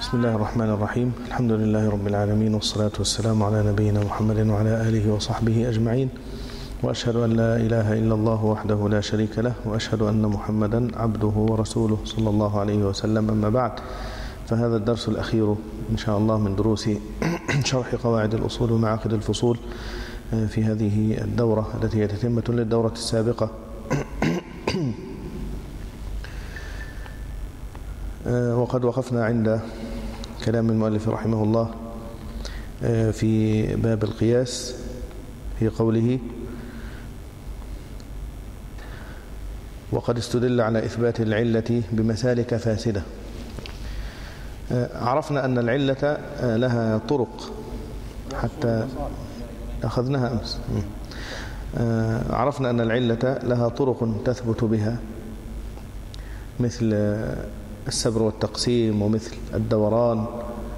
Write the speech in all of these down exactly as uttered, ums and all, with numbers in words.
بسم الله الرحمن الرحيم. الحمد لله رب العالمين، والصلاة والسلام على نبينا محمد وعلى آله وصحبه أجمعين، وأشهد أن لا إله إلا الله وحده لا شريك له، وأشهد أن محمدا عبده ورسوله صلى الله عليه وسلم. أما بعد، فهذا الدرس الأخير إن شاء الله من دروس شرح قواعد الأصول ومعاقد الفصول في هذه الدورة التي هي تتمة للدورة السابقة. وقد وقفنا عند كلام المؤلف رحمه الله في باب القياس في قوله: وقد استدل على إثبات العلة بمسالك فاسدة. عرفنا أن العلة لها طرق، حتى أخذناها أمس. عرفنا أن العلة لها طرق تثبت بها، مثل السبر والتقسيم، ومثل الدوران،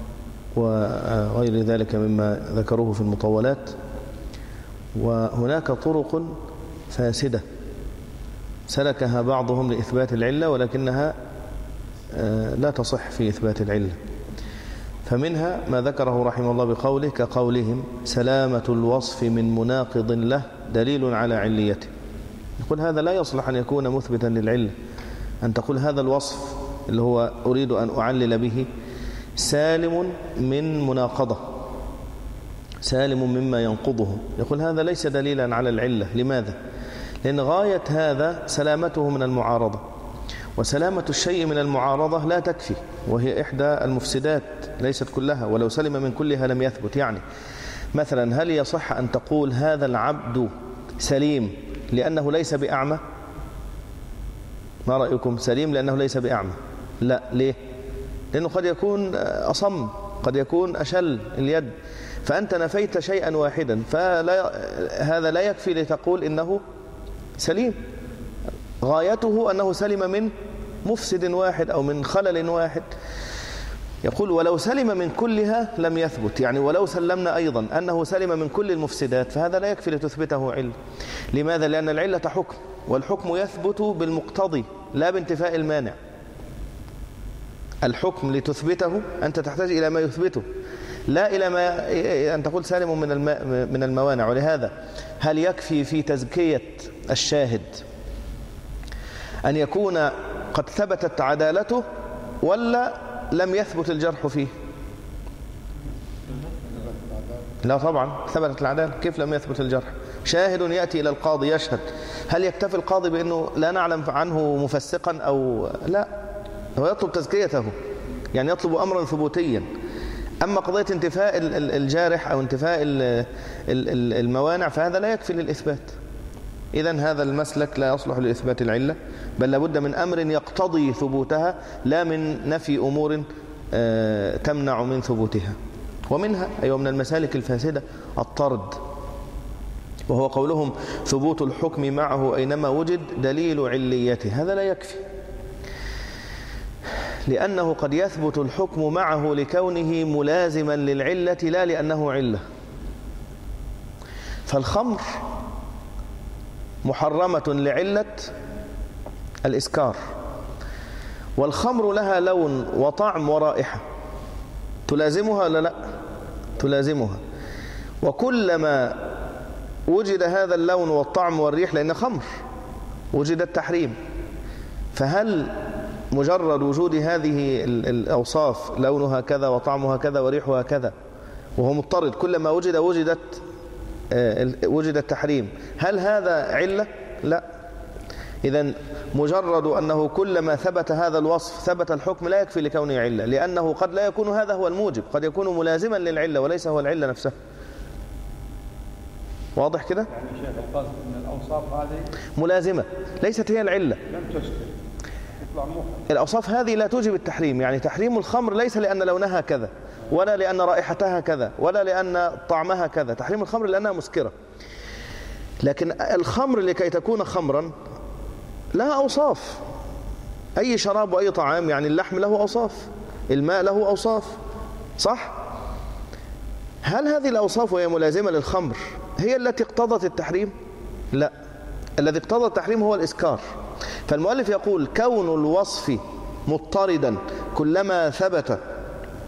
وغير ذلك مما ذكروه في المطولات. وهناك طرق فاسدة سلكها بعضهم لإثبات العلة، ولكنها لا تصح في إثبات العلة. فمنها ما ذكره رحمه الله بقوله: كقولهم سلامة الوصف من مناقض له دليل على عليته. يقول هذا لا يصلح أن يكون مثبتا للعلة، أن تقول هذا الوصف اللي هو أريد أن أعلل به سالم من مناقضة، سالم مما ينقضه. يقول هذا ليس دليلا على العلة. لماذا؟ لأن غاية هذا سلامته من المعارضة، وسلامة الشيء من المعارضة لا تكفي، وهي إحدى المفسدات ليست كلها، ولو سلم من كلها لم يثبت. يعني مثلا، هل يصح أن تقول هذا العبد سليم لأنه ليس بأعمى؟ ما رأيكم؟ سليم لأنه ليس بأعمى؟ لا. ليه؟ لأنه قد يكون أصم، قد يكون أشل اليد، فأنت نفيت شيئا واحدا، فلا هذا لا يكفي لتقول إنه سليم. غايته أنه سلم من مفسد واحد أو من خلل واحد. يقول ولو سلم من كلها لم يثبت، يعني ولو سلمنا أيضا أنه سلم من كل المفسدات فهذا لا يكفي لتثبته علة. لماذا؟ لأن العلة حكم، والحكم يثبت بالمقتضي لا بانتفاء المانع. الحكم لتثبته أنت تحتاج إلى ما يثبته، لا إلى ما أن تقول سالم من من الموانع. ولهذا هل يكفي في تزكية الشاهد أن يكون قد ثبتت عدالته، ولا لم يثبت الجرح فيه؟ لا طبعا ثبتت العدالة. كيف لم يثبت الجرح؟ شاهد يأتي إلى القاضي يشهد، هل يكتفي القاضي بأنه لا نعلم عنه مفسقا أو لا؟ هو يطلب تزكيته، يعني يطلب أمرا ثبوتيا. أما قضية انتفاء الجارح أو انتفاء الموانع فهذا لا يكفي للإثبات. إذن هذا المسلك لا يصلح لإثبات العلة، بل لابد من أمر يقتضي ثبوتها، لا من نفي أمور تمنع من ثبوتها. ومنها أيوة من المسالك الفاسدة الطرد، وهو قولهم ثبوت الحكم معه أينما وجد دليل عليته. هذا لا يكفي، لأنه قد يثبت الحكم معه لكونه ملازما للعلة لا لأنه علة. فالخمر محرمة لعلة الإسكار، والخمر لها لون وطعم ورائحة، تلازمها ولا لا؟ تلازمها. وكلما وجد هذا اللون والطعم والريح، لأن خمر، وجد التحريم. فهل مجرد وجود هذه الأوصاف، لونها كذا وطعمها كذا وريحها كذا، وهو مضطرد، كلما وجد وجدت وجد التحريم، هل هذا علة؟ لا. إذن مجرد أنه كلما ثبت هذا الوصف ثبت الحكم لا يكفي لكونه علة، لأنه قد لا يكون هذا هو الموجب، قد يكون ملازما للعلة وليس هو العلة نفسها. واضح كده؟ يعني شيخ القصد أن الأوصاف هذه ملازمة، ليست هي العلة. لم تشتري. الأوصاف هذه لا توجب التحريم. يعني تحريم الخمر ليس لأن لونها كذا، ولا لأن رائحتها كذا، ولا لأن طعمها كذا. تحريم الخمر لأنها مسكرة. لكن الخمر لكي تكون خمرا لها أوصاف. أي شراب وأي طعام، يعني اللحم له أوصاف، الماء له أوصاف، صح؟ هل هذه الأوصاف وهي ملازمة للخمر هي التي اقتضت التحريم؟ لا. الذي اقتضى التحريم هو الإسكار. فالمؤلف يقول كون الوصف مضطردا كلما ثبت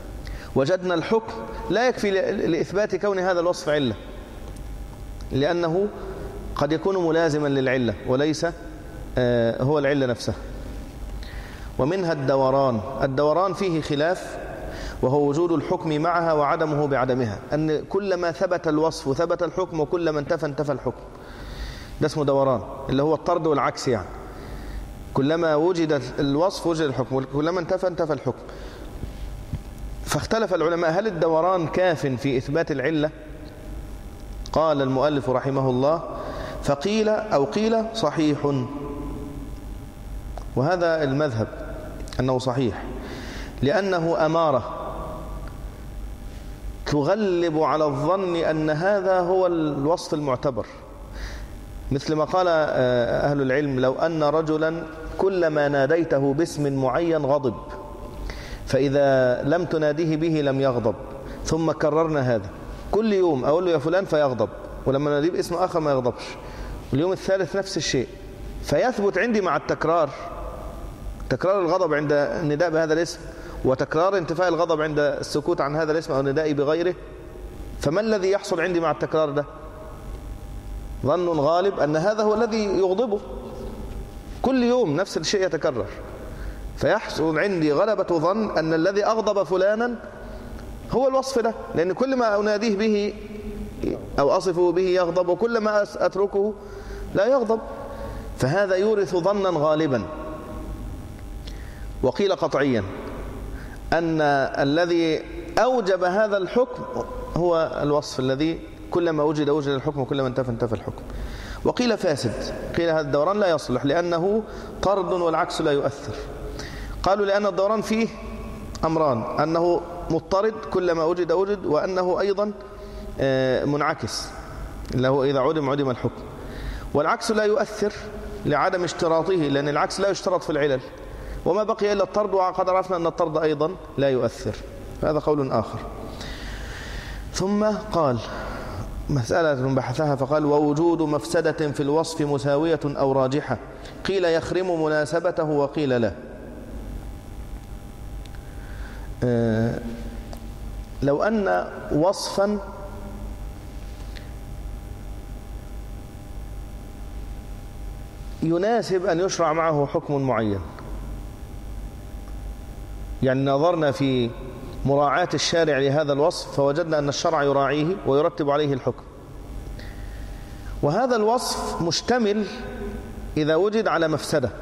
وجدنا الحكم لا يكفي لإثبات كون هذا الوصف علة، لأنه قد يكون ملازما للعلة وليس هو العلة نفسها. ومنها الدوران. الدوران فيه خلاف، وهو وجود الحكم معها وعدمه بعدمها، أن كلما ثبت الوصف ثبت الحكم، وكلما انتفى انتفى الحكم. ده اسمه دوران، اللي هو الطرد والعكس، يعني كلما وجد الوصف وجد الحكم، وكلما انتفى انتفى الحكم. فاختلف العلماء هل الدوران كاف في إثبات العلة؟ قال المؤلف رحمه الله: فقيل أو قيل صحيح، وهذا المذهب أنه صحيح، لأنه أمارة تغلب على الظن أن هذا هو الوصف المعتبر، مثل ما قال أهل العلم: لو أن رجلا كلما ناديته باسم معين غضب، فإذا لم تناديه به لم يغضب، ثم كررنا هذا كل يوم، أقول له يا فلان فيغضب، ولما ناديه باسم آخر ما يغضبش، اليوم الثالث نفس الشيء، فيثبت عندي مع التكرار تكرار الغضب عند النداء بهذا الاسم، وتكرار انتفاء الغضب عند السكوت عن هذا الاسم أو النداء بغيره. فما الذي يحصل عندي مع التكرار ده؟ ظن غالب أن هذا هو الذي يغضبه، كل يوم نفس الشيء يتكرر، فيحصل عندي غلبة ظن أن الذي أغضب فلانا هو الوصف ده، لأن كل ما أناديه به أو أصفه به يغضب، وكل ما أتركه لا يغضب، فهذا يورث ظنا غالبا. وقيل قطعيا أن الذي أوجب هذا الحكم هو الوصف الذي كلما وجد وجد الحكم، وكلما انتفى انتفى الحكم. وقيل فاسد، قيل هذا الدوران لا يصلح لأنه طرد والعكس لا يؤثر. قالوا لأن الدوران فيه أمران: أنه مضطرد كلما وجد وجد، وأنه أيضا منعكس، اللي هو إذا عدم عدم الحكم. والعكس لا يؤثر لعدم اشتراطه، لأن العكس لا يشترط في العلل، وما بقي إلا الطرد، وقد عرفنا أن الطرد أيضا لا يؤثر. هذا قول آخر. ثم قال مسألة بحثها فقال: ووجود مفسدة في الوصف مساوية أو راجحة، قيل يخرم مناسبته وقيل لا. أه لو أن وصفا يناسب أن يشرع معه حكم معين، يعني نظرنا في مراعاة الشارع لهذا الوصف فوجدنا أن الشرع يراعيه ويرتب عليه الحكم، وهذا الوصف مشتمل إذا وجد على مفسدة،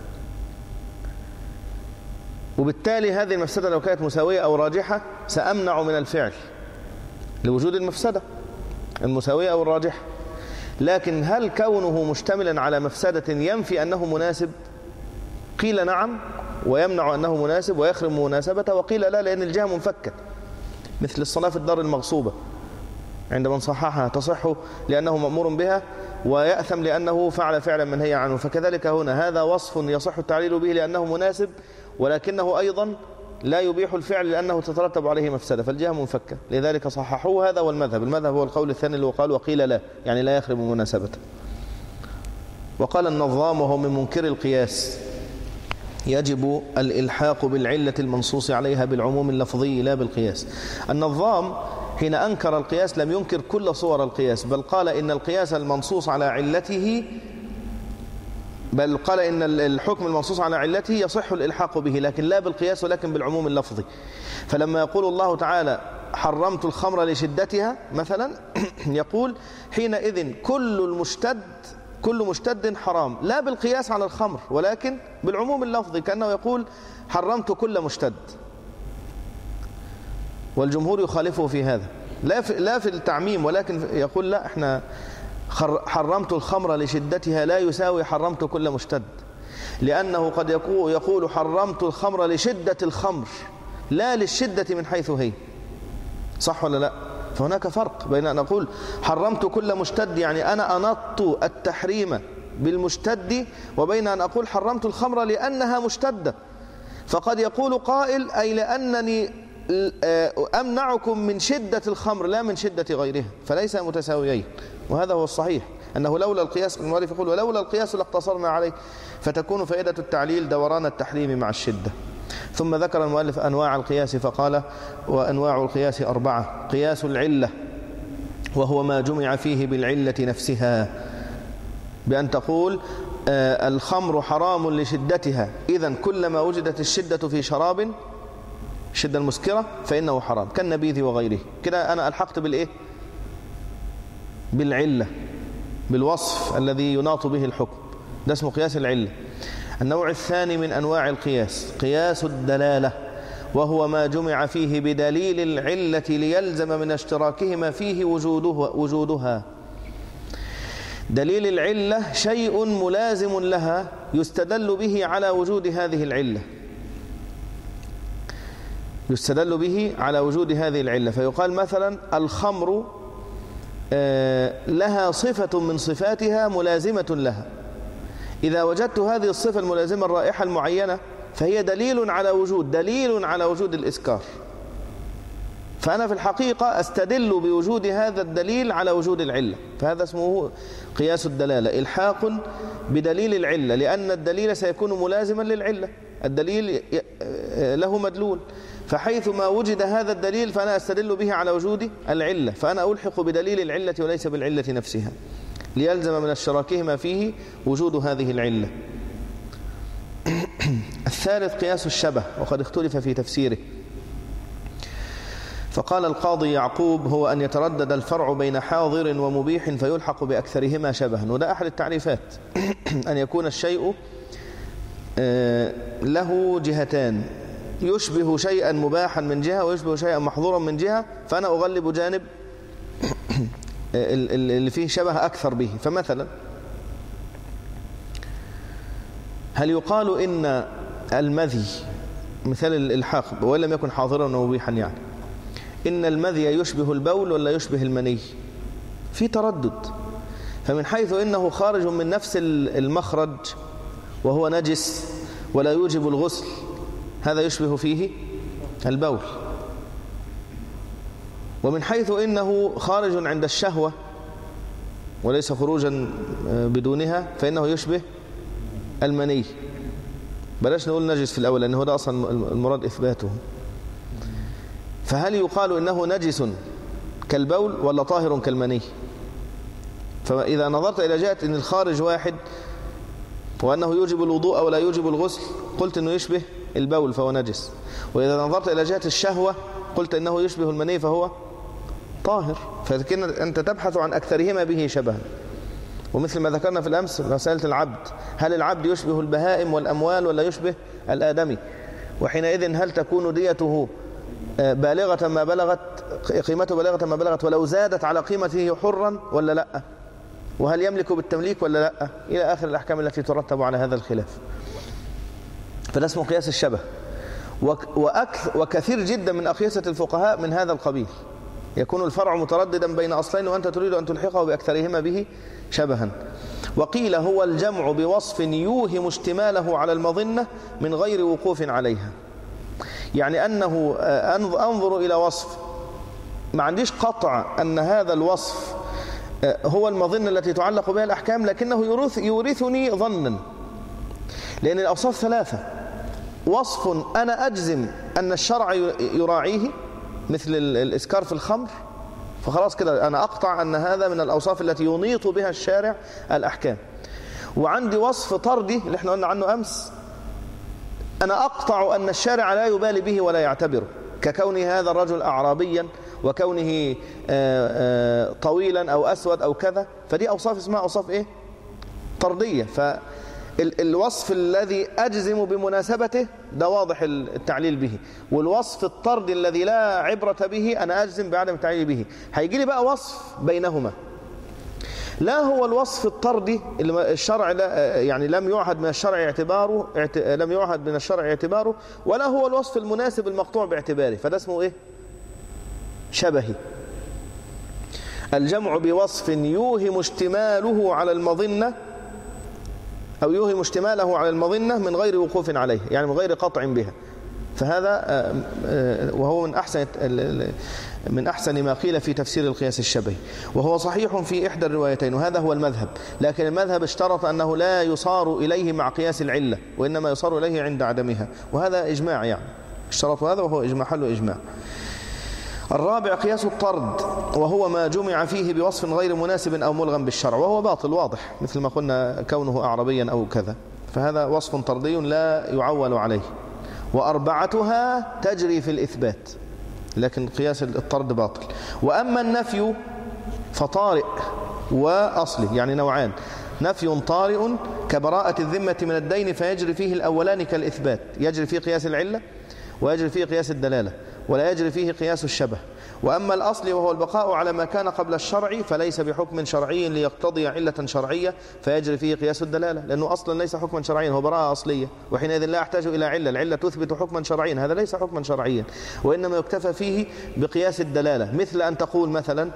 وبالتالي هذه المفسدة لو كانت مساوية أو راجحة سأمنع من الفعل لوجود المفسدة المساوية أو الراجحة. لكن هل كونه مشتملا على مفسدة ينفي أنه مناسب؟ قيل نعم، ويمنع أنه مناسب ويخرم مناسبته، وقيل لا، لأن الجهة منفكة، مثل الصلاة في الدار المغصوبة عند من صححها تصح لأنه مأمور بها، ويأثم لأنه فعل فعلا منهي عنه. فكذلك هنا هذا وصف يصح التعليل به لأنه مناسب، ولكنه أيضا لا يبيح الفعل لأنه تترتب عليه مفسدة، فالجهة منفكة، لذلك صححوه. هذا والمذهب المذهب هو القول الثاني اللي قال وقيل لا، يعني لا يخرم مناسبته. وقال النظام وهو من منكر القياس: يجب الإلحاق بالعلة المنصوص عليها بالعموم اللفظي لا بالقياس. النظام حين أنكر القياس لم ينكر كل صور القياس، بل قال إن القياس المنصوص على علته بل قال إن الحكم المنصوص على علته يصح الإلحاق به، لكن لا بالقياس ولكن بالعموم اللفظي. فلما يقول الله تعالى حرمت الخمر لشدتها مثلا يقول حينئذ كل المشتد كل مشتد حرام، لا بالقياس على الخمر ولكن بالعموم اللفظي، كأنه يقول حرمت كل مشتد. والجمهور يخالفه في هذا، لا في, لا في التعميم، ولكن يقول لا، احنا حرمت الخمر لشدتها لا يساوي حرمت كل مشتد، لأنه قد يقول حرمت الخمر لشدة الخمر لا للشدة من حيث هي. صح ولا لا؟ فهناك فرق بين أن أقول حرمت كل مشتد يعني أنا أنطت التحريم بالمشتد، وبين أن أقول حرمت الخمر لأنها مشتدة. فقد يقول قائل أي لأنني أمنعكم من شدة الخمر لا من شدة غيرها، فليس متساويين. وهذا هو الصحيح، أنه لولا القياس، المؤلف يقول ولولا القياس لاقتصرنا عليه، فتكون فائدة التعليل دوران التحريم مع الشدة. ثم ذكر المؤلف أنواع القياس فقال: وأنواع القياس أربعة. قياس العلة، وهو ما جمع فيه بالعلة نفسها، بأن تقول آه الخمر حرام لشدتها، إذن كلما وجدت الشدة في شراب، الشدة المسكرة، فإنه حرام، كالنبيذ وغيره. كده أنا ألحقت بالإيه؟ بالعلة، بالوصف الذي يناط به الحكم. ده اسمه قياس العلة. النوع الثاني من أنواع القياس قياس الدلالة، وهو ما جمع فيه بدليل العلة ليلزم من اشتراكهما فيه وجوده وجودها. دليل العلة شيء ملازم لها يستدل به على وجود هذه العلة، يستدل به على وجود هذه العلة. فيقال مثلا الخمر لها صفة من صفاتها ملازمة لها، إذا وجدت هذه الصفة الملازمة الرائحة المعينة فهي دليل على وجود دليل على وجود الإسكار. فأنا في الحقيقة أستدل بوجود هذا الدليل على وجود العلة، فهذا اسمه قياس الدلالة، إلحاق بدليل العلة، لأن الدليل سيكون ملازما للعلة، الدليل له مدلول، فحيث ما وجد هذا الدليل فأنا أستدل به على وجود العلة، فأنا ألحق بدليل العلة وليس بالعلة نفسها، ليلزم من اشتراكهما فيه وجود هذه العلة. الثالث قياس الشبه، وقد اختلف في تفسيره. فقال القاضي يعقوب: هو أن يتردد الفرع بين حاضر ومبيح فيلحق بأكثرهما شبها. وده أحد التعريفات، أن يكون الشيء له جهتان، يشبه شيئا مباحا من جهة ويشبه شيئا محظورا من جهة، فأنا أغلب جانب اللي فيه شبه أكثر به. فمثلا هل يقال إن المذي، مثال الإلحاق وإن لم يكن حاضرا ومبيحا، يعني إن المذي يشبه البول ولا يشبه المني؟ في تردد. فمن حيث إنه خارج من نفس المخرج وهو نجس ولا يوجب الغسل، هذا يشبه فيه البول. ومن حيث إنه خارج عند الشهوة وليس خروجا بدونها، فإنه يشبه المني. بلاش نقول نجس في الأول، لأنه ده أصلا المراد إثباته. فهل يقال إنه نجس كالبول ولا طاهر كالمني؟ فإذا نظرت إلى جهة إن الخارج واحد وأنه يوجب الوضوء أو لا يوجب الغسل، قلت إنه يشبه البول فهو نجس. وإذا نظرت إلى جهة الشهوة قلت إنه يشبه المني فهو طاهر. فكأن أنت تبحث عن أكثرهما به شبها. ومثل ما ذكرنا في الأمس مسألة العبد، هل العبد يشبه البهائم والأموال ولا يشبه الآدمي؟ وحينئذ هل تكون ديته بالغة ما بلغت، قيمته بالغة ما بلغت ولو زادت على قيمته حرا ولا لا؟ وهل يملك بالتمليك ولا لا؟ إلى آخر الأحكام التي ترتب على هذا الخلاف. فده اسمه قياس الشبه. وكثير جدا من أقيسة الفقهاء من هذا القبيل، يكون الفرع مترددا بين أصلين وأنت تريد أن تلحقه بأكثرهما به شبها. وقيل هو الجمع بوصف يوهم اشتماله على المظنة من غير وقوف عليها، يعني أنه أنظر إلى وصف ما عنديش قطع أن هذا الوصف هو المظنة التي تعلق بها الأحكام، لكنه يورث يورثني ظنا. لأن الأوصاف ثلاثة: وصف أنا أجزم أن الشرع يراعيه مثل الإسكار في الخمر، فخلاص كده أنا أقطع أن هذا من الأوصاف التي ينيط بها الشارع الأحكام. وعندي وصف طردي اللي احنا قلنا عنه أمس، أنا أقطع أن الشارع لا يبالي به ولا يعتبره، ككون هذا الرجل أعرابيا وكونه طويلا أو أسود أو كذا، فدي أوصاف اسمها أوصاف إيه؟ طردية. فالوصف الذي أجزم بمناسبته ده واضح التعليل به، والوصف الطردي الذي لا عبرة به أنا أجزم بعدم التعليل به. هيجي لي بقى وصف بينهما، لا هو الوصف الطردي اللي الشرع لا يعني لم يعهد من الشرع اعتباره لم يعهد من الشرع اعتباره، ولا هو الوصف المناسب المقطوع باعتباره، فده اسمه ايه؟ شبهي. الجمع بوصف يوهم اشتماله على المظنة أو يوهم اشتماله على المظنة من غير وقوف عليه، يعني من غير قطع بها. فهذا وهو من أحسن من أحسن ما قيل في تفسير القياس الشبهي، وهو صحيح في إحدى الروايتين، وهذا هو المذهب. لكن المذهب اشترط أنه لا يصار إليه مع قياس العلة، وإنما يصار إليه عند عدمها، وهذا إجماع، يعني اشترط هذا وهو إجماع، حل إجماع. الرابع قياس الطرد، وهو ما جمع فيه بوصف غير مناسب أو ملغم بالشرع، وهو باطل واضح، مثل ما قلنا كونه أعربيا أو كذا، فهذا وصف طردي لا يعول عليه. وأربعتها تجري في الإثبات، لكن قياس الطرد باطل. وأما النفي فطارئ وأصلي، يعني نوعان: نفي طارئ كبراءة الذمة من الدين فيجري فيه الأولان كالإثبات، يجري فيه قياس العلة ويجري فيه قياس الدلالة، ولا يجري فيه قياس الشبه. وأما الأصل وهو البقاء على ما كان قبل الشرع فليس بحكم شرعي ليقتضي علة شرعية فيجري فيه قياس الدلالة، لأنه أصلا ليس حكما شرعيا، هو براءة أصلية، وحينئذ لا يحتاج إلى علة، العلة تثبت حكما شرعيا، هذا ليس حكما شرعيا، وإنما يكتفى فيه بقياس الدلالة. مثل أن تقول مثلا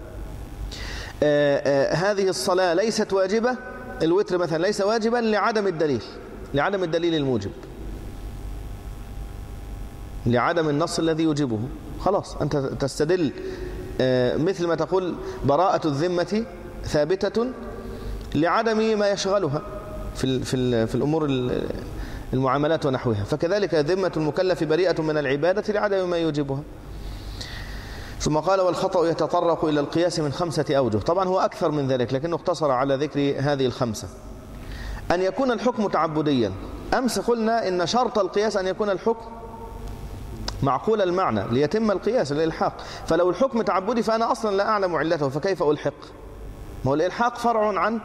آآ آآ هذه الصلاة ليست واجبة، الوتر مثلا ليس واجبا لعدم الدليل، لعدم الدليل الموجب، لعدم النص الذي يوجبه، خلاص أنت تستدل. مثل ما تقول براءة الذمة ثابتة لعدم ما يشغلها في في في الأمور المعاملات ونحوها، فكذلك ذمة المكلف بريئة من العبادة لعدم ما يوجبها. ثم قال: والخطأ يتطرق إلى القياس من خمسة أوجه. طبعا هو أكثر من ذلك، لكنه اقتصر على ذكر هذه الخمسة. أن يكون الحكم تعبديا، أمس قلنا إن شرط القياس أن يكون الحكم معقول المعنى ليتم القياس الإلحاق، فلو الحكم تعبدي فأنا أصلا لا أعلم علته، فكيف ألحق؟ ما هو الإلحاق فرع عن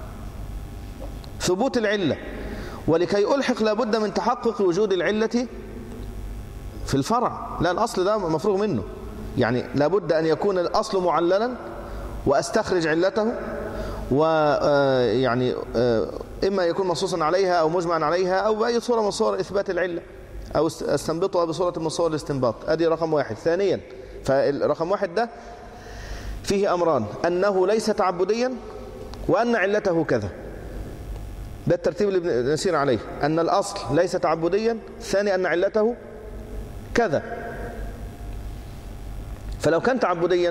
ثبوت العلة، ولكي ألحق لابد من تحقق وجود العلة في الفرع، لا الأصل ده مفروغ منه، يعني لابد أن يكون الأصل معللا وأستخرج علته، ويعني إما يكون منصوصا عليها أو مجمعا عليها أو بأي صورة من صور إثبات العلة، أو استنبطها بصورة من صور الاستنباط. أدي رقم واحد. ثانيا، فرقم واحد ده فيه أمران: أنه ليس تعبديا، وأن علته كذا. ده الترتيب اللي نسير عليه، أن الأصل ليس تعبديا، الثاني أن علته كذا. فلو كان تعبديا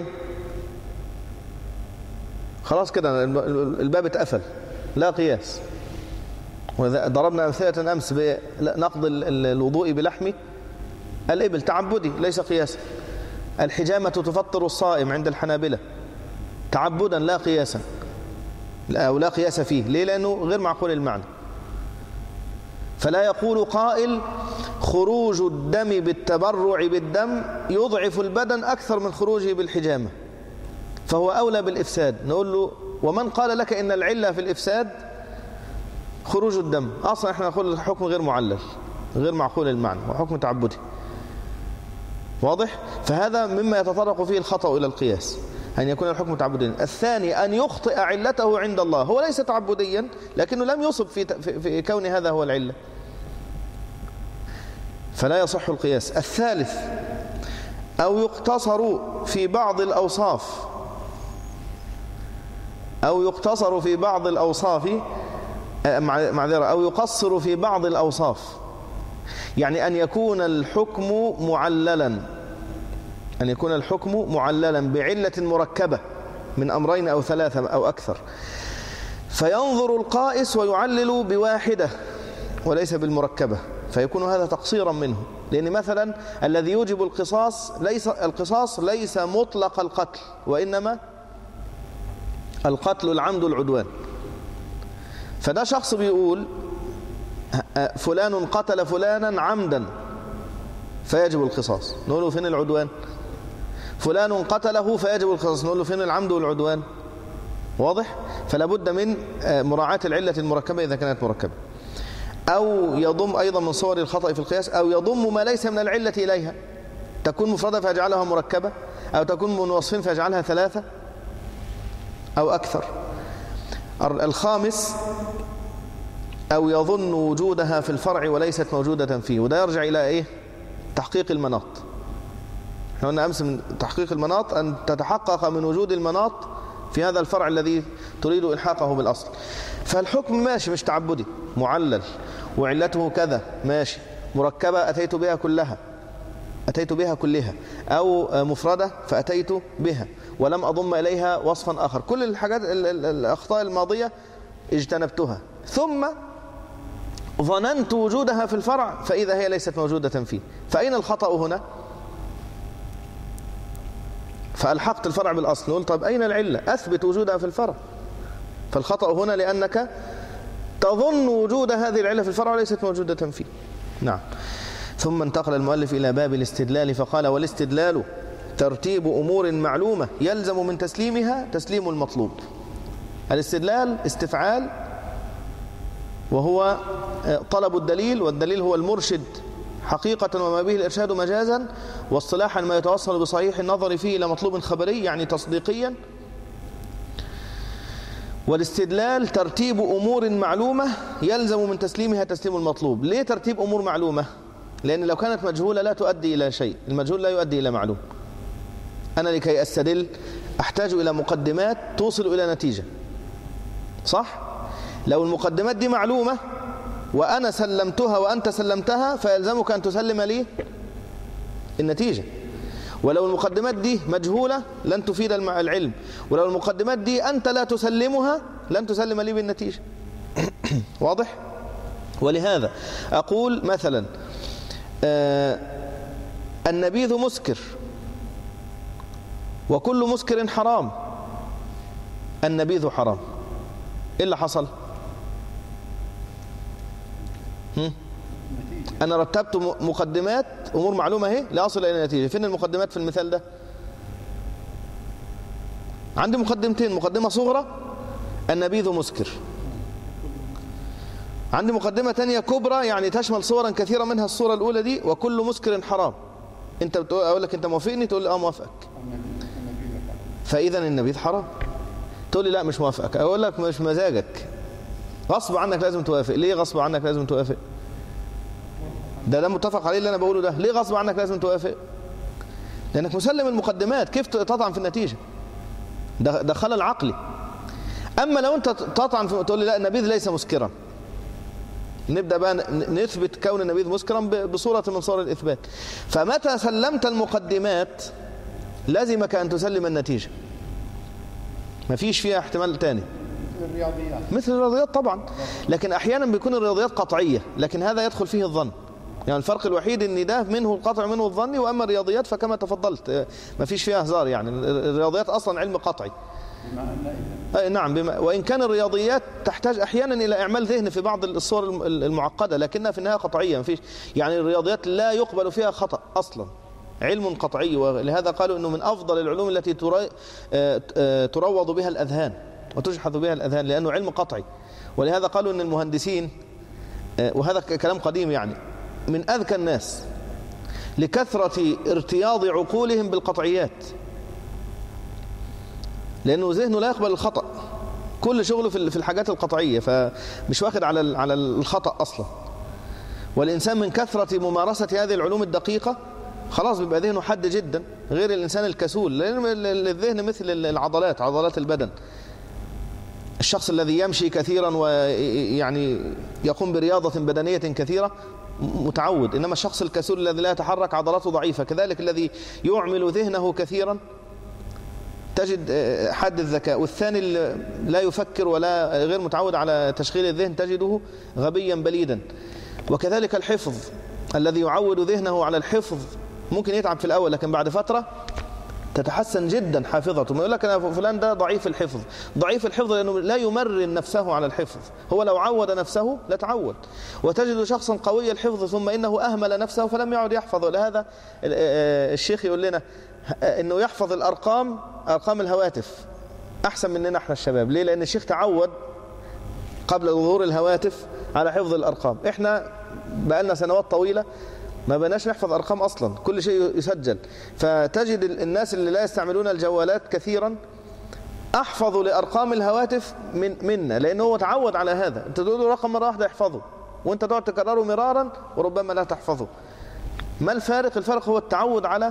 خلاص كده الباب اتقفل، لا قياس. وضربنا أمثلة أمس بنقض الوضوء بلحم الإبل، تعبدي ليس قياسا. الحجامة تفطر الصائم عند الحنابلة، تعبدا لا قياسا، أو لا قياس فيه. ليه؟ لأنه غير معقول المعنى. فلا يقول قائل: خروج الدم بالتبرع بالدم يضعف البدن أكثر من خروجه بالحجامة، فهو أولى بالإفساد. نقول له: ومن قال لك إن العلة في الإفساد خروج الدم؟ أصلا احنا نقول الحكم غير معلل، غير معقول المعنى، وحكم تعبدي. واضح؟ فهذا مما يتطرق فيه الخطأ إلى القياس، أن يكون الحكم تعبديا. الثاني أن يخطئ علته عند الله، هو ليس تعبديا لكنه لم يصب في, في كون هذا هو العلة، فلا يصح القياس. الثالث: أو يقتصر في بعض الأوصاف، أو يقتصر في بعض الأوصاف معذرة أو يقصر في بعض الأوصاف، يعني أن يكون الحكم معللا، أن يكون الحكم معللا بعلة مركبة من أمرين أو ثلاثة أو أكثر، فينظر القائس ويعلل بواحدة وليس بالمركبة، فيكون هذا تقصيرا منه. لأن مثلا الذي يوجب القصاص ليس القصاص ليس مطلق القتل، وإنما القتل العمد العدوان. فده شخص بيقول فلان قتل فلانا عمدا فيجب القصاص، نقول له: فين العدوان؟ فلان قتله فيجب القصاص، نقول له: فين العمد والعدوان؟ واضح؟ فلا بد من مراعاة العلة المركبة إذا كانت مركبة. أو يضم أيضا من صور الخطأ في القياس، أو يضم ما ليس من العلة إليها، تكون مفردة فيجعلها مركبة، أو تكون من وصفين فيجعلها ثلاثة أو أكثر. الخامس: أو يظن وجودها في الفرع وليست موجودة فيه، وده يرجع إلى إيه؟ تحقيق المناط. احنا قلنا أمس من تحقيق المناط أن تتحقق من وجود المناط في هذا الفرع الذي تريد إلحاقه بالأصل. فالحكم ماشي، مش تعبدي، معلل وعلته كذا، ماشي، مركبة أتيت بها كلها أتيت بها كلها، أو مفردة فأتيت بها ولم أضم إليها وصفا آخر. كل الحاجات الأخطاء الماضية اجتنبتها، ثم ظننت وجودها في الفرع فإذا هي ليست موجودة فيه. فأين الخطأ هنا؟ فألحقت الفرع بالأصل. نقول طيب أين العلة؟ أثبت وجودها في الفرع. فالخطأ هنا لأنك تظن وجود هذه العلة في الفرع وليست موجودة فيه. نعم. ثم انتقل المؤلف إلى باب الاستدلال فقال: والاستدلال ترتيب أمور معلومة يلزم من تسليمها تسليم المطلوب. الاستدلال استفعال، وهو طلب الدليل، والدليل هو المرشد حقيقة وما به الإرشاد مجازا، واصطلاحا ما يتوصل بصحيح النظر فيه إلى مطلوب خبري يعني تصديقيا. والاستدلال ترتيب أمور معلومة يلزم من تسليمها تسليم المطلوب. ليه ترتيب أمور معلومة؟ لأن لو كانت مجهولة لا تؤدي إلى شيء، المجهول لا يؤدي إلى معلوم. أنا لكي أستدل أحتاج إلى مقدمات توصل إلى نتيجة، صح؟ لو المقدمات دي معلومة وأنا سلمتها وأنت سلمتها فيلزمك أن تسلم لي النتيجة. ولو المقدمات دي مجهولة لن تفيد العلم، ولو المقدمات دي أنت لا تسلمها لن تسلم لي بالنتيجة. واضح؟ ولهذا أقول مثلا آه النبيذ مسكر وكل مسكر حرام. النبيذ حرام. إيه اللي حصل؟ هم؟ أنا رتبت مقدمات أمور معلومة اهي لأصل إلى نتيجة. فين المقدمات في المثال ده؟ عندي مقدمتين: مقدمة صغرى النبيذ مسكر، عندي مقدمة تانية كبرى يعني تشمل صورا كثيرة منها الصورة الأولى دي وكل مسكر حرام. أنت بتقول أقول لك أنت موافقني؟ تقول لي أه موافقك. فإذا النبيذ حرام. تقول لي لا مش موافقك. أقول لك مش مزاجك، غصب عنك لازم توافق. ليه غصب عنك لازم توافق؟ ده ده متفق عليه اللي أنا بقوله ده. ليه غصب عنك لازم توافق؟ لأنك مسلم المقدمات. كيف تطعن في النتيجة؟ ده ده خلل عقلي. أما لو أنت تطعن في تقول لي لا النبيذ ليس مسكرا، نبدأ بقى نثبت كون النبيذ مسكرا بصورة من صور الإثبات. فمتى سلمت المقدمات لازمك أن تسلم النتيجة، ما فيش فيها احتمال تاني. مثل الرياضيات. مثل الرياضيات طبعا، لكن أحيانا بيكون الرياضيات قطعية لكن هذا يدخل فيه الظن. يعني الفرق الوحيد ان ده منه القطع منه الظني، واما الرياضيات فكما تفضلت ما فيش فيها هزار. يعني الرياضيات اصلا علم قطعي. أي نعم. بما وان كان الرياضيات تحتاج احيانا الى اعمال ذهن في بعض الصور المعقده لكنها في النهايه قطعيه. ما فيش يعني الرياضيات لا يقبل فيها خطأ اصلا، علم قطعي. ولهذا قالوا انه من افضل العلوم التي تروض بها الاذهان وتجحظ بها الاذهان لانه علم قطعي. ولهذا قالوا ان المهندسين، وهذا كلام قديم، يعني من أذكى الناس لكثرة ارتياض عقولهم بالقطعيات، لأنه ذهنه لا يقبل الخطأ، كل شغله في الحاجات القطعية، فمش واخد على على الخطأ أصلا. والإنسان من كثرة ممارسة هذه العلوم الدقيقة خلاص بيبقى ذهنه حاد جدا، غير الإنسان الكسول، لأن الذهن مثل العضلات، عضلات البدن. الشخص الذي يمشي كثيرا ويعني يقوم برياضة بدنية كثيرة متعود، إنما الشخص الكسول الذي لا يتحرك عضلاته ضعيفة. كذلك الذي يعمل ذهنه كثيرا تجد حد الذكاء، والثاني اللي لا يفكر ولا غير متعود على تشغيل الذهن تجده غبيا بليدا. وكذلك الحفظ، الذي يعود ذهنه على الحفظ ممكن يتعب في الأول لكن بعد فترة تتحسن جدا حافظته. ما يقول لك أنا فلان ده ضعيف الحفظ، ضعيف الحفظ لأنه لا يمرن نفسه على الحفظ. هو لو عود نفسه لتعود. وتجد شخصا قوي الحفظ ثم إنه أهمل نفسه فلم يعد يحفظ. ولهذا الشيخ يقول لنا إنه يحفظ الأرقام، أرقام الهواتف أحسن مننا إحنا الشباب. ليه؟ لأن الشيخ تعود قبل ظهور الهواتف على حفظ الأرقام. إحنا بقالنا سنوات طويلة ما بناش نحفظ أرقام أصلا، كل شيء يسجل. فتجد الناس اللي لا يستعملون الجوالات كثيرا أحفظوا لأرقام الهواتف من منا، لأنه هو تعود على هذا. أنت تقول له رقم مرة واحدة يحفظه وأنت تقعد تكرره مرارا وربما لا تحفظه. ما الفارق؟ الفارق هو التعود على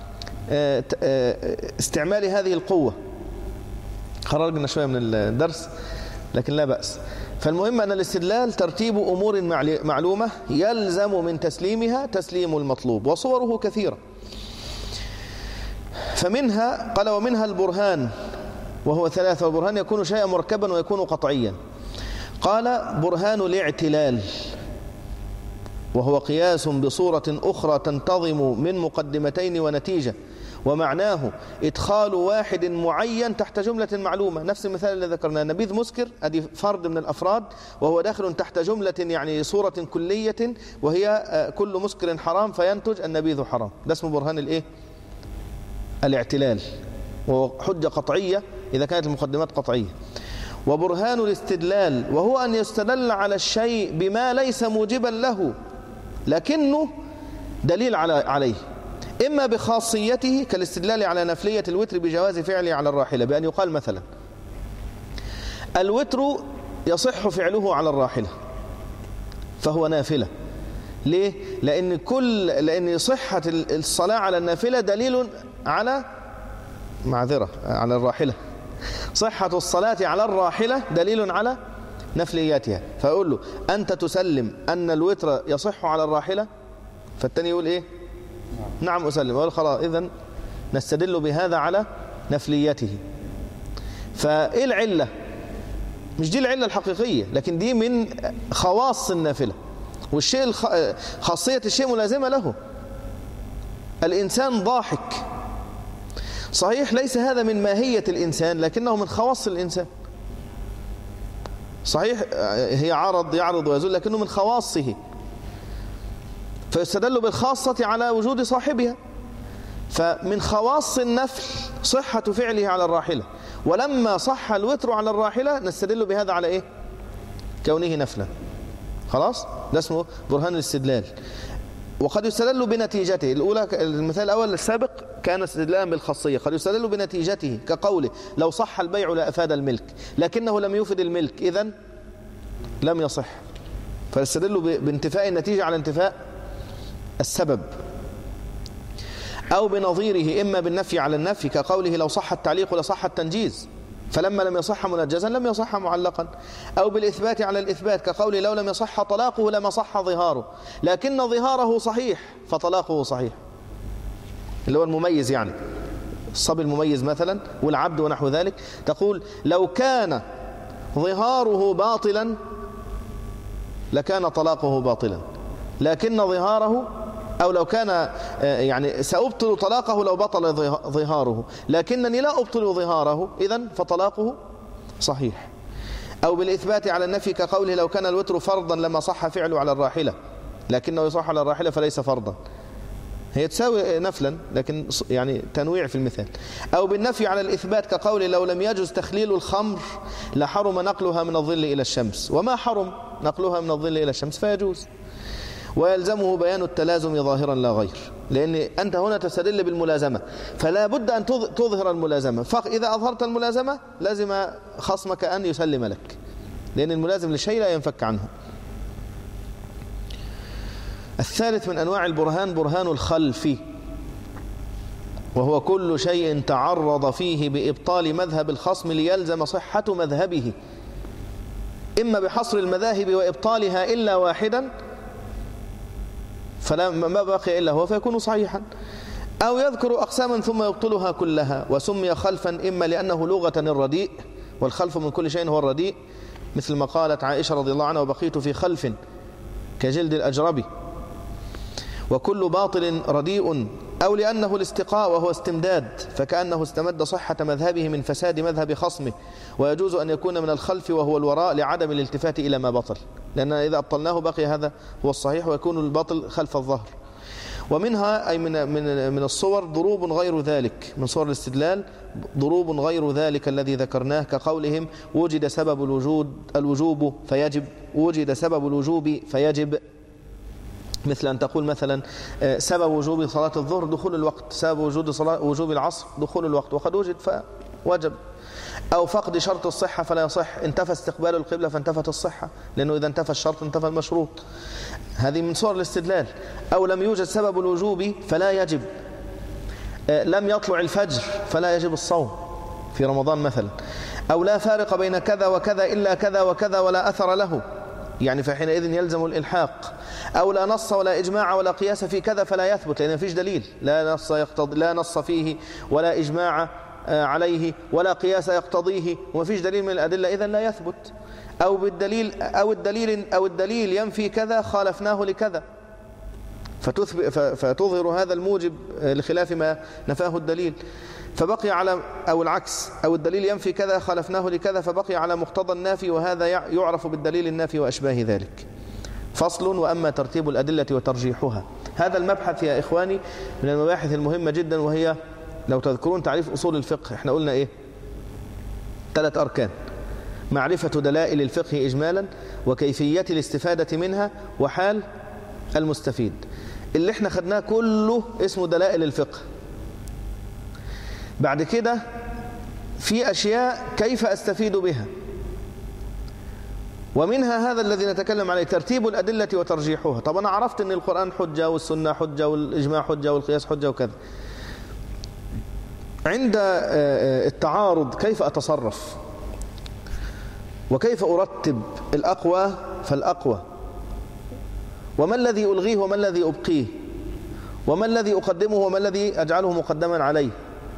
استعمال هذه القوة. خرجنا شوية من الدرس لكن لا بأس. فالمهم أن الاستدلال ترتيب أمور معلومة يلزم من تسليمها تسليم المطلوب، وصوره كثيرة. فمنها قال ومنها البرهان، وهو ثلاثة، والبرهان يكون شيئا مركبا ويكون قطعيا. قال برهان الاعتلال، وهو قياس بصورة أخرى تنتظم من مقدمتين ونتيجة، ومعناه إدخال واحد معين تحت جملة معلومة. نفس المثال الذي ذكرناه، نبيذ مسكر أدي فرد من الأفراد، وهو داخل تحت جملة يعني صورة كلية، وهي كل مسكر حرام فينتج النبيذ حرام. ده اسمه برهان الإيه؟ الاعتلال، وهو حجة قطعية إذا كانت المقدمات قطعية. وبرهان الاستدلال، وهو أن يستدل على الشيء بما ليس موجبا له لكنه دليل عليه، إما بخاصيته كالاستدلال على نفلية الوتر بجواز فعله على الراحلة، بأن يقال مثلا الوتر يصح فعله على الراحلة فهو نافلة. ليه؟ لأن كل لأن صحة الصلاة على النافلة دليل على معذرة على الراحلة، صحة الصلاة على الراحلة دليل على نفلياتها. فأقول له أنت تسلم أن الوتر يصح على الراحلة؟ فالتاني يقول إيه؟ نعم أسلم. أقول خلاص إذن نستدل بهذا على نفليته. فإيه العلة؟ مش دي العلة الحقيقية، لكن دي من خواص النافلة، والشيء الخ... خاصية الشيء ملازمة له. الإنسان ضاحك، صحيح ليس هذا من ماهية الإنسان لكنه من خواص الإنسان. صحيح هي عرض يعرض ويزول لكنه من خواصه، فيستدل بالخاصة على وجود صاحبها. فمن خواص النفل صحة فعله على الراحلة، ولما صح الوتر على الراحلة نستدل بهذا على إيه؟ كونه نفلا. خلاص ده اسمه برهان الاستدلال. وقد يستدل بنتيجته. الأولى المثال الأول السابق كان استدلالا بالخاصية، قد يستدل بنتيجته كقوله لو صح البيع لأفاد الملك، لكنه لم يفد الملك إذن لم يصح، فيستدل بانتفاء النتيجة على انتفاء السبب. أو بنظيره، إما بالنفي على النفي كقوله لو صح التعليق لصح التنجيز، فلما لم يصح منجزا لم يصح معلقا. أو بالإثبات على الإثبات كقوله لو لم يصح طلاقه لما صح ظهاره، لكن ظهاره صحيح فطلاقه صحيح، اللي هو المميز يعني الصبي المميز مثلا والعبد ونحو ذلك. تقول لو كان ظهاره باطلا لكان طلاقه باطلا، لكن ظهاره، أو لو كان يعني سأبطل طلاقه لو بطل ظهاره لكنني لا أبطل ظهاره إذن فطلاقه صحيح. أو بالإثبات على النفي كقوله لو كان الوتر فرضا لما صح فعله على الراحلة، لكنه يصح على الراحلة فليس فرضا، هي تساوي نفلا لكن يعني تنويع في المثال. أو بالنفي على الإثبات كقوله لو لم يجوز تخليل الخمر لحرم نقلها من الظل إلى الشمس، وما حرم نقلها من الظل إلى الشمس فيجوز. ويلزمه بيان التلازم ظاهرا لا غير، لأن أنت هنا تستدل بالملازمة، فلا بد أن تظهر الملازمة، فإذا أظهرت الملازمة لازم خصمك أن يسلم لك، لأن الملازم للشيء لا ينفك عنه. الثالث من أنواع البرهان برهان الخلف، وهو كل شيء تعرض فيه بإبطال مذهب الخصم ليلزم صحة مذهبه، إما بحصر المذاهب وإبطالها إلا واحدا فلا ما بقي إلا هو فيكون صحيحا، أو يذكر أقساما ثم يبطلها كلها وسمي خلفا، إما لأنه لغة الرديء، والخلف من كل شيء هو الرديء، مثل ما قالت عائشة رضي الله عنها وبقيت في خلف كجلد الأجربي، وكل باطل رديء، أو لأنه الاستقاء وهو استمداد، فكأنه استمد صحة مذهبه من فساد مذهب خصمه، ويجوز أن يكون من الخلف وهو الوراء لعدم الالتفات إلى ما بطل، لأن إذا أبطلناه بقي هذا هو الصحيح ويكون الباطل خلف الظهر. ومنها أي من من من الصور ضروب غير ذلك، من صور الاستدلال ضروب غير ذلك الذي ذكرناه كقولهم وجد سبب الوجود الوجوب فيجب، وجد سبب الوجوب فيجب، مثل أن تقول مثلا سبب وجوب صلاة الظهر دخول الوقت، سبب وجود صلاة وجوب العصر دخول الوقت، وقد وجد فوجب. أو فقد شرط الصحة فلا يصح، انتفى استقبال القبلة فانتفت الصحة، لأنه إذا انتفى الشرط انتفى المشروط. هذه من صور الاستدلال. أو لم يوجد سبب الوجوب فلا يجب، لم يطلع الفجر فلا يجب الصوم في رمضان مثلا. أو لا فارق بين كذا وكذا إلا كذا وكذا ولا أثر له، يعني فحينئذ يلزم الإلحاق. أو لا نص ولا إجماع ولا قياس في كذا فلا يثبت، لأن فيش دليل، لا نص يقتضي، لا نص فيه ولا إجماع عليه ولا قياس يقتضيه وما فيش دليل من الأدلة، إذن لا يثبت. أو بالدليل أو الدليل أو الدليل ينفي كذا خالفناه لكذا، فتظهر هذا الموجب لخلاف ما نفاه الدليل، فبقي على، أو العكس، أو الدليل ينفي كذا خالفناه لكذا فبقي على مقتضى النافي، وهذا يعرف بالدليل النافي وأشباه ذلك. فصل. وأما ترتيب الأدلة وترجيحها، هذا المبحث يا إخواني من المباحث المهمة جدا، وهي لو تذكرون تعريف أصول الفقه احنا قلنا إيه؟ ثلاث أركان: معرفة دلائل الفقه إجمالا، وكيفية الاستفادة منها، وحال المستفيد. اللي احنا خدناه كله اسمه دلائل الفقه. بعد كده في أشياء كيف أستفيد بها، ومنها هذا الذي نتكلم عليه، ترتيب الأدلة وترجيحها. طب أنا عرفت أن القرآن حجة والسنة حجة والإجماع حجة والقياس حجة وكذا، عند التعارض كيف أتصرف، وكيف أرتب الأقوى فالأقوى، وما الذي ألغيه وما الذي أبقيه، وما الذي أقدمه وما الذي أجعله مقدما عليه.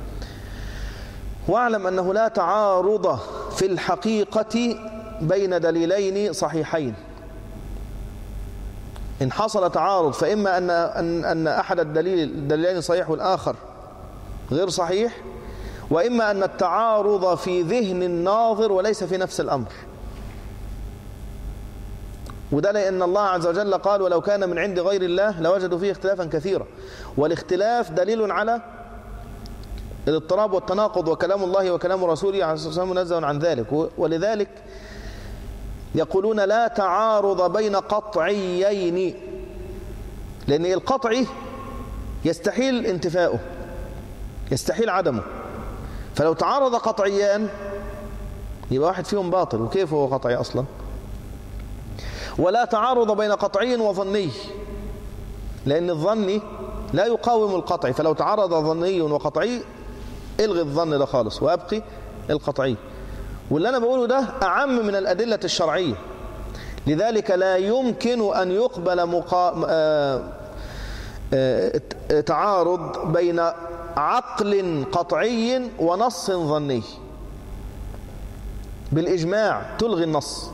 واعلم أنه لا تعارض في الحقيقة بين دليلين صحيحين. إن حصل تعارض فإما أن أن أن أحد الدليل الدليلين صحيح والآخر غير صحيح، وإما أن التعارض في ذهن الناظر وليس في نفس الأمر. وده لأن الله عز وجل قال: ولو كان من عند غير الله لوجدوا فيه اختلافا كثيرا. والاختلاف دليل على الاضطراب والتناقض، وكلام الله وكلام رسوله عليه الصلاة والسلام منزه عن ذلك. ولذلك يقولون لا تعارض بين قطعيين، لأن القطعي يستحيل انتفاؤه، يستحيل عدمه. فلو تعارض قطعيان يبقى واحد فيهم باطل، وكيف هو قطعي أصلا؟ ولا تعارض بين قطعي وظني، لأن الظني لا يقاوم القطعي، فلو تعارض ظني وقطعي الغي الظن ده خالص وأبقي القطعي. واللي أنا بقوله ده أعم من الأدلة الشرعية، لذلك لا يمكن أن يقبل مقا... آ... آ... تعارض بين عقل قطعي ونص ظني. بالإجماع تلغي النص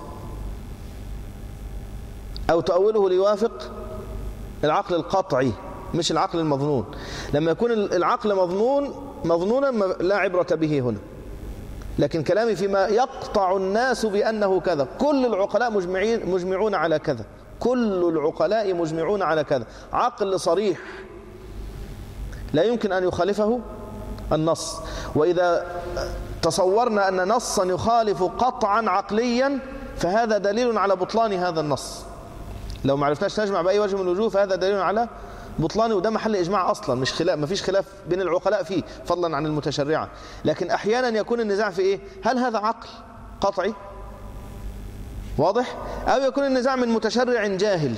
أو تؤوله ليوافق العقل القطعي مش العقل المظنون. لما يكون العقل مظنون مظنونا لا عبرة به هنا. لكن كلامي فيما يقطع الناس بأنه كذا، كل العقلاء مجمعين مجمعون على كذا، كل العقلاء مجمعون على كذا، عقل صريح لا يمكن أن يخالفه النص. وإذا تصورنا أن نصا يخالف قطعا عقليا فهذا دليل على بطلان هذا النص. لو ما عرفناش نجمع بأي وجه من الوجوه فهذا دليل على بطلانه، وده محل إجماع أصلا، مش خلاف، ما فيش خلاف بين العقلاء فيه فضلا عن المتشرعة. لكن أحيانا يكون النزاع في إيه؟ هل هذا عقل قطعي واضح، أو يكون النزاع من متشرع جاهل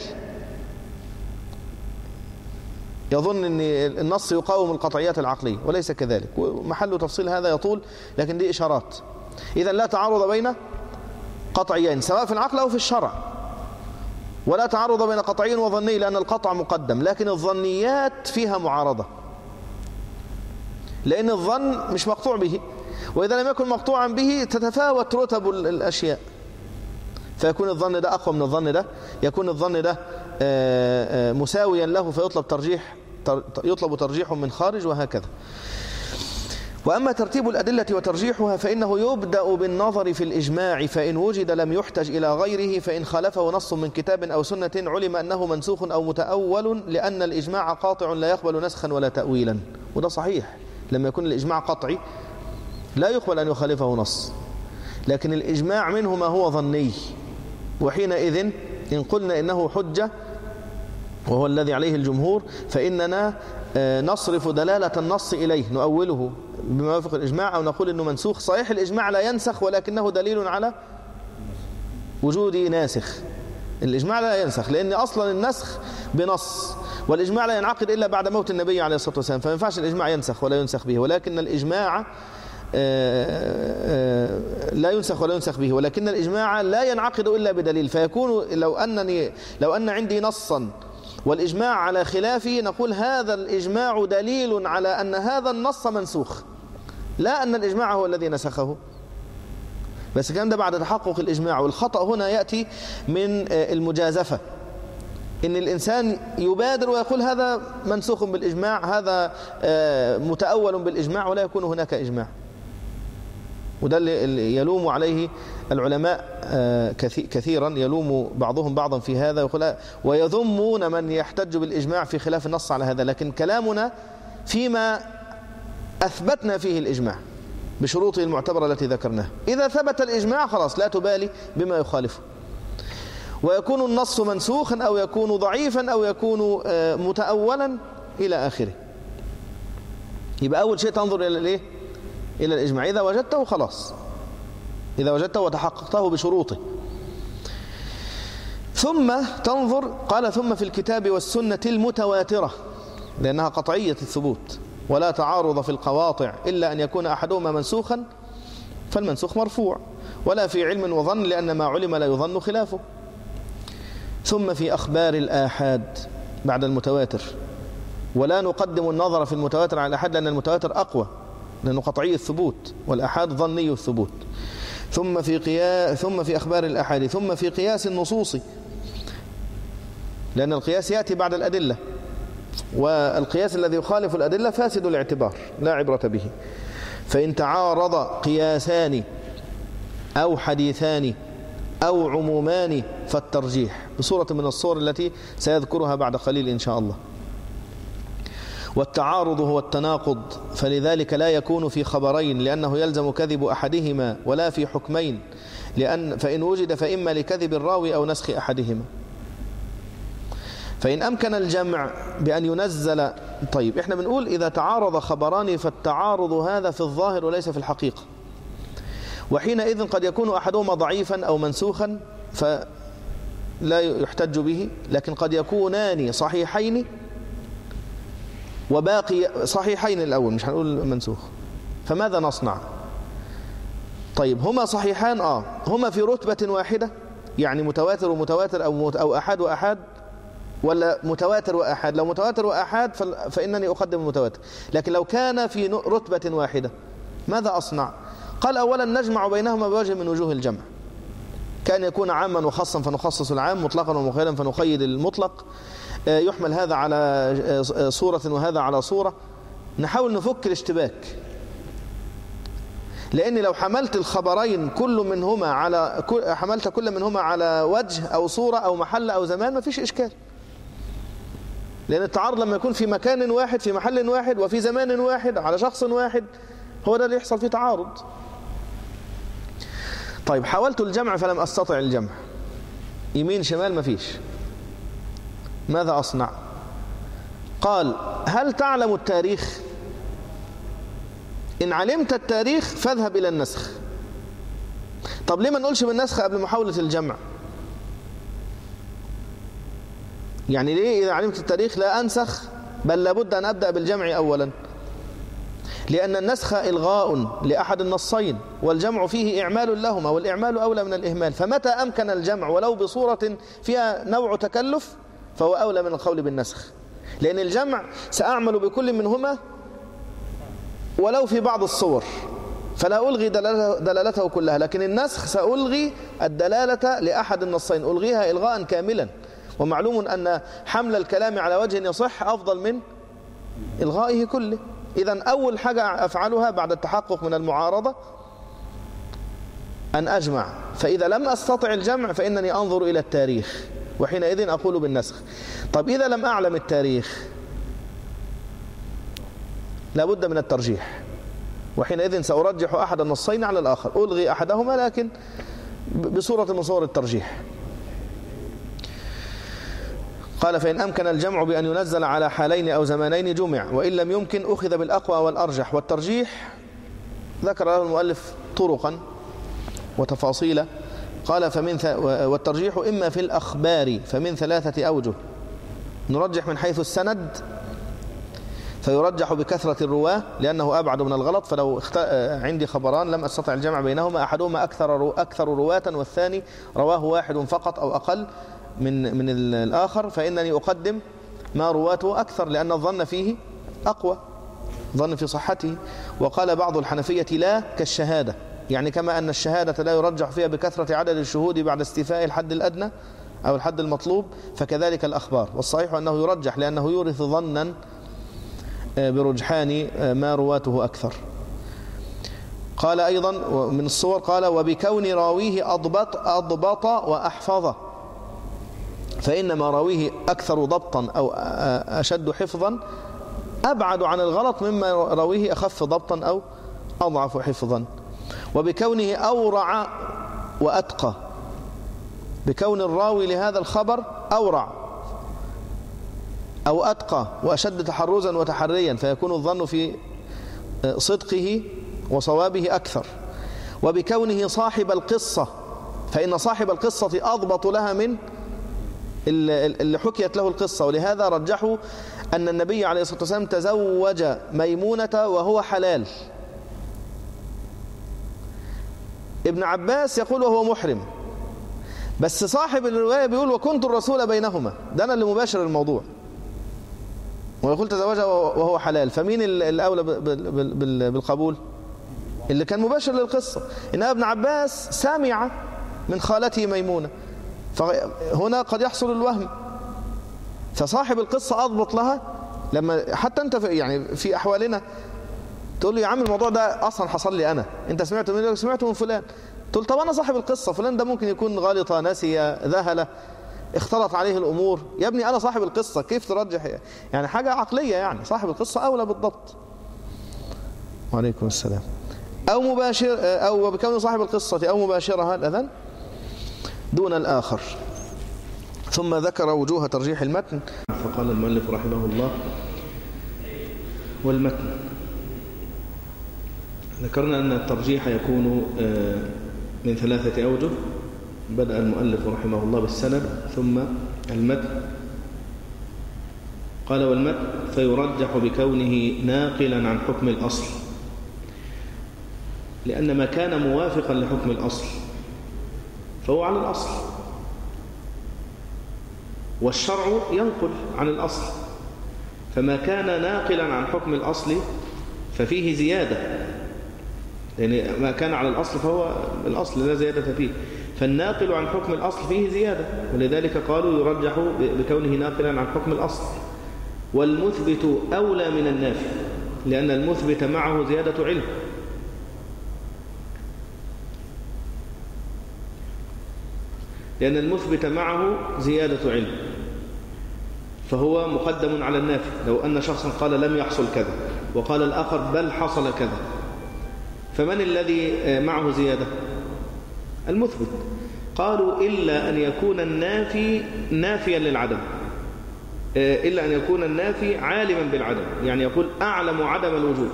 يظن أن النص يقاوم القطعيات العقلية وليس كذلك، ومحل تفصيل هذا يطول، لكن دي إشارات. إذن لا تعارض بين قطعيين سواء في العقل أو في الشرع، ولا تعارض بين قطعي وظني لأن القطع مقدم. لكن الظنيات فيها معارضة، لأن الظن مش مقطوع به، وإذا لم يكن مقطوعا به تتفاوت رتب الأشياء، فيكون الظن ده أقوى من الظن ده، يكون الظن ده مساويا له فيطلب ترجيح، يطلب ترجيح من خارج، وهكذا. وأما ترتيب الأدلة وترجيحها فإنه يبدأ بالنظر في الإجماع، فإن وجد لم يحتج إلى غيره، فإن خالفه نص من كتاب أو سنة علم أنه منسوخ أو متأول، لأن الإجماع قاطع لا يقبل نسخا ولا تأويلا. وده صحيح، لما يكون الإجماع قطعي لا يقبل أن يخالفه نص، لكن الإجماع منه ما هو ظني، وحينئذ إن قلنا إنه حجة وهو الذي عليه الجمهور فإننا نصرف دلالة النص إليه، نؤوله بما يوافق الإجماع، أو نقول إنه منسوخ. صحيح الإجماع لا ينسخ، ولكنه دليل على وجود ناسخ. الإجماع لا ينسخ لأن أصلا النسخ بنص، والإجماع لا ينعقد إلا بعد موت النبي عليه الصلاة والسلام، فما ينفعش الإجماع ينسخ ولا ينسخ به. ولكن الإجماع لا ينسخ ولا ينسخ به، ولكن الإجماع لا ينعقد إلا بدليل. فيكون لو أنني لو أن عندي نصا والإجماع على خلافه، نقول هذا الإجماع دليل على أن هذا النص منسوخ، لا أن الإجماع هو الذي نسخه. بس كان ده بعد تحقق الإجماع. والخطأ هنا يأتي من المجازفة، إن الإنسان يبادر ويقول هذا منسوخ بالإجماع، هذا متأول بالإجماع، ولا يكون هناك إجماع. وده اللي يلوم عليه العلماء كثيرا، يلوم بعضهم بعضا في هذا، ويذمون من يحتج بالإجماع في خلاف النص على هذا. لكن كلامنا فيما أثبتنا فيه الإجماع بشروطه المعتبرة التي ذكرناها. إذا ثبت الإجماع خلاص لا تبالي بما يخالفه، ويكون النص منسوخا أو يكون ضعيفا أو يكون متأولا إلى آخره. يبقى أول شيء تنظر إلى الإيه؟ إلى الإجماع. إذا وجدته خلاص، إذا وجدته وتحققته بشروطه. ثم تنظر، قال ثم في الكتاب والسنة المتواترة، لأنها قطعية الثبوت، ولا تعارض في القواطع إلا أن يكون أحدهما منسوخا فالمنسوخ مرفوع، ولا في علم وظن لأن ما علم لا يظن خلافه. ثم في أخبار الآحاد بعد المتواتر، ولا نقدم النظر في المتواتر على الآحاد لأن المتواتر أقوى، لأنه قطعي الثبوت والآحاد ظني الثبوت. ثم في قياس ثم في أخبار الآحاد، ثم في قياس النصوص، لأن القياس يأتي بعد الأدلة، والقياس الذي يخالف الأدلة فاسد الاعتبار لا عبرة به. فإن تعارض قياسان أو حديثان أو عمومان فالترجيح، بصورة من الصور التي سيذكرها بعد قليل إن شاء الله. والتعارض هو التناقض، فلذلك لا يكون في خبرين لأنه يلزم كذب أحدهما، ولا في حكمين لأن فإن وجد فإما لكذب الراوي أو نسخ أحدهما. فإن أمكن الجمع بأن ينزل، طيب إحنا بنقول إذا تعارض خبران فالتعارض هذا في الظاهر وليس في الحقيقة، وحينئذ قد يكون أحدهما ضعيفا أو منسوخا فلا يحتج به، لكن قد يكونان صحيحين وباقي صحيحين الأول، مش هنقول منسوخ، فماذا نصنع؟ طيب هما صحيحان آه هما في رتبة واحدة، يعني متواتر ومتواتر أو أو أحاد وأحاد، ولا متواتر وأحاد؟ لو متواتر وأحاد فإنني أقدم المتواتر، لكن لو كان في رتبة واحدة ماذا أصنع؟ قال أولا نجمع بينهما بوجه من وجوه الجمع، كان يكون عاما وخاصا فنخصص العام، مطلقا ومقيدا فنقيد المطلق، يحمل هذا على صورة وهذا على صورة، نحاول نفك الاشتباك. لأن لو حملت الخبرين كل منهما على حملت كل منهما على وجه أو صورة أو محل أو زمان ما فيش إشكال، لأن التعارض لما يكون في مكان واحد في محل واحد وفي زمان واحد على شخص واحد هو ده اللي يحصل فيه تعارض. طيب حاولت الجمع فلم أستطع الجمع، يمين شمال ما فيش، ماذا أصنع؟ قال هل تعلم التاريخ؟ إن علمت التاريخ فاذهب إلى النسخ. طب ليه ما نقولش بالنسخ قبل محاولة الجمع؟ يعني ليه إذا علمت التاريخ لا أنسخ بل لابد أن أبدأ بالجمع أولا؟ لأن النسخ إلغاء لأحد النصين والجمع فيه إعمال لهما، والإعمال أولى من الإهمال، فمتى أمكن الجمع ولو بصورة فيها نوع تكلف فهو أولى من القول بالنسخ، لأن الجمع سأعمل بكل منهما ولو في بعض الصور فلا ألغي دلالته كلها، لكن النسخ سألغي الدلالة لأحد النصين، ألغيها إلغاء كاملا. ومعلوم أن حمل الكلام على وجه يصح أفضل من إلغائه كله. إذن أول حاجة أفعلها بعد التحقق من المعارضة أن أجمع، فإذا لم أستطع الجمع فإنني أنظر إلى التاريخ وحينئذ أقول بالنسخ. طب إذا لم أعلم التاريخ لابد من الترجيح، وحينئذ سأرجح أحد النصين على الآخر، ألغي أحدهما لكن بصورة من صور الترجيح. قال فإن أمكن الجمع بأن ينزل على حالين أو زمانين جمع، وإن لم يمكن أخذ بالأقوى والأرجح. والترجيح ذكر له المؤلف طرقا وتفاصيل، قال فمن ث... والترجيح إما في الأخبار فمن ثلاثة أوجه: نرجح من حيث السند، فيرجح بكثرة الرواة لأنه أبعد من الغلط. فلو اخت... عندي خبران لم أستطع الجمع بينهما، أحدهما أكثر رو... أكثر رواة والثاني رواه واحد فقط أو أقل من من الآخر، فإنني أقدم ما رواته أكثر لأن الظن فيه أقوى، ظن في صحته. وقال بعض الحنفية لا كالشهادة، يعني كما أن الشهادة لا يرجح فيها بكثرة عدد الشهود بعد استيفاء الحد الأدنى أو الحد المطلوب، فكذلك الأخبار. والصحيح أنه يرجح لأنه يورث ظنا برجحان ما رواته أكثر. قال أيضا من الصور، قال وبكون راويه أضبط, أضبط وأحفظ، فإن ما راويه أكثر ضبطا أو أشد حفظا أبعد عن الغلط مما راويه أخف ضبطا أو أضعف حفظا. وبكونه أورع وأتقى، بكون الراوي لهذا الخبر أورع أو أتقى وأشد تحرزا وتحريا، فيكون الظن في صدقه وصوابه أكثر. وبكونه صاحب القصة، فإن صاحب القصة أضبط لها من اللي حكيت له القصة. ولهذا رجحوا أن النبي عليه الصلاة والسلام تزوج ميمونة وهو حلال. ابن عباس يقول وهو محرم، بس صاحب الرواية بيقول وكنت الرسول بينهما، ده أنا اللي مباشر الموضوع، ويقول تزوجها وهو حلال. فمين الأولى بالقبول؟ اللي كان مباشر للقصة. إنها ابن عباس سامع من خالته ميمونة، فهنا قد يحصل الوهم، فصاحب القصة أضبط لها. لما حتى أنت في يعني في أحوالنا تقول لي يا عم الموضوع ده أصلا حصل لي أنا، أنت سمعته من سمعته من فلان، تقول طب أنا صاحب القصة، فلان ده ممكن يكون غالطة ناسية ذهلة اختلط عليه الأمور، يا ابني أنا صاحب القصة، كيف ترجح؟ يعني حاجة عقلية، يعني صاحب القصة أولى بالضبط. وعليكم السلام. أو مباشر، أو بكون صاحب القصة أو مباشرها الأذن دون الآخر. ثم ذكر وجوه ترجيح المتن، فقال المؤلف رحمه الله والمتن. ذكرنا أن الترجيح يكون من ثلاثة أوجه. بدأ المؤلف رحمه الله بالسند ثم المتن. قال والمتن فيرجح بكونه ناقلا عن حكم الأصل، لأن ما كان موافقا لحكم الأصل فهو على الأصل، والشرع ينقل عن الأصل، فما كان ناقلا عن حكم الأصل ففيه زيادة، يعني ما كان على الأصل فهو الأصل لا زيادة فيه، فالناقل عن حكم الأصل فيه زيادة، ولذلك قالوا يرجح بكونه ناقلا عن حكم الأصل. والمثبت أولى من النافي، لأن المثبت معه زيادة علم، لأن المثبت معه زيادة علم، فهو مقدم على النافي. لو أن شخصا قال لم يحصل كذا وقال الآخر بل حصل كذا، فمن الذي معه زيادة؟ المثبت. قالوا إلا أن يكون النافي نافيا للعدم، إلا أن يكون النافي عالما بالعدم، يعني يقول أعلم عدم الوجود.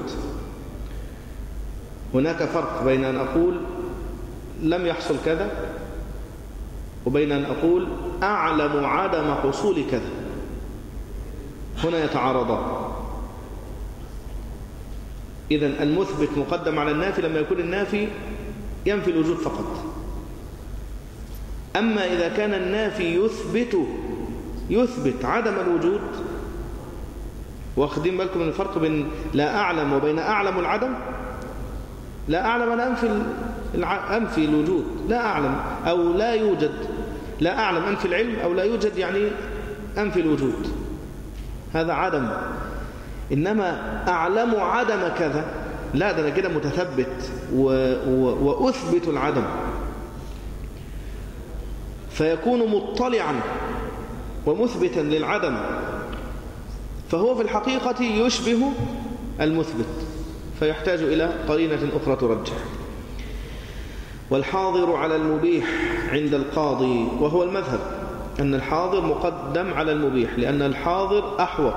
هناك فرق بين أن أقول لم يحصل كذا وبين أن أقول أعلم عدم حصول كذا، هنا يتعارضان. إذن المثبت مقدم على النافي لما يكون النافي ينفي الوجود فقط. أما إذا كان النافي يثبت يثبت عدم الوجود، واخدين بالكم من الفرق بين لا أعلم وبين أعلم العدم؟ لا أعلم أنا أنفي أنفي الوجود، لا أعلم أو لا يوجد، لا أعلم أنفي العلم أو لا يوجد يعني أنفي الوجود، هذا عدم. إنما أعلم عدم كذا، لا ده أنا كده متثبت و... و... وأثبت العدم، فيكون مطلعا ومثبتا للعدم، فهو في الحقيقة يشبه المثبت، فيحتاج إلى قرينة أخرى ترجح. والحاضر على المبيح عند القاضي، وهو المذهب أن الحاضر مقدم على المبيح، لأن الحاضر أحوط.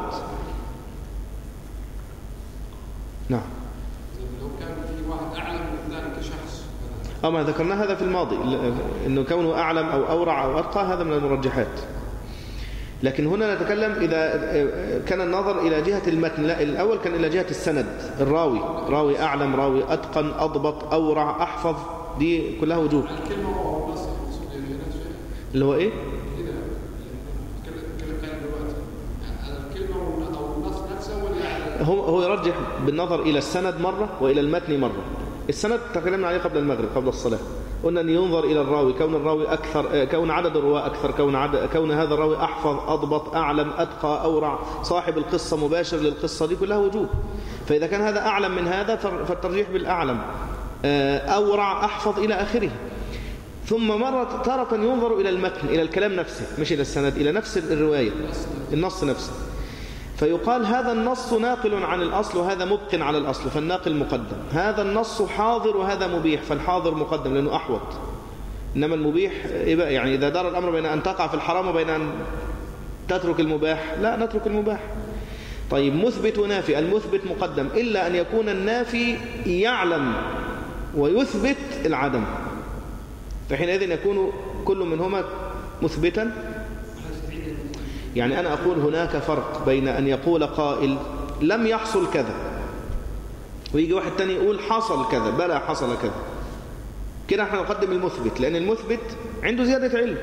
نعم. لو كان في واحد أعلم من ذلك شخص، أما ذكرنا هذا في الماضي، إنه كونه أعلم أو أورع أو أتقى هذا من المرجحات. لكن هنا نتكلم إذا كان النظر إلى جهة المتن، لا الأول كان إلى جهة السند، الراوي راوي أعلم، راوي أتقن، أضبط، أورع، أحفظ، دي كلها وجوب. الكلمة هو النص اللي هو إيه؟ كده كلام كلام دلوقتي الكلمة أو النص نفسه ولا هو هو يرجح بالنظر إلى السند مرة وإلى المتن مرة. السند تكلمنا عليه قبل المغرب قبل الصلاة، قلنا أن ينظر إلى الراوي، كون الراوي أكثر، كون عدد الرواة أكثر، كون عدد كون هذا الراوي أحفظ، أضبط، أعلم، أتقى، أورع، صاحب القصة، مباشر للقصة، دي كلها وجوب. فإذا كان هذا أعلم من هذا فالترجيح بالأعلم، أورع، أحفظ إلى آخره. ثم مرة تارة ينظر إلى المتن، إلى الكلام نفسه، مش إلى السند، إلى نفس الرواية، النص نفسه، فيقال هذا النص ناقل عن الأصل وهذا مبق على الأصل فالناقل مقدم، هذا النص حاضر وهذا مبيح فالحاضر مقدم لأنه أحوط. إنما المبيح يعني إذا دار الأمر بين أن تقع في الحرام وبين أن تترك المباح، لا نترك المباح. طيب مثبت ونافي، المثبت مقدم إلا أن يكون النافي يعلم ويثبت العدم، فحينئذ يكون كل منهما مثبتا. يعني أنا أقول هناك فرق بين أن يقول قائل لم يحصل كذا، ويجي واحد تاني يقول حصل كذا، بلى حصل كذا، كده احنا نقدم المثبت، لأن المثبت عنده زيادة علم.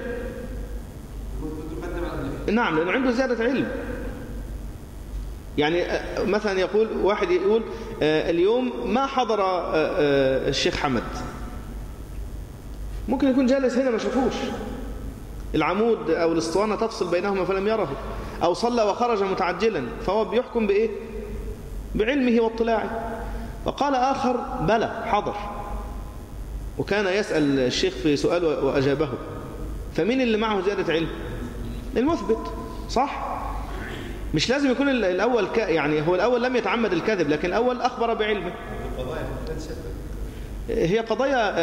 نعم، لأنه عنده زيادة علم. يعني مثلا يقول واحد يقول اليوم ما حضر الشيخ حمد، ممكن يكون جالس هنا ما شافوش، العمود أو الاسطوانة تفصل بينهما فلم يره، أو صلى وخرج متعجلا، فهو بيحكم بإيه؟ بعلمه واطلاعه. وقال آخر بلى حضر، وكان يسأل الشيخ في سؤال وأجابه، فمين اللي معه زيادة علم؟ المثبت، صح؟ مش لازم يكون الأول ك... يعني هو الأول لم يتعمد الكذب، لكن الأول أخبر بعلمه. هي قضايا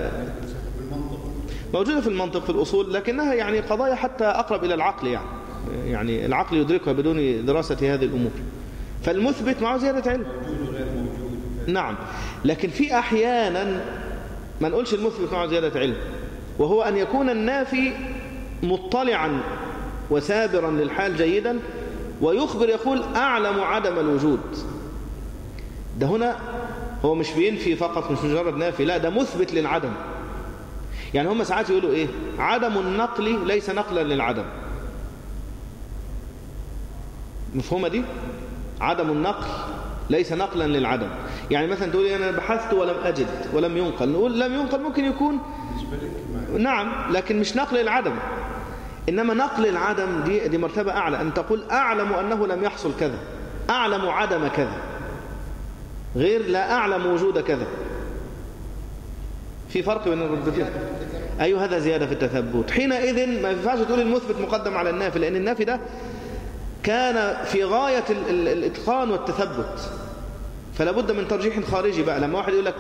موجودة في المنطق في الأصول، لكنها يعني قضايا حتى أقرب إلى العقل، يعني يعني العقل يدركها بدون دراسة هذه الأمور. فالمثبت معه زيادة علم. نعم، لكن في أحيانا ما نقولش المثبت معه زيادة علم، وهو أن يكون النافي مطلعا وثابرا للحال جيدا، ويخبر يقول أعلم عدم الوجود. ده هنا هو مش بينفي فقط، مش مجرد نافي، لا ده مثبت للعدم. يعني هم ساعات يقولوا إيه؟ عدم النقل ليس نقلا للعدم. مفهومة دي؟ عدم النقل ليس نقلا للعدم. يعني مثلا تقول أنا بحثت ولم أجد ولم ينقل، نقول لم ينقل ممكن يكون نعم، لكن مش نقل العدم. إنما نقل العدم دي, دي مرتبة أعلى، أن تقول أعلم أنه لم يحصل كذا، أعلم عدم كذا، غير لا أعلم وجود كذا. في فرق بين الردتين. أيوه، هذا زيادة في التثبت. حينئذ ما ينفعش تقول المثبت مقدم على النافي، لأن النافي ده كان في غاية ال ال الإتقان والتثبت، فلا بد من ترجيح خارجي بقى. لما واحد يقول لك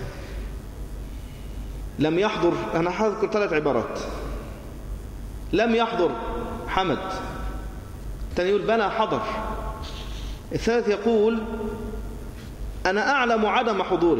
لم يحضر، أنا هذكر ثلاث عبارات، لم يحضر حمد، الثاني يقول بلى حضر، الثالث يقول أنا أعلم عدم حضوره،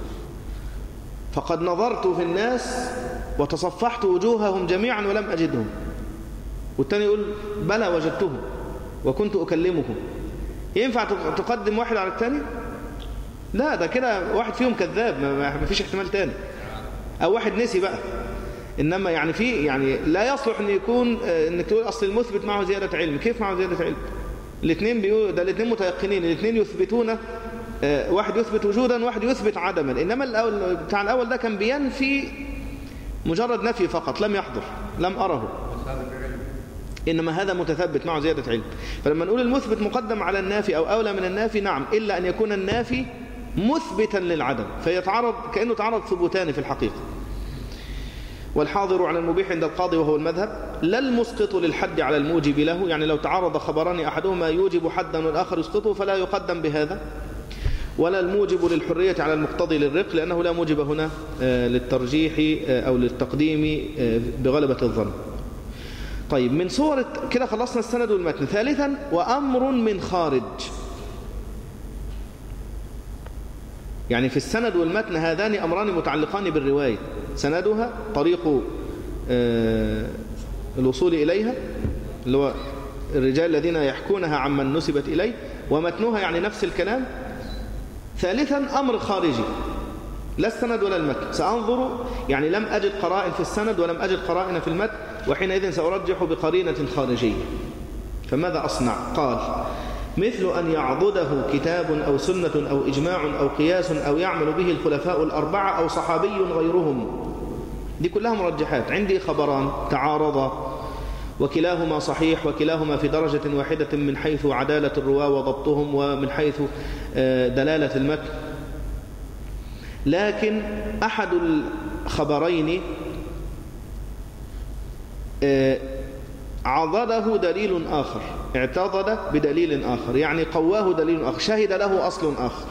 فقد نظرت في الناس وتصفحت وجوههم جميعا ولم أجدهم، والثاني يقول بلى وجدتهم وكنت أكلمهم. ينفع تقدم واحد على الثاني؟ لا، ده كده واحد فيهم كذاب، ما فيش احتمال تاني، أو واحد نسي بقى. إنما يعني في يعني لا يصلح أن يكون أنك تقول أصل المثبت معه زيادة علم. كيف معه زيادة علم؟ الاثنين بيقول ده، الاثنين متيقنين، الاثنين يثبتون، واحد يثبت وجودا واحد يثبت عدما. إنما الأول بتاع الأول ده كان بينفي مجرد نفي فقط، لم يحضر، لم أره، إنما هذا متثبت معه زيادة علم. فلما نقول المثبت مقدم على النافي أو أولى من النافي، نعم، إلا أن يكون النافي مثبتا للعدم، فيتعرض كأنه تعرض ثبوتان في الحقيقة. والحاضر على المبيح عند القاضي وهو المذهب، لا المسقط للحد على الموجب له. يعني لو تعارض خبران أحدهما يوجب حدا والآخر يسقطه فلا يقدم بهذا. ولا الموجب للحرية على المقتضي للرق، لأنه لا موجب هنا للترجيح أو للتقديم بغلبة الظن. طيب، من صور كده خلصنا السند والمتن. ثالثا، وأمر من خارج. يعني في السند والمتن هذان أمران متعلقان بالرواية، سندها طريق الوصول إليها اللي هو الرجال الذين يحكونها عمن نسبت إليه، ومتنها يعني نفس الكلام. ثالثا أمر خارجي، لا السند ولا المتن، سأنظر يعني لم أجد قرائن في السند ولم أجد قرائن في المتن، وحينئذ سأرجح بقرينة خارجية. فماذا أصنع؟ قال: مثل أن يعضده كتاب أو سنة أو إجماع أو قياس أو يعمل به الخلفاء الأربعة أو صحابي غيرهم. دي كلها مرجحات. عندي خبران تعارضا وكلاهما صحيح وكلاهما في درجة واحدة من حيث عدالة الرواة وضبطهم ومن حيث دلالة المتن، لكن أحد الخبرين عضده دليل آخر، اعتضد بدليل آخر، يعني قواه دليل آخر، شهد له أصل آخر،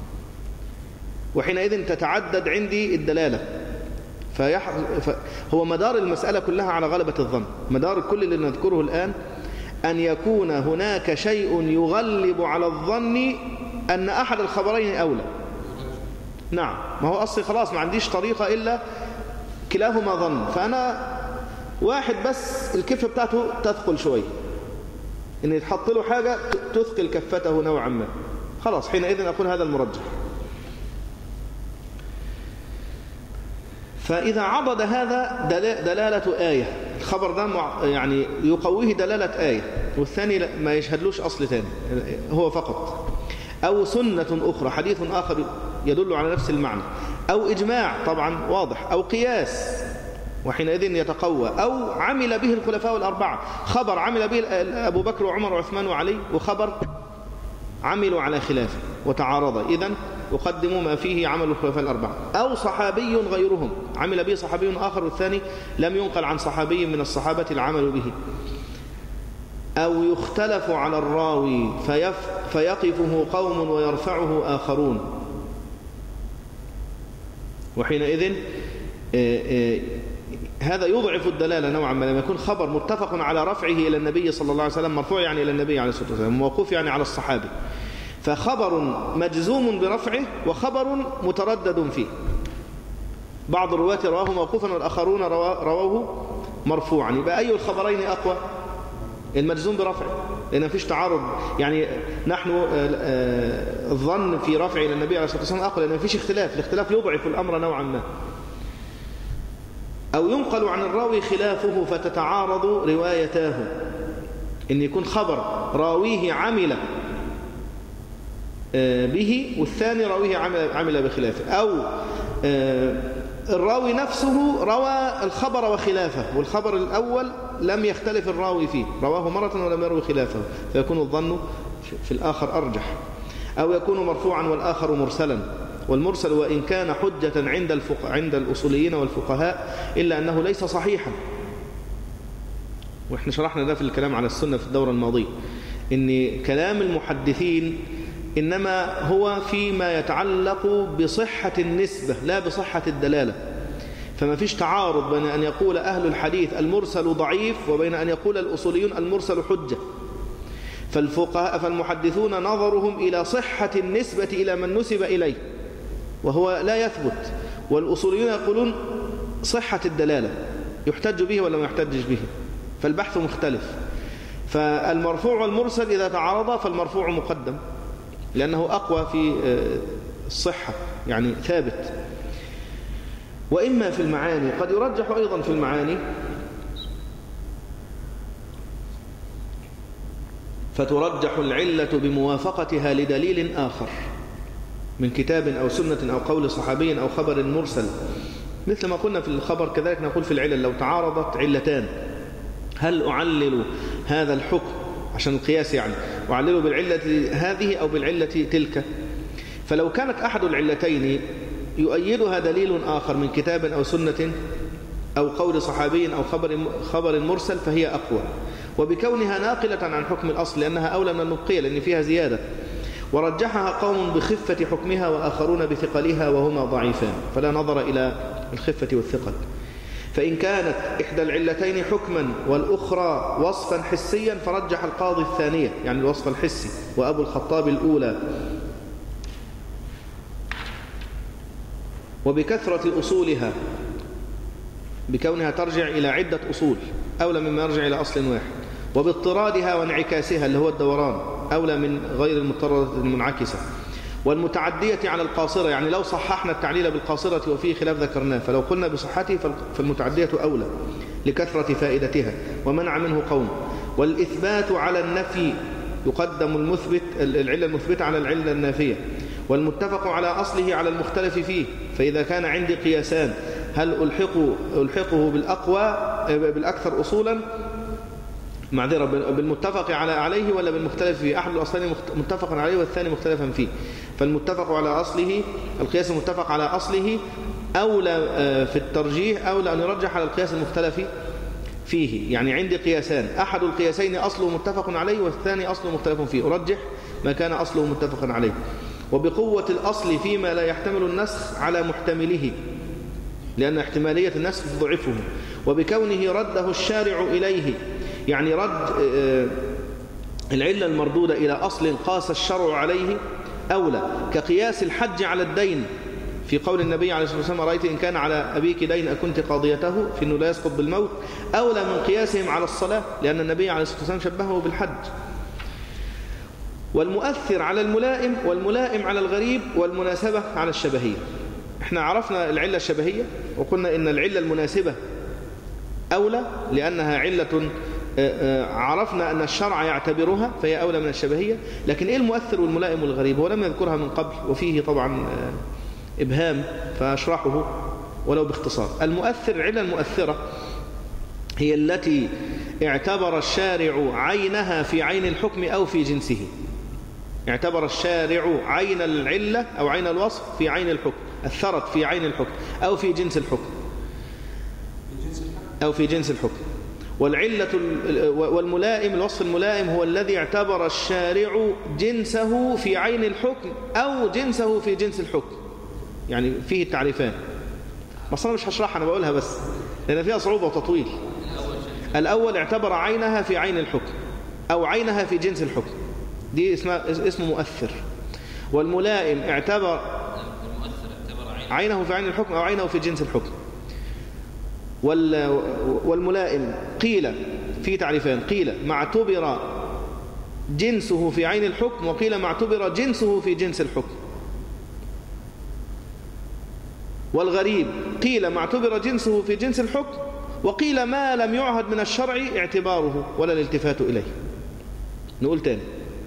وحينئذ تتعدد عندي الدلالة. فيح... فهو مدار المسألة كلها على غلبة الظن. مدار كل اللي نذكره الآن أن يكون هناك شيء يغلب على الظن أن أحد الخبرين أولى. نعم، ما هو أصلي خلاص ما عنديش طريقة إلا كلاهما ظن، فأنا واحد بس الكفة بتاعته تثقل شوي، إن يتحط له حاجة تثقل كفته نوعا ما، خلاص حينئذ أقول هذا المرجح. فإذا عضد هذا دلالة آية، الخبر ده يعني يقويه دلالة آية، والثاني ما يشهدلوش أصل ثاني هو فقط، أو سنة أخرى، حديث آخر يدل على نفس المعنى، أو إجماع طبعا واضح، أو قياس وحينئذ يتقوى، أو عمل به الخلفاء الأربعة، خبر عمل به أبو بكر وعمر وعثمان وعلي، وخبر عملوا على خلافه وتعارض، إذن يقدم ما فيه عمل الخلفاء الأربعة، أو صحابي غيرهم عمل به صحابي آخر والثاني لم ينقل عن صحابي من الصحابة العمل به، أو يختلف على الراوي فيف فيقفه قوم ويرفعه آخرون، وحينئذ هذا يضعف الدلالة نوعا ما. لما يكون خبر متفق على رفعه إلى النبي صلى الله عليه وسلم، مرفوع يعني إلى النبي عليه الصلاة والسلام، موقوف يعني على الصحابي، فخبر مجزوم برفعه وخبر متردد فيه، بعض الرواة رواه موقوفا والآخرون رواه مرفوعا، يبقى أي الخبرين أقوى؟ المجزوم برفعه، لأن مفيش تعارض. يعني نحن الظن في رفعه إلى النبي عليه الصلاة والسلام أقوى، لأن مفيش اختلاف، الاختلاف يضعف الأمر نوعا ما. أو ينقل عن الراوي خلافه فتتعارض روايتاه، إن يكون خبر راويه عمل به والثاني راويه عمل, عمل بخلافه، أو الراوي نفسه روى الخبر وخلافه، والخبر الأول لم يختلف الراوي فيه، رواه مرة ولم يروي خلافه، فيكون الظن في الآخر أرجح. أو يكون مرفوعا والآخر مرسلا، والمرسل وإن كان حجة عند الفق... عند الأصوليين والفقهاء إلا أنه ليس صحيحا، وإحنا شرحنا ده في الكلام على السنة في الدورة الماضية، إن كلام المحدثين إنما هو فيما يتعلق بصحة النسبة لا بصحة الدلالة، فما فيش تعارض بين أن يقول أهل الحديث المرسل ضعيف وبين أن يقول الأصوليون المرسل حجة. فالفقهاء فالمحدثون نظرهم إلى صحة النسبة إلى من نسب إليه، وهو لا يثبت، والأصوليون يقولون صحة الدلالة يحتج به ولا ما يحتجش به، فالبحث مختلف. فالمرفوع والمرسل إذا تعارضا فالمرفوع مقدم لأنه أقوى في الصحة، يعني ثابت. وإما في المعاني، قد يرجح أيضا في المعاني، فترجح العلة بموافقتها لدليل آخر من كتاب أو سنة أو قول صحابي أو خبر مرسل، مثل ما قلنا في الخبر كذلك نقول في العلل. لو تعارضت علتان، هل أعلل هذا الحكم عشان القياس، يعني أعلله بالعلة هذه أو بالعلة تلك؟ فلو كانت أحد العلتين يؤيدها دليل آخر من كتاب أو سنة أو قول صحابي أو خبر خبر مرسل فهي أقوى، وبكونها ناقلة عن حكم الأصل لأنها أولى من المبقية لأن فيها زيادة. ورجحها قوم بخفة حكمها وآخرون بثقلها وهما ضعيفان، فلا نظر إلى الخفة والثقل. فإن كانت إحدى العلتين حكما والأخرى وصفا حسيا فرجح القاضي الثانية، يعني الوصف الحسي، وأبو الخطاب الأولى. وبكثرة أصولها، بكونها ترجع إلى عدة أصول أولى مما يرجع إلى أصل واحد. وباضطرادها وانعكاسها اللي هو الدوران أولى من غير المضطردة المنعكسة، والمتعدية على القاصرة، يعني لو صححنا التعليل بالقاصرة وفيه خلاف ذكرناه، فلو قلنا بصحته فالمتعدية أولى لكثرة فائدتها ومنع منه قوم. والإثبات على النفي يقدم المثبت العلة المثبتة على العلة النافية، والمتفق على أصله على المختلف فيه. فإذا كان عندي قياسان هل ألحقه, ألحقه بالأقوى بالأكثر أصولا معذرة بالمتفق على عليه ولا بالمختلف فيه؟ أحد الأصلين متفق عليه والثاني مختلفا فيه. فالمتفق على أصله القياس المتفق على أصله أولى في الترجيح أولى أن يرجح على القياس المختلف فيه. يعني عندي قياسان، أحد القياسين أصله متفق عليه والثاني أصله مختلف فيه، أرجح ما كان أصله متفق عليه. وبقوة الأصل فيما لا يحتمل النسخ على محتمله، لأن احتمالية النسخ تضعفه. وبكونه رده الشارع إليه، يعني رد العلة المردودة إلى أصل قاس الشرع عليه أولى، كقياس الحج على الدين في قول النبي عليه الصلاة والسلام: رأيت إن كان على أبيك دين أكنت قاضيته، في أنه لا يسقط بالموت، أولى من قياسهم على الصلاة، لأن النبي عليه الصلاة والسلام شبهه بالحج. والمؤثر على الملائم، والملائم على الغريب، والمناسبة على الشبهية. احنا عرفنا العلة الشبهية وقلنا إن العلة المناسبة أولى لأنها علة عرفنا أن الشرع يعتبرها فهي أولى من الشبهية. لكن إيه المؤثر والملائم والغريب؟ هو لم يذكرها من قبل وفيه طبعا إبهام فأشرحه ولو باختصار. المؤثر، العلة المؤثرة هي التي اعتبر الشارع عينها في عين الحكم أو في جنسه. اعتبر الشارع عين العلة أو عين الوصف في عين الحكم، أثرت في عين الحكم أو في جنس الحكم أو في جنس الحكم. والعلة والملائم، الوصف الملائم هو الذي اعتبر الشارع جنسه في عين الحكم أو جنسه في جنس الحكم. يعني فيه التعريفان، بس أنا مش هشرحها، أنا بقولها بس لأن فيها صعوبة وتطويل. الأول اعتبر عينها في عين الحكم أو عينها في جنس الحكم، دي اسمها اسمه مؤثر. والملائم اعتبر عينه في عين الحكم أو عينه في جنس الحكم. والملائم قيل في تعريفان، قيل ما اعتبر جنسه في عين الحكم، وقيل ما اعتبر جنسه في جنس الحكم. والغريب قيل ما اعتبر جنسه في جنس الحكم، وقيل ما لم يعهد من الشرع اعتباره ولا الالتفات إليه. نقول تاني،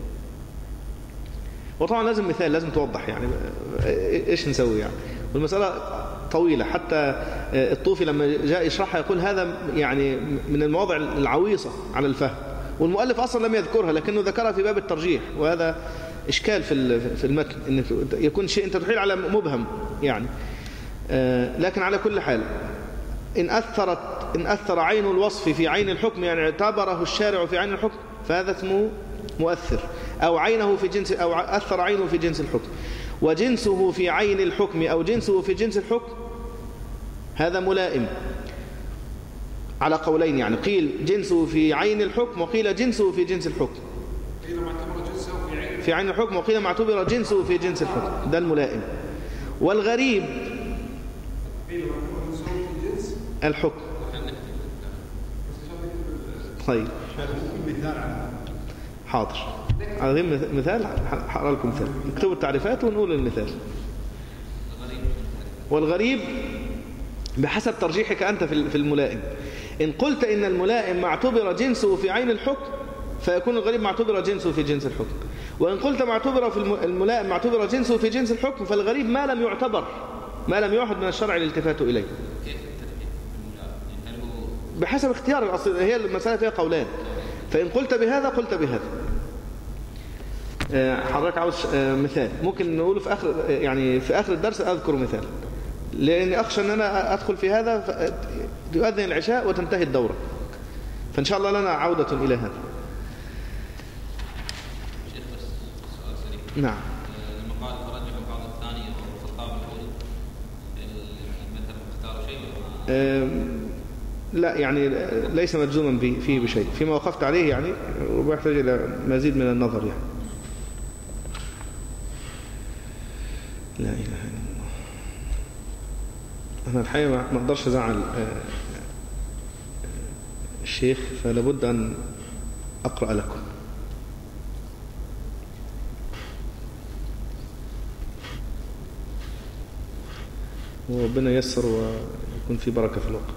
وطبعا لازم مثال، لازم توضح يعني ايش نسوي يعني، والمسألة طويلة. حتى الطوفي لما جاء يشرحها يقول هذا يعني من المواضع العويصة على الفهم، والمؤلف أصلا لم يذكرها لكنه ذكرها في باب الترجيح، وهذا إشكال في في المتن إن يكون شيء أنت تحيل على مبهم يعني. لكن على كل حال إن أثرت إن أثر عين الوصف في عين الحكم، يعني اعتبره الشارع في عين الحكم، فهذا اسمه مؤثر. أو عينه في جنس أو أثر عينه في جنس الحكم، وجنسه في عين الحكم أو جنسه في جنس الحكم، هذا ملائم على قولين. يعني قيل جنسه في عين الحكم وقيل جنسه في جنس الحكم، قيل ما اعتبر جنسه في عين في عين الحكم وقيل ما اعتبر جنسه في جنس الحكم، ده الملائم. والغريب قيل ما اعتبر جنسه في جنس الحكم. طيب حاضر، على مثال هقرا لكم مثال، اكتبوا التعريفات ونقول المثال. والغريب بحسب ترجيحك أنت في الملائم. إن قلت إن الملائم معتبر جنسه في عين الحكم فيكون الغريب معتبر جنسه في جنس الحكم. وإن قلت معتبر في الملائم معتبر جنسه في جنس الحكم فالغريب ما لم يعتبر، ما لم يعهد من الشرع الالتفات إليه. بحسب اختيار الأصل، هي المسألة فيها قولان، فإن قلت بهذا قلت بهذا. حضرتك عاوز مثال ممكن نقوله في آخر، يعني في آخر الدرس أذكر مثال، لأني أخشى أن أنا أدخل في هذا يؤذن العشاء وتنتهي الدورة، فإن شاء الله لنا عودة إلى هذا. شيخ بس سؤال سريع. نعم. لما قال ترجح القاعدة الثانية والخطاب الأول، مثلا اختار شيء ولا لا يعني ليس مجزوما فيه بشيء، فيما وقفت عليه يعني وبيحتاج إلى مزيد من النظر يعني. لا إله إلا الله. أنا الحقيقة ما أقدرش أزعل الشيخ، فلابد أن أقرأ لكم. وربنا ييسر ويكون في بركة في الوقت.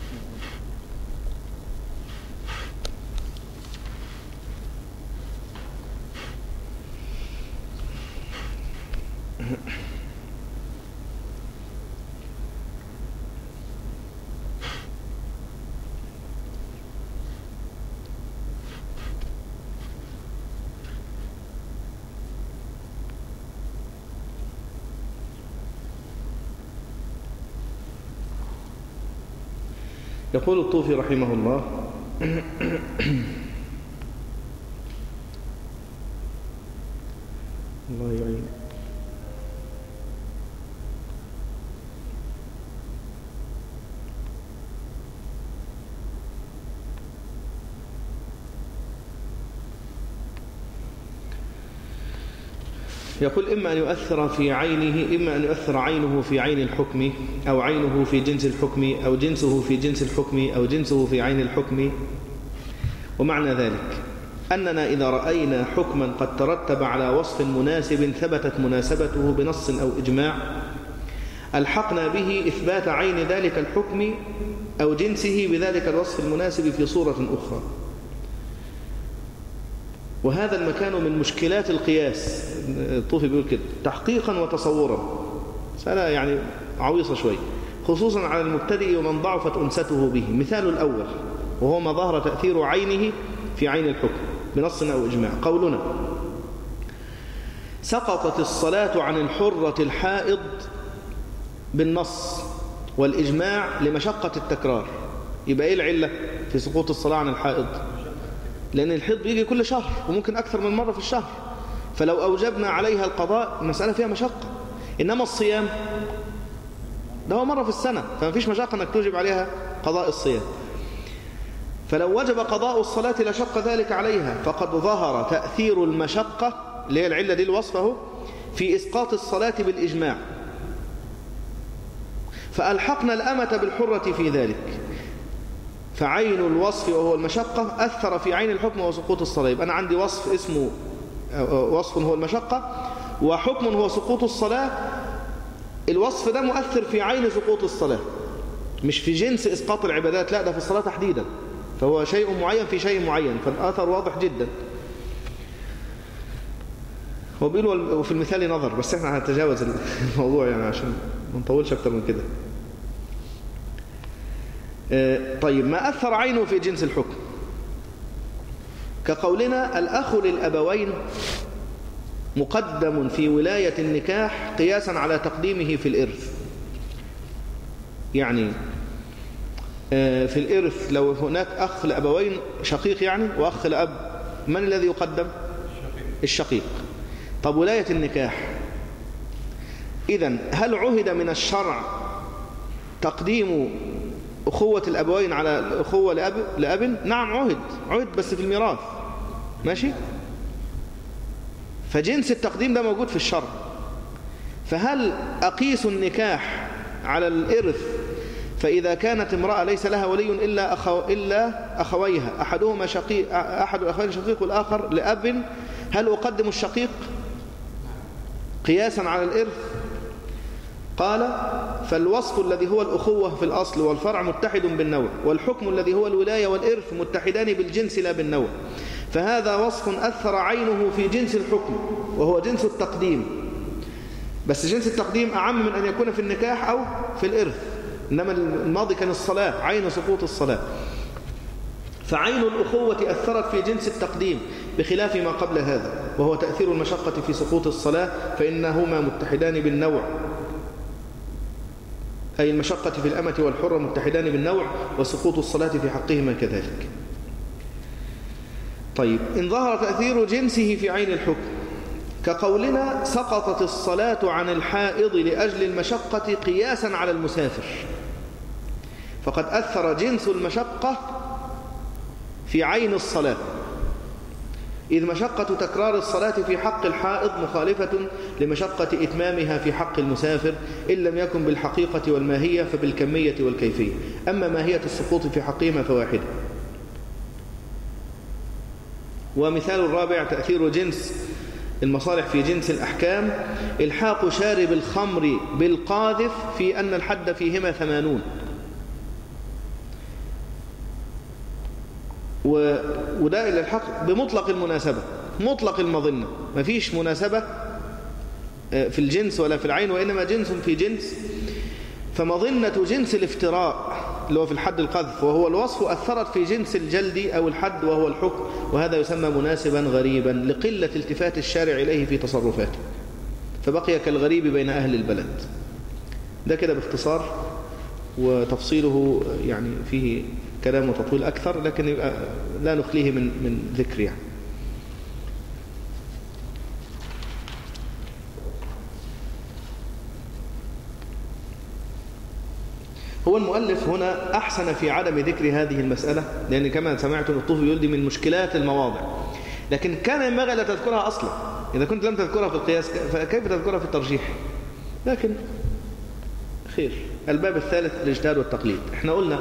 يقول الطوفي رحمه الله: الله يعين. يقول: إما أن يؤثر في عينه إما أن يؤثر عينه في عين الحكم، أو عينه في جنس الحكم، أو جنسه في جنس الحكم، أو جنسه في عين الحكم. ومعنى ذلك أننا إذا رأينا حكما قد ترتب على وصف مناسب ثبتت مناسبته بنص أو إجماع، ألحقنا به إثبات عين ذلك الحكم أو جنسه بذلك الوصف المناسب في صورة أخرى. وهذا المكان من مشكلات القياس. الطوفي بيقول كده: تحقيقا وتصورا. مسألة يعني عويصة شوي، خصوصا على المبتدئ ومن ضعفت أنسته به. مثال الأول وهو ما ظهر تأثير عينه في عين الحكم بنص أو إجماع. قولنا: سقطت الصلاة عن الحرة الحائض بالنص والإجماع لمشقة التكرار. يبقى إيه العلة في سقوط الصلاة عن الحائض؟ لأن الحيض بيجي كل شهر وممكن أكثر من مرة في الشهر، فلو أوجبنا عليها القضاء المسألة فيها مشقة. إنما الصيام ده هو مرة في السنة، فما فيش مشقة أنك توجب عليها قضاء الصيام. فلو وجب قضاء الصلاة لشق ذلك عليها، فقد ظهر تأثير المشقة اللي هي العلة دي الوصفة في إسقاط الصلاة بالإجماع، فألحقنا الأمة بالحرة في ذلك. فعين الوصف وهو المشقة أثر في عين الحكم وسقوط الصلاة. يبقى أنا عندي وصف اسمه وصف هو المشقة، وحكم هو سقوط الصلاة. الوصف ده مؤثر في عين سقوط الصلاة، مش في جنس إسقاط العبادات، لا ده في الصلاة تحديدا، فهو شيء معين في شيء معين، فالأثر واضح جدا. وبيقول وفي المثال نظر، بس احنا هنتجاوز الموضوع يعني عشان ما نطولش أكتر من كده. طيب، ما أثر عينه في جنس الحكم كقولنا: الأخ للأبوين مقدم في ولاية النكاح قياسا على تقديمه في الإرث. يعني في الإرث لو هناك أخ لأبوين شقيق يعني وأخ لأب، من الذي يقدم؟ الشقيق. طب ولاية النكاح، إذن هل عهد من الشرع تقديم أخوة الأبوين على الأخوة لأب, لأب؟ نعم عهد عهد بس في الميراث، ماشي. فجنس التقديم ده موجود في الشرع. فهل أقيس النكاح على الإرث فإذا كانت امرأة ليس لها ولي إلا, أخو إلا أخويها، أحدهما شقيق، أحد الأخوين شقيق والآخر لأب، هل أقدم الشقيق قياسا على الإرث؟ قال: فالوصف الذي هو الأخوة في الأصل والفرع متحد بالنوع، والحكم الذي هو الولاية والإرث متحدان بالجنس لا بالنوع. فهذا وصف أثر عينه في جنس الحكم وهو جنس التقديم، بس جنس التقديم أعم من أن يكون في النكاح أو في الإرث. إنما الماضي كان الصلاة، عين سقوط الصلاة. فعين الأخوة أثرت في جنس التقديم بخلاف ما قبل هذا، وهو تأثير المشقة في سقوط الصلاة، فإنهما متحدان بالنوع، أي المشقة في الأمة والحرة متحدان بالنوع، وسقوط الصلاة في حقهما كذلك. طيب، إن ظهر تأثير جنسه في عين الحكم كقولنا: سقطت الصلاة عن الحائض لأجل المشقة قياسا على المسافر، فقد أثر جنس المشقة في عين الصلاة، إذ مشقة تكرار الصلاة في حق الحائض مخالفة لمشقة إتمامها في حق المسافر، إن لم يكن بالحقيقة والماهية فبالكمية والكيفية. أما ماهية السقوط في حقهما فواحدة. ومثال الرابع تأثير جنس المصالح في جنس الأحكام، إلحاق شارب الخمر بالقاذف في أن الحد فيهما ثمانون. وده الإلحاق بمطلق المناسبة، مطلق المظنة، ما فيش مناسبة في الجنس ولا في العين، وإنما جنس في جنس. فمظنة جنس الافتراء اللي هو في الحد القذف وهو الوصف أثرت في جنس الجلد أو الحد وهو الحكم، وهذا يسمى مناسبا غريبا لقلة التفات الشارع إليه في تصرفاته، فبقي كالغريب بين أهل البلد. ده كده باختصار، وتفصيله يعني فيه كلام وتطويل أكثر، لكن يبقى لا نخليه من من ذكر يعني. هو المؤلف هنا أحسن في عدم ذكر هذه المسألة، لأن كما سمعتم الطوفي يقول دي من مشكلات المواضع، لكن كان ينبغي لا تذكرها أصلا. إذا كنت لم تذكرها في القياس فكيف تذكرها في الترجيح؟ لكن خير. الباب الثالث الاجتهاد والتقليد. احنا قلنا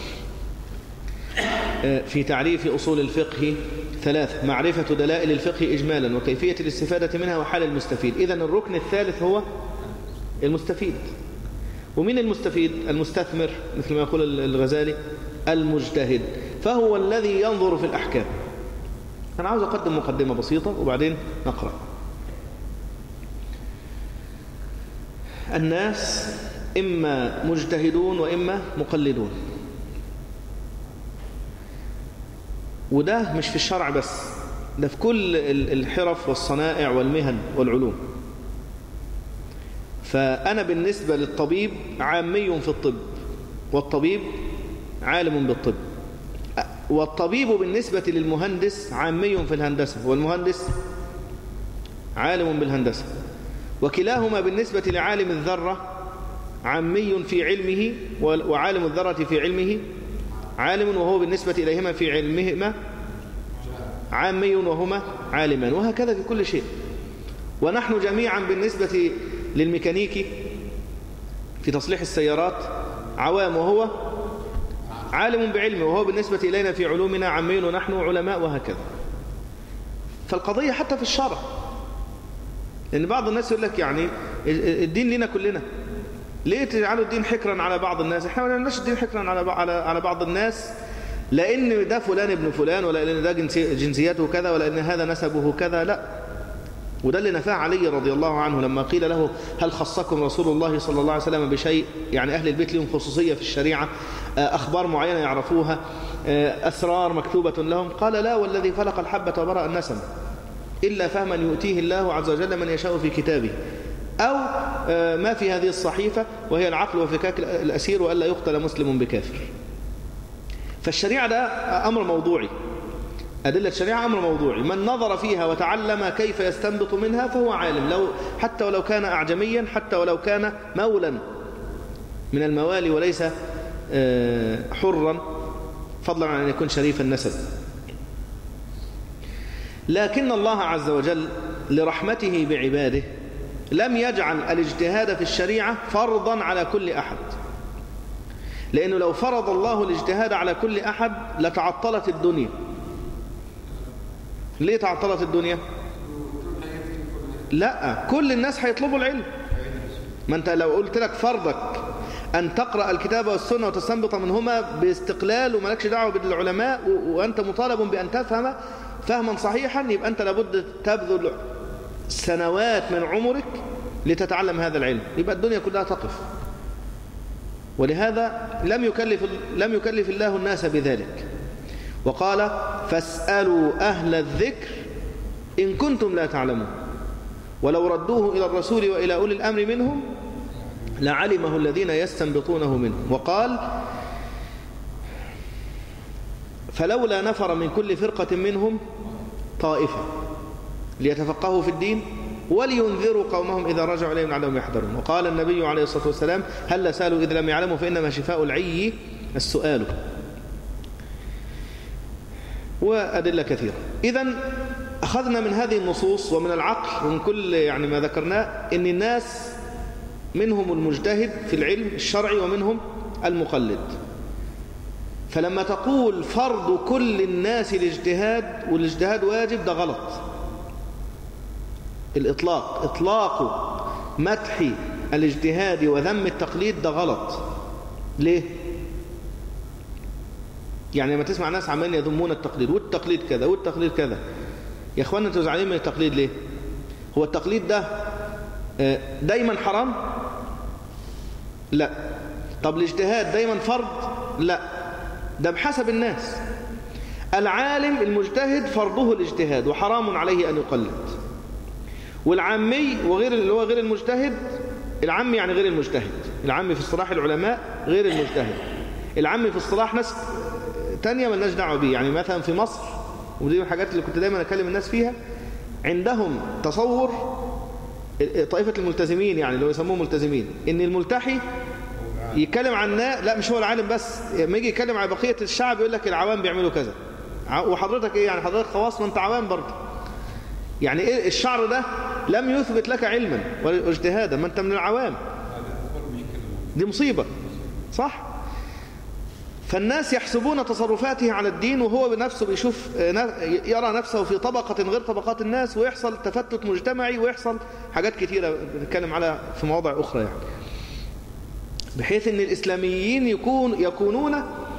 في تعريف أصول الفقه ثلاث: معرفة دلائل الفقه إجمالا، وكيفية الاستفادة منها، وحال المستفيد. إذن الركن الثالث هو المستفيد. ومن المستفيد؟ المستثمر، مثل ما يقول الغزالي، المجتهد، فهو الذي ينظر في الأحكام. أنا عاوز أقدم مقدمة بسيطة وبعدين نقرأ. الناس إما مجتهدون وإما مقلدون، وده مش في الشرع بس، ده في كل الحرف والصنائع والمهن والعلوم. فأنا بالنسبة للطبيب عامي في الطب، والطبيب عالم بالطب، والطبيب بالنسبة للمهندس عامي في الهندسة، والمهندس عالم بالهندسة، وكلاهما بالنسبة لعالم الذرة عامي في علمه، وعالم الذرة في علمه عالم، وهو بالنسبة إليهما في علمهما عامي وهما عالمان، وهكذا في كل شيء. ونحن جميعا بالنسبة للميكانيكي في تصليح السيارات عوام، وهو عالم بعلمه، وهو بالنسبة إلينا في علومنا عامين ونحن علماء، وهكذا. فالقضية حتى في الشرع، لأن بعض الناس يقول لك يعني الدين لنا كلنا، ليه تجعلوا الدين حكرا على بعض الناس؟ احنا ما نعملش الدين حكرا على على بعض الناس لأن ده فلان ابن فلان، ولا لأن ده جنسيته كذا، ولا لأن هذا نسبه كذا، لا. وده اللي نفاه علي رضي الله عنه لما قيل له: هل خصكم رسول الله صلى الله عليه وسلم بشيء؟ يعني أهل البيت لهم خصوصية في الشريعة، أخبار معينة يعرفوها، أسرار مكتوبة لهم. قال: لا، والذي فلق الحبة وبرأ النسم، إلا فهما يؤتيه الله عز وجل من يشاء في كتابه، أو ما في هذه الصحيفة وهي العقل وفكاك الأسير وألا يقتل مسلم بكافر. فالشريعة ده أمر موضوعي، أدلة الشريعة أمر موضوعي، من نظر فيها وتعلم كيف يستنبط منها فهو عالم، لو حتى ولو كان أعجميا، حتى ولو كان مولا من الموالي وليس حرا، فضلا عن أن يكون شريف النسب. لكن الله عز وجل لرحمته بعباده لم يجعل الاجتهاد في الشريعة فرضا على كل أحد، لأنه لو فرض الله الاجتهاد على كل أحد لتعطلت الدنيا. ليه تعطلت الدنيا؟ لا، كل الناس هيطلبوا العلم. ما أنت لو قلت لك فرضك أن تقرأ الكتاب والسنة وتستنبط منهما باستقلال وملكش دعوة بالعلماء، وأنت مطالب بأن تفهم فهما صحيحا، يبقى أنت لابد تبذل سنوات من عمرك لتتعلم هذا العلم، يبقى الدنيا كلها تقف. ولهذا لم يكلف لم يكلف الله الناس بذلك، وقال: فاسألوا أهل الذكر إن كنتم لا تعلمون، ولو ردوه إلى الرسول وإلى أولي الأمر منهم لعلمه الذين يستنبطونه منهم. وقال: فلولا نفر من كل فرقة منهم طائفة ليتفقهوا في الدين ولينذروا قومهم إذا رجعوا إليهم لعلهم يحذرون. وقال النبي عليه الصلاة والسلام: هل سالوا إذ لم يعلموا فإنما شفاء العي السؤال. وأدلة كثيرة. إذن أخذنا من هذه النصوص ومن العقل ومن كل يعني ما ذكرناه إن الناس منهم المجتهد في العلم الشرعي ومنهم المقلد. فلما تقول فرض كل الناس الاجتهاد والاجتهاد واجب، ده غلط. الإطلاق إطلاق مدح الاجتهاد وذم التقليد ده غلط. ليه؟ يعني لما تسمع ناس عمالين يذمون التقليد والتقليد كذا والتقليد كذا، يا اخوانا انتوا زعلانين من التقليد ليه؟ هو التقليد ده دايما حرام؟ لا. طب الاجتهاد دايما فرض؟ لا، ده بحسب الناس. العالم المجتهد فرضه الاجتهاد وحرام عليه أن يقلد، والعامي وغير اللي هو غير المجتهد، العامي يعني غير المجتهد، العامي في اصطلاح العلماء غير المجتهد، العامي في اصطلاح ناس تانية ملناش دعوه بيه. يعني مثلا في مصر، ودي من الحاجات اللي كنت دايما اكلم الناس فيها، عندهم تصور طائفة الملتزمين، يعني اللي هو يسموه ملتزمين، ان الملتحي يتكلم عن لا مش هو العالم بس، لما يجي يتكلم على بقية الشعب يقول لك العوام بيعملوا كذا، وحضرتك ايه يعني؟ حضرتك خواص، ما انت عوام برضه. يعني ايه الشعر ده؟ لم يثبت لك علما ولا اجتهادا، ما انت من العوام. دي مصيبة، صح؟ فالناس يحسبون تصرفاته على الدين، وهو بنفسه بيشوف يرى نفسه في طبقة غير طبقات الناس، ويحصل تفتت مجتمعي، ويحصل حاجات كثيرة بنتكلم على في مواضع أخرى، يعني بحيث أن الإسلاميين يكون يكونون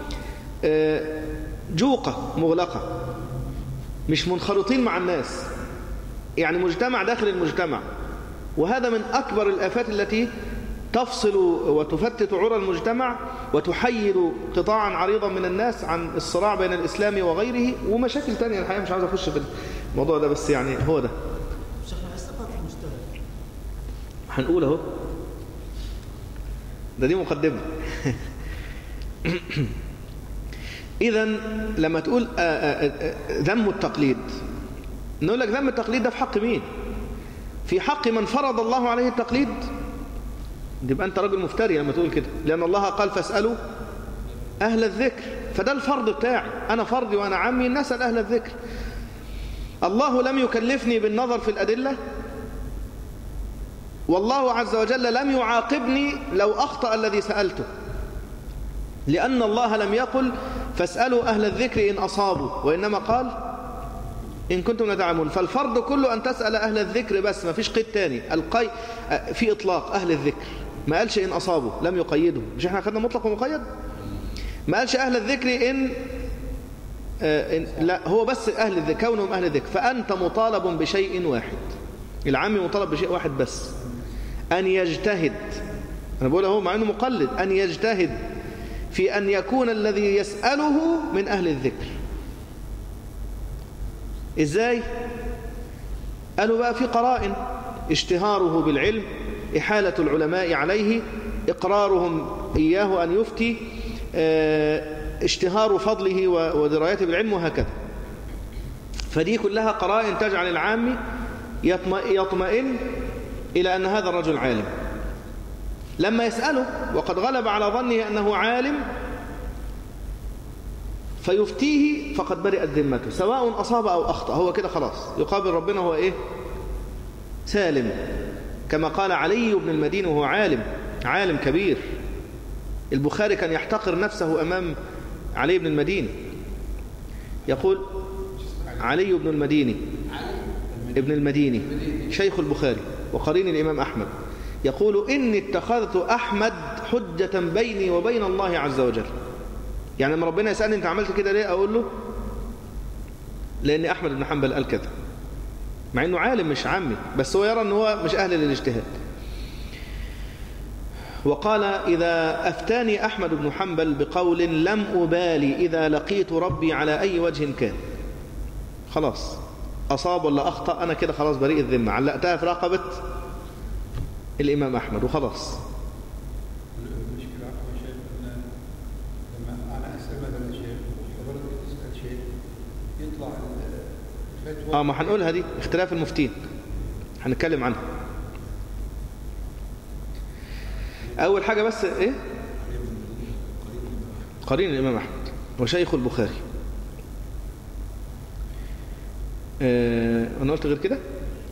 جوقة مغلقة، مش منخرطين مع الناس، يعني مجتمع داخل المجتمع. وهذا من أكبر الآفات التي تفصل وتفتت عرى المجتمع وتحيد قطاعا عريضا من الناس عن الصراع بين الإسلام وغيره، ومشاكل تانية الحقيقة مش عاوز أخش في الموضوع ده، بس يعني هو ده هنقول اهو، ده دي مقدمة. إذا لما تقول ذم التقليد، نقول لك ذم التقليد ده في حق مين؟ في حق من فرض الله عليه التقليد، يبقى أنت راجل مفتري لما تقول كده، لأن الله قال فاسألوا أهل الذكر، فده الفرض بتاعي، أنا فرضي وأنا عمي نسأل أهل الذكر. الله لم يكلفني بالنظر في الأدلة، والله عز وجل لم يعاقبني لو أخطأ الذي سألته، لأن الله لم يقل فاسألوا أهل الذكر إن أصابوا، وإنما قال إن كنتم لا تعلمون. فالفرض كله أن تسأل أهل الذكر بس، ما فيش قيد تاني. القي في إطلاق أهل الذكر، ما قالش إن أصابوا، لم يقيده. مش احنا أخذنا مطلق ومقيد؟ ما قالش أهل الذكر إن, آه إن لا، هو بس أهل الذكر، كونهم أهل الذكر. فأنت مطالب بشيء واحد، العام مطالب بشيء واحد بس، أن يجتهد. أنا بقول اهو مع أنه مقلد، أن يجتهد في أن يكون الذي يسأله من أهل الذكر. إزاي؟ قالوا بقى في قرائن: اشتهاره بالعلم، إحالة العلماء عليه، إقرارهم إياه أن يفتي، اشتهار فضله ودرايته بالعلم، وهكذا. فدي كلها قرائن تجعل العام يطمئن إلى أن هذا الرجل عالم. لما يسأله وقد غلب على ظنه أنه عالم فيفتيه، فقد برئت ذمته، سواء أصاب أو أخطأ، هو كده خلاص يقابل ربنا هو إيه؟ سالم. كما قال علي بن المديني وهو عالم، عالم كبير. البخاري كان يحتقر نفسه أمام علي بن المديني، يقول علي بن المديني ابن المديني شيخ البخاري وقرين الإمام أحمد، يقول إني اتخذت أحمد حجة بيني وبين الله عز وجل. يعني لما ربنا يسألني أنت عملت كده ليه، أقول له لأن أحمد بن حنبل قال كذا، مع أنه عالم مش عمي، بس هو يرى أنه هو مش أهل للاجتهاد. وقال إذا أفتاني أحمد بن حنبل بقول لم أبالي إذا لقيت ربي على أي وجه كان، خلاص أصاب ولا أخطأ، أنا كده خلاص بريء الذمة، علقتها في رقبة الإمام أحمد وخلاص. المشكلة يا شيخ لما أنا أسأل مثلا شيخ حضرتك تسأل شيء يطلع الفتوى آه ما هنقولها دي اختلاف المفتين، هنتكلم عنها. أول حاجة بس إيه؟ قرين الإمام أحمد وشيخ البخاري. آه أنا قلت غير كده؟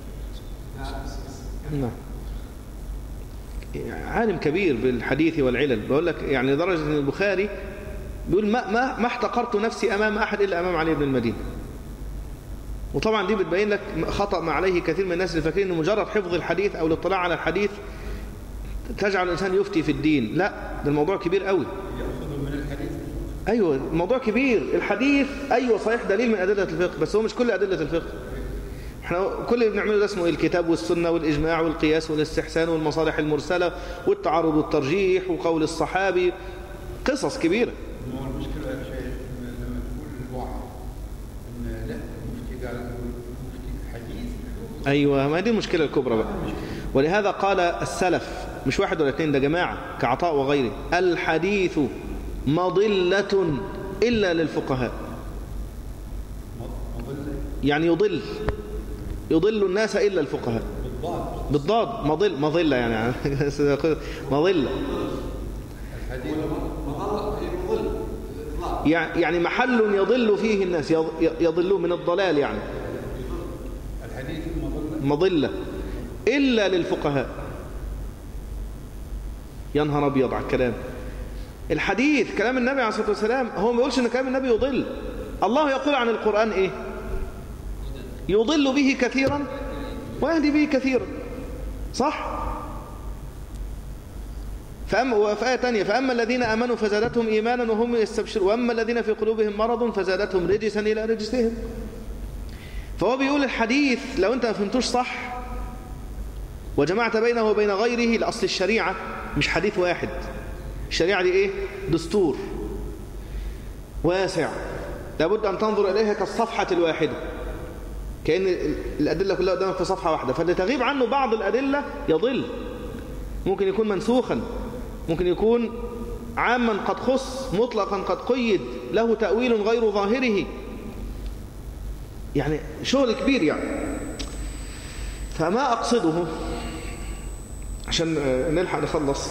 نعم. عالم كبير بالحديث والعلل، بقول لك يعني لدرجة أن البخاري بيقول ما, ما, ما احتقرت نفسي أمام أحد إلا أمام علي بن المدينة. وطبعا دي بتبين لك خطأ ما عليه كثير من الناس اللي فاكرين إن مجرد حفظ الحديث أو الاطلاع على الحديث تجعل الإنسان يفتي في الدين. لا، ده الموضوع كبير قوي. يأخذ من الحديث. أيوة، الموضوع كبير. الحديث أيوة صحيح دليل من أدلة الفقه، بس هو مش كل أدلة الفقه. احنا كل اللي بنعمله ده اسمه الكتاب والسنة والإجماع والقياس والاستحسان والمصالح المرسلة والتعارض والترجيح وقول الصحابي، قصص كبيرة. ما هو المشكلة يا شيخ لما تقول الوعي إن لا المفتي قال المفتي حديث. أيوة، ما دي المشكلة الكبرى بقى. ولهذا قال السلف، مش واحد ولا اثنين، ده جماعة كعطاء وغيره، الحديث مضلة إلا للفقهاء. يعني يضل يضل الناس إلا الفقهاء. بالضاد مضل مضلة يعني مضلة يعني محل يضل فيه الناس، يضلون من الضلال يعني. الحديث مضلة إلا للفقهاء. يا نهار أبيض على الكلام. الحديث كلام النبي عليه الصلاة والسلام، هو ما يقولش إن كلام النبي يضل. الله يقول عن القرآن إيه؟ يضل به كثيرا ويهدي به كثيرا، صح؟ فأما وفي آية تانية فأما الذين آمنوا فزادتهم إيمانا وهم يستبشرون وأما الذين في قلوبهم مرض فزادتهم رجسا إلى رجسهم. فهو بيقول الحديث لو أنت ما فهمتوش صح وجمعت بينه وبين غيره، لأصل الشريعة مش حديث واحد. الشريعة دي إيه؟ دستور واسع لابد أن تنظر إليها كالصفحة الواحدة، كأن الأدلة كلها قدامك في صفحة واحدة، فاللي تغيب عنه بعض الأدلة يضل. ممكن يكون منسوخا، ممكن يكون عاما قد خص، مطلقا قد قيد، له تأويل غير ظاهره، يعني شغل كبير يعني. فما أقصده عشان نلحق نخلص،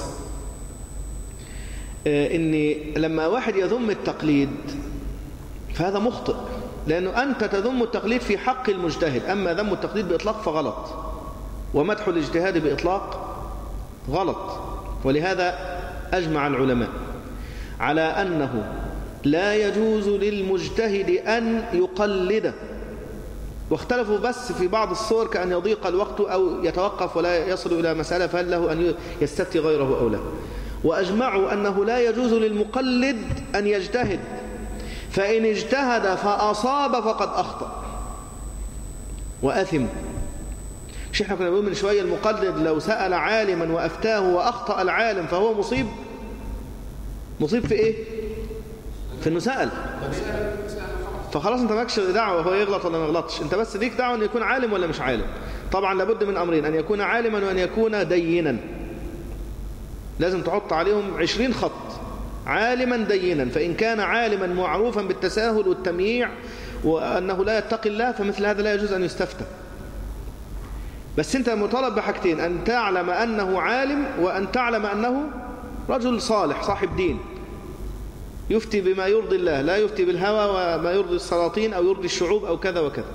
إن لما واحد يذم التقليد فهذا مخطئ، لأنه أنت تذم التقليد في حق المجتهد، أما ذم التقليد بإطلاق فغلط، ومدح الاجتهاد بإطلاق غلط. ولهذا أجمع العلماء على أنه لا يجوز للمجتهد أن يقلد، واختلفوا بس في بعض الصور كأن يضيق الوقت أو يتوقف ولا يصل إلى مسألة فهل له أن يستفتي غيره أو لا. وأجمعوا أنه لا يجوز للمقلد أن يجتهد، فإن اجتهد فأصاب فقد أخطأ وأثم. مش احنا كنا بنقول من شوية المقلد لو سأل عالما وأفتاه وأخطأ العالم فهو مصيب. مصيب في إيه؟ في إنه سأل، فخلاص انت ماكش دعوة هو يغلط ولا ما يغلطش، انت بس ليك دعوة أن يكون عالم ولا مش عالم. طبعا لابد من أمرين، أن يكون عالما وأن يكون دينا، لازم تحط عليهم عشرين خط. عالما دينا، فإن كان عالما معروفا بالتساهل والتمييع وأنه لا يتقي الله فمثل هذا لا يجوز أن يستفتى. بس انت مطالب بحاجتين، أن تعلم أنه عالم وأن تعلم أنه رجل صالح صاحب دين يفتي بما يرضي الله، لا يفتي بالهوى وما يرضي السلاطين أو يرضي الشعوب أو كذا وكذا.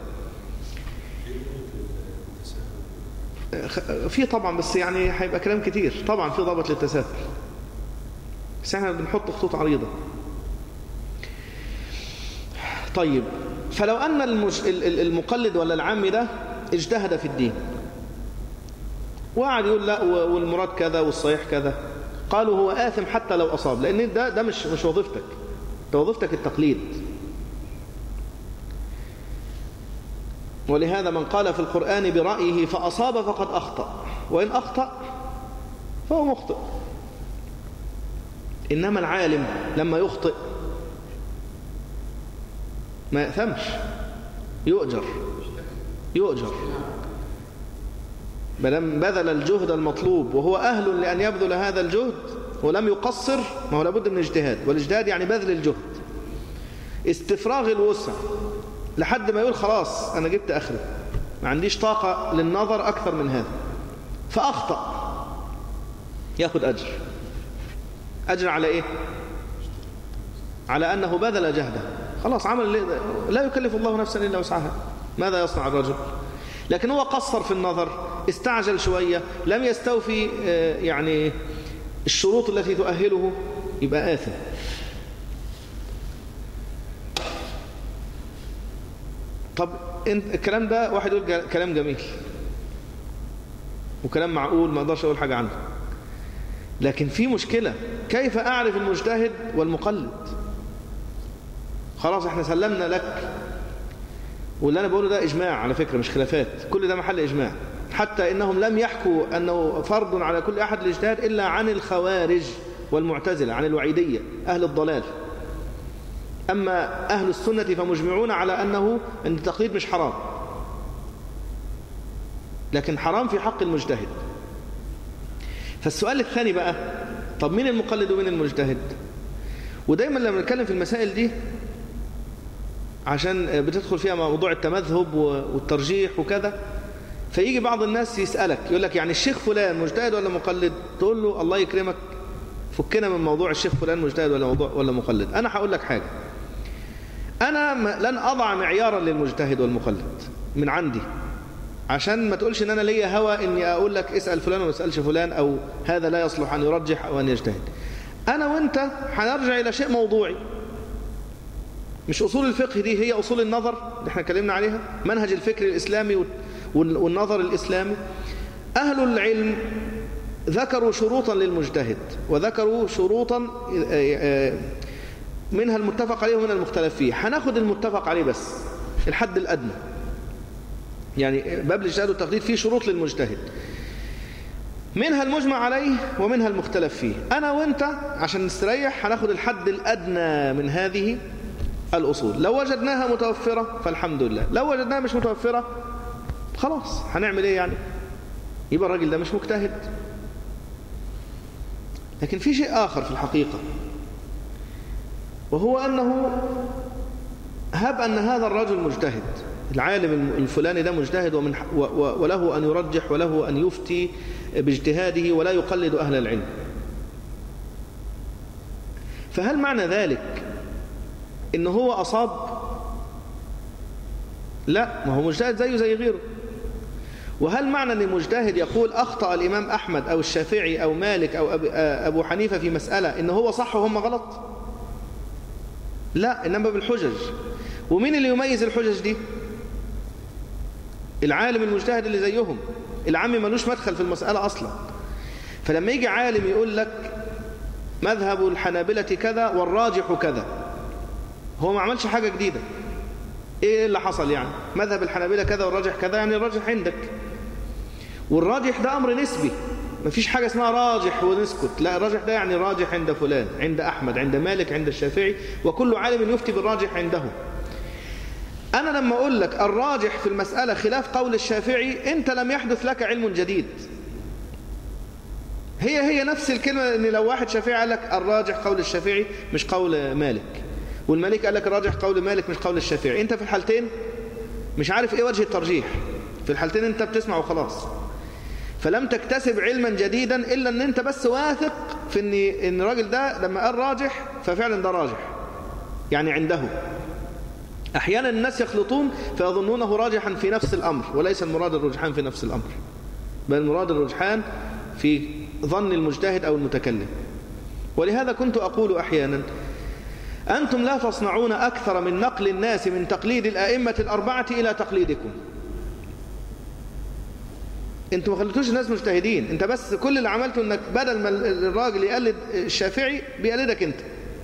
في طبعا، بس يعني هيبقى كلام كتير. طبعا في ضابط للتساهل، بس احنا بنحط خطوط عريضة. طيب، فلو أن المج... المقلد ولا العامي ده اجتهد في الدين وقعد يقول لا والمراد كذا والصحيح كذا، قالوا هو آثم حتى لو أصاب، لأن ده ده مش مش وظيفتك، ده وظيفتك التقليد. ولهذا من قال في القرآن برأيه فأصاب فقد أخطأ، وإن أخطأ فهو مخطئ. إنما العالم لما يخطئ ما يأثمش، يؤجر يؤجر بذل الجهد المطلوب وهو أهل لأن يبذل هذا الجهد ولم يقصر. ما هو لابد من اجتهاد، والاجتهاد يعني بذل الجهد، استفراغ الوسع لحد ما يقول خلاص أنا جبت آخري، ما عنديش طاقة للنظر أكثر من هذا، فأخطأ، يأخذ أجر. أجر على إيه؟ على أنه بذل جهده، خلاص عمل. لا يكلف الله نفسا إلا وسعها، ماذا يصنع الرجل؟ لكن هو قصر في النظر، استعجل شوية، لم يستوفي يعني الشروط التي تؤهله، يبقى آثم. طب انت الكلام ده واحد يقول كلام جميل وكلام معقول ما اقدرش اقول حاجة عنه، لكن في مشكلة، كيف اعرف المجتهد والمقلد؟ خلاص احنا سلمنا لك، واللي انا بقوله ده اجماع على فكرة مش خلافات، كل ده محل اجماع، حتى انهم لم يحكوا انه فرض على كل احد الاجتهاد الا عن الخوارج والمعتزلة، عن الوعيدية اهل الضلال. اما اهل السنة فمجمعون على انه ان التقليد مش حرام، لكن حرام في حق المجتهد. فالسؤال الثاني بقى، طب مين المقلد ومين المجتهد؟ ودايما لما نتكلم في المسائل دي عشان بتدخل فيها موضوع التمذهب والترجيح وكذا، فيجي بعض الناس يسألك يقول لك يعني الشيخ فلان مجتهد ولا مقلد؟ تقول له الله يكرمك فكنا من موضوع الشيخ فلان مجتهد ولا موضوع ولا مقلد. أنا هقول لك حاجة، أنا لن أضع معيارا للمجتهد والمقلد من عندي، عشان ما تقولش ان انا ليا هوى اني اقول لك اسأل فلان وما اسألش فلان، او هذا لا يصلح ان يرجح او ان يجتهد. انا وانت هنرجع الى شيء موضوعي، مش اصول الفقه دي هي اصول النظر اللي احنا اتكلمنا عليها، منهج الفكر الاسلامي والنظر الاسلامي. اهل العلم ذكروا شروطا للمجتهد، وذكروا شروطا منها المتفق عليه ومنها المختلف فيه. هناخد المتفق عليه بس، الحد الادنى، يعني باب الاجتهاد والتقليد فيه شروط للمجتهد، منها المجمع عليه ومنها المختلف فيه. أنا وإنت عشان نستريح هناخد الحد الأدنى من هذه الأصول، لو وجدناها متوفرة فالحمد لله، لو وجدناها مش متوفرة خلاص هنعمل إيه يعني؟ يبقى الراجل ده مش مجتهد. لكن في شيء آخر في الحقيقة، وهو أنه هب أن هذا الرجل مجتهد، العالم الفلاني ده مجتهد ومن وله أن يرجح وله أن يفتي باجتهاده ولا يقلد أهل العلم، فهل معنى ذلك إنه هو أصاب؟ لا، ما هو مجتهد زيه زي غيره. وهل معنى أن المجتهد يقول أخطأ الإمام أحمد أو الشافعي أو مالك أو أبو حنيفة في مسألة إنه هو صح وهم غلط؟ لا، إنما بالحجج. ومين اللي يميز الحجج دي؟ العالم المجتهد اللي زيهم، العامي ملوش مدخل في المسألة أصلا. فلما يجي عالم يقول لك مذهب الحنابلة كذا والراجح كذا، هو ما عملش حاجة جديدة. إيه اللي حصل يعني؟ مذهب الحنابلة كذا والراجح كذا، يعني الراجح عندك، والراجح ده أمر نسبي، ما فيش حاجة اسمها راجح ونسكت، لا، الراجح ده يعني راجح عند فلان، عند أحمد، عند مالك، عند الشافعي، وكل عالم يفتي بالراجح عنده. أنا لما أقول لك الراجح في المسألة خلاف قول الشافعي، أنت لم يحدث لك علم جديد، هي هي نفس الكلمة. إن لو واحد شافعي قال لك الراجح قول الشافعي مش قول مالك، والمالك قال لك الراجح قول مالك مش قول الشافعي، أنت في الحالتين مش عارف إيه وجه الترجيح، في الحالتين أنت بتسمع وخلاص. فلم تكتسب علما جديدا إلا أن أنت بس واثق في أن إن الراجل ده لما قال راجح ففعلا ده راجح، يعني عنده. أحيانا الناس يخلطون فيظنونه راجحا في نفس الأمر، وليس المراد الرجحان في نفس الأمر، بل المراد الرجحان في ظن المجتهد أو المتكلم. ولهذا كنت أقول أحيانا أنتم لا تصنعون أكثر من نقل الناس من تقليد الأئمة الأربعة إلى تقليدكم. أنتم ما خليتوش الناس مجتهدين، أنت بس كل اللي عملته أنك بدل ما الراجل يقلد الشافعي بيقلدك أنت.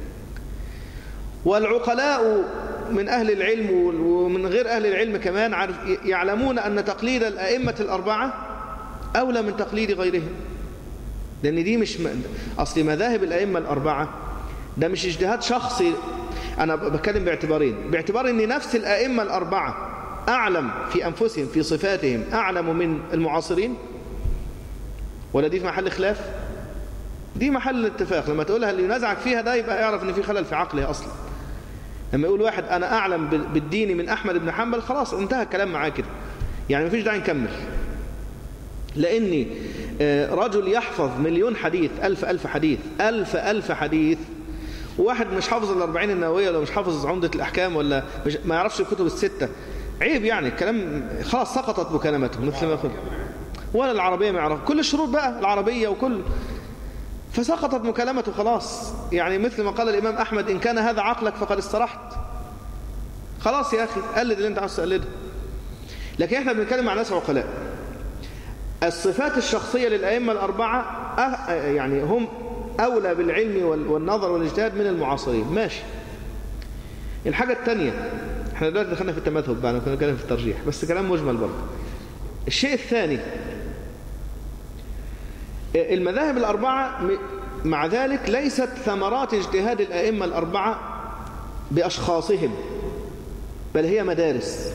والعقلاء من أهل العلم ومن غير أهل العلم كمان يعلمون أن تقليد الأئمة الأربعة أولى من تقليد غيرهم، لأن دي مش أصل مذاهب الأئمة الأربعة ده مش اجتهاد شخصي. أنا بتكلم باعتبارين، باعتبار أن نفس الأئمة الأربعة أعلم في أنفسهم في صفاتهم، أعلم من المعاصرين، ولا دي في محل خلاف؟ دي محل اتفاق. لما تقولها اللي ينازعك فيها ده يبقى يعرف أن في خلل في عقله أصلا. لما يقول واحد أنا أعلم بالدين من أحمد بن حنبل، خلاص انتهى الكلام معاه كده، يعني مفيش داعي نكمل. لأني رجل يحفظ مليون حديث، ألف ألف حديث، ألف ألف حديث، وواحد مش حافظ الأربعين النووية ولا مش حافظ عمدة الأحكام ولا مش ما يعرفش الكتب الستة، عيب يعني الكلام، خلاص سقطت مكالمته مثل ما يقول. ولا العربية ما يعرف كل الشروط بقى العربية وكل، فسقطت مكالمته خلاص. يعني مثل ما قال الإمام أحمد إن كان هذا عقلك فقد استرحت، خلاص يا أخي قلد اللي أنت عاوز تقلده. لكن إحنا بنتكلم عن ناس عقلاء. الصفات الشخصية للأئمة الأربعة يعني هم أولى بالعلم والنظر والاجتهاد من المعاصرين. ماشي. الحاجة الثانية، احنا دلوقتي دخلنا في التمذهب بقى، كنا نتكلم في الترجيح بس كلام مجمل برضه. الشيء الثاني، المذاهب الأربعة مع ذلك ليست ثمرات اجتهاد الأئمة الأربعة بأشخاصهم، بل هي مدارس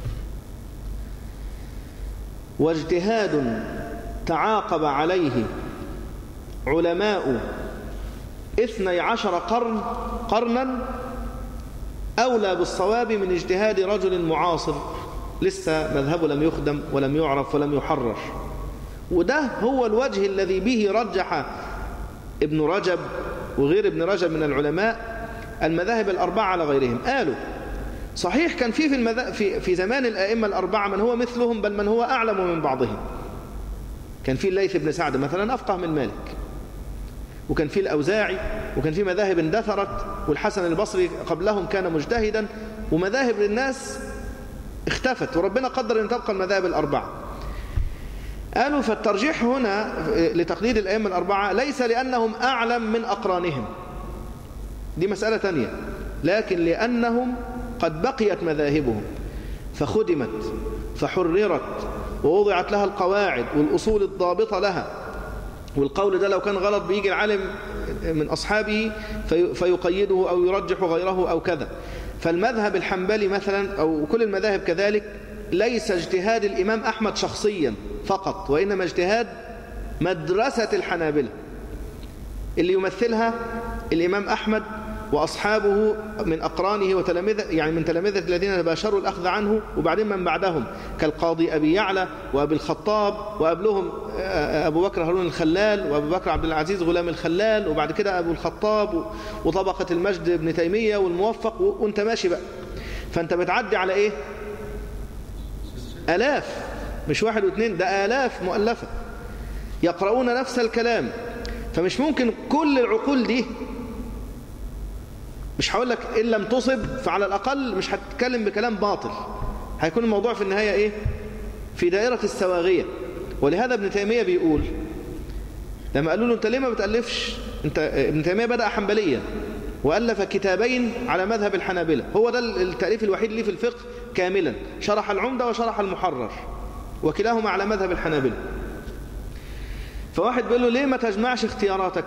واجتهاد تعاقب عليه علماء اثني عشر قرن قرنا أولى بالصواب من اجتهاد رجل معاصر لسه مذهبه لم يخدم ولم يعرف ولم يحرر. وده هو الوجه الذي به رجح ابن رجب وغير ابن رجب من العلماء المذاهب الأربعة على غيرهم. قالوا صحيح كان في في, المذا... في في زمان الأئمة الأربعة من هو مثلهم بل من هو أعلم من بعضهم. كان في الليث بن سعد مثلا أفقه من مالك، وكان في الأوزاعي، وكان في مذاهب اندثرت، والحسن البصري قبلهم كان مجتهدا، ومذاهب للناس اختفت، وربنا قدر أن تبقى المذاهب الأربعة. قالوا فالترجيح هنا لتقليد الأئمة الأربعة ليس لأنهم أعلم من أقرانهم، دي مسألة تانية، لكن لأنهم قد بقيت مذاهبهم فخدمت فحررت ووضعت لها القواعد والأصول الضابطة لها. والقول ده لو كان غلط بيجي العالم من أصحابه في فيقيده أو يرجح غيره أو كذا. فالمذهب الحنبلي مثلا أو كل المذاهب كذلك ليس اجتهاد الإمام أحمد شخصيا فقط، وإنما اجتهاد مدرسة الحنابلة اللي يمثلها الإمام أحمد وأصحابه من أقرانه وتلامذة، يعني من تلامذة الذين باشروا الأخذ عنه، وبعدين من بعدهم كالقاضي أبي يعلى وأبي الخطاب، وقبلهم أبو بكر هارون الخلال، وأبو بكر عبد العزيز غلام الخلال، وبعد كده أبو الخطاب وطبقة المجد ابن تيمية والموفق، وانت ماشي بقى. فانت بتعدي على ايه؟ آلاف، مش واحد واثنين، ده آلاف مؤلفة يقرؤون نفس الكلام. فمش ممكن كل العقول دي، مش هقول لك إن لم تصب فعلى الأقل مش هتتكلم بكلام باطل، هيكون الموضوع في النهاية إيه؟ في دائرة السواغية. ولهذا ابن تيمية بيقول لما قالوا له أنت ليه ما بتألفش، أنت ابن تيمية بدأ حنبليا وألف كتابين على مذهب الحنابلة، هو ده التأليف الوحيد ليه في الفقه كاملا، شرح العمدة وشرح المحرر، وكلاهما على مذهب الحنابلة. فواحد بيقول له ليه ما تجمعش اختياراتك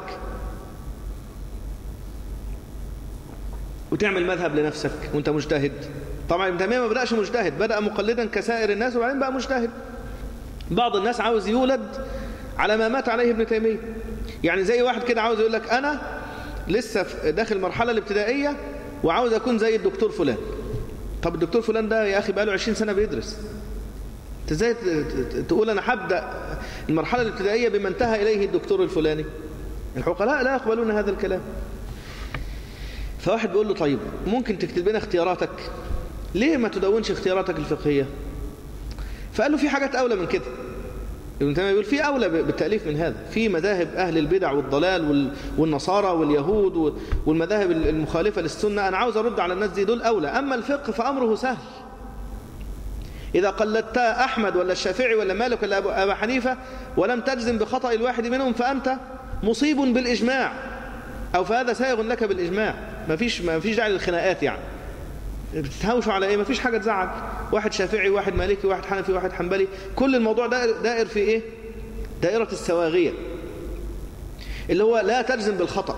وتعمل مذهب لنفسك وانت مجتهد؟ طبعا ابن تيمية ما بدأش مجتهد، بدأ مقلدا كسائر الناس وبعدين بقى مجتهد. بعض الناس عاوز يولد على ما مات عليه ابن تيمية، يعني زي واحد كده عاوز يقول لك أنا لسه داخل المرحلة الابتدائية وعاوز أكون زي الدكتور فلان. طب الدكتور فلان ده يا أخي بقى له عشرين سنة بيدرس، انت ازاي تقول أنا هبدأ المرحلة الابتدائية بما انتهى إليه الدكتور الفلاني؟ العقلاء لا يقبلون هذا الكلام. فواحد بيقول له طيب ممكن تكتب لنا اختياراتك، ليه ما تدونش اختياراتك الفقهية؟ فقال له في حاجات أولى من كده. ابن تيمية بيقول في أولى بالتأليف من هذا، في مذاهب أهل البدع والضلال والنصارى واليهود والمذاهب المخالفة للسنة، أنا عاوز أرد على الناس دي، دول أولى. أما الفقه فأمره سهل، إذا قلدت أحمد ولا الشافعي ولا مالك ولا أبا حنيفة ولم تجزم بخطأ الواحد منهم فأنت مصيب بالإجماع، أو فهذا سائغ لك بالإجماع. ما فيش ما فيش داعي للخناقات، يعني بتتهاوشوا على إيه؟ ما فيش حاجة تزعل، واحد شافعي واحد مالكي واحد حنفي واحد حنبلي، كل الموضوع دائر, دائر في إيه؟ دائرة السواغية، اللي هو لا تجزم بالخطأ،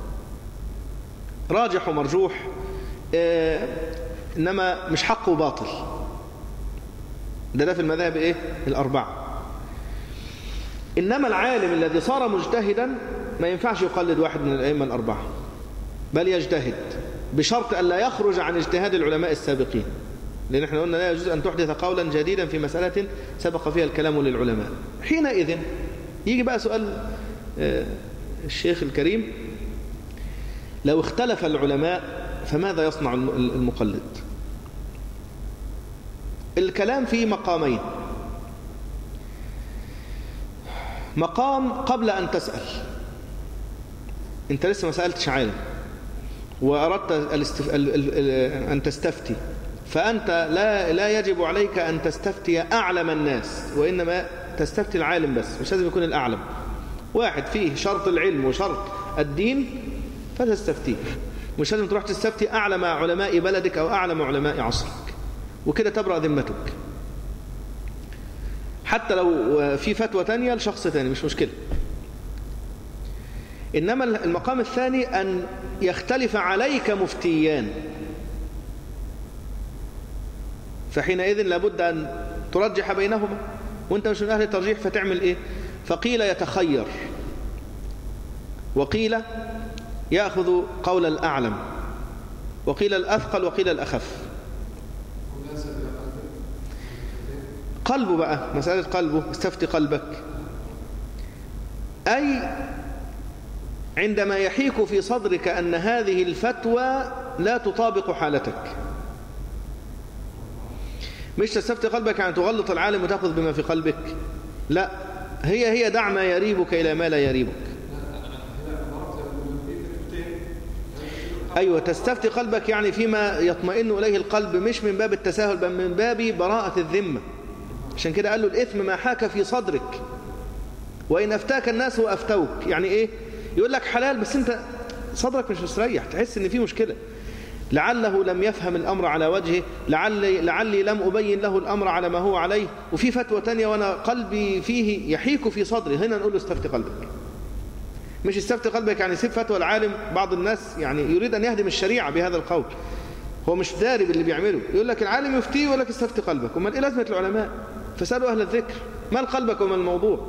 راجح ومرجوح، آه إنما مش حق وباطل. ده ده في المذاهب إيه؟ الأربعة. إنما العالم الذي صار مجتهدا ما ينفعش يقلد واحد من الأئمة الأربعة، بل يجتهد بشرط أن لا يخرج عن اجتهاد العلماء السابقين، لأن احنا قلنا لا يجوز أن تحدث قولا جديدا في مسألة سبق فيها الكلام للعلماء. حينئذ يجي بقى سؤال الشيخ الكريم، لو اختلف العلماء فماذا يصنع المقلد؟ الكلام في مقامين. مقام قبل أن تسأل، انت لسه ما سألتش عالم وأردت الاستف... ال... ال... ال... أن تستفتي، فأنت لا لا يجب عليك أن تستفتي أعلم الناس، وإنما تستفتي العالم بس، مش لازم يكون الأعلم. واحد فيه شرط العلم وشرط الدين فتستفتيه، مش لازم تروح تستفتي أعلم علماء بلدك أو أعلم علماء عصرك، وكده تبرأ ذمتك. حتى لو في فتوى تانية لشخص تاني مش مشكلة. إنما المقام الثاني أن يختلف عليك مفتيان، فحينئذ لابد أن ترجح بينهما، وانت مش من أهل الترجيح فتعمل إيه؟ فقيل يتخير، وقيل يأخذ قول الأعلم، وقيل الأثقل، وقيل الأخف. قلبه بقى، مسألة قلبه، استفتي قلبك، أي عندما يحيك في صدرك أن هذه الفتوى لا تطابق حالتك. مش تستفتي قلبك يعني تغلط العالم وتأخذ بما في قلبك، لا، هي هي دع ما يريبك إلى ما لا يريبك. أيوة، تستفتي قلبك يعني فيما يطمئن إليه القلب، مش من باب التساهل بل من باب براءة الذمة. عشان كده قال له الإثم ما حاك في صدرك، وإن أفتاك الناس وأفتوك. يعني إيه؟ يقول لك حلال بس أنت صدرك مش مستريح، تحس إن في مشكلة، لعله لم يفهم الأمر على وجهه، لعلي, لعلي لم أبين له الأمر على ما هو عليه، وفي فتوى تانية وأنا قلبي فيه يحيك في صدري. هنا نقول له استفتي قلبك، مش استفتي قلبك يعني سيب فتوى العالم. بعض الناس يعني يريد أن يهدم الشريعة بهذا القول، هو مش داري باللي بيعمله، يقول لك العالم يفتيه ويقول لك استفتي قلبك. وما إيه لازمة العلماء؟ فسألوا أهل الذكر ما قلبك وما الموضوع.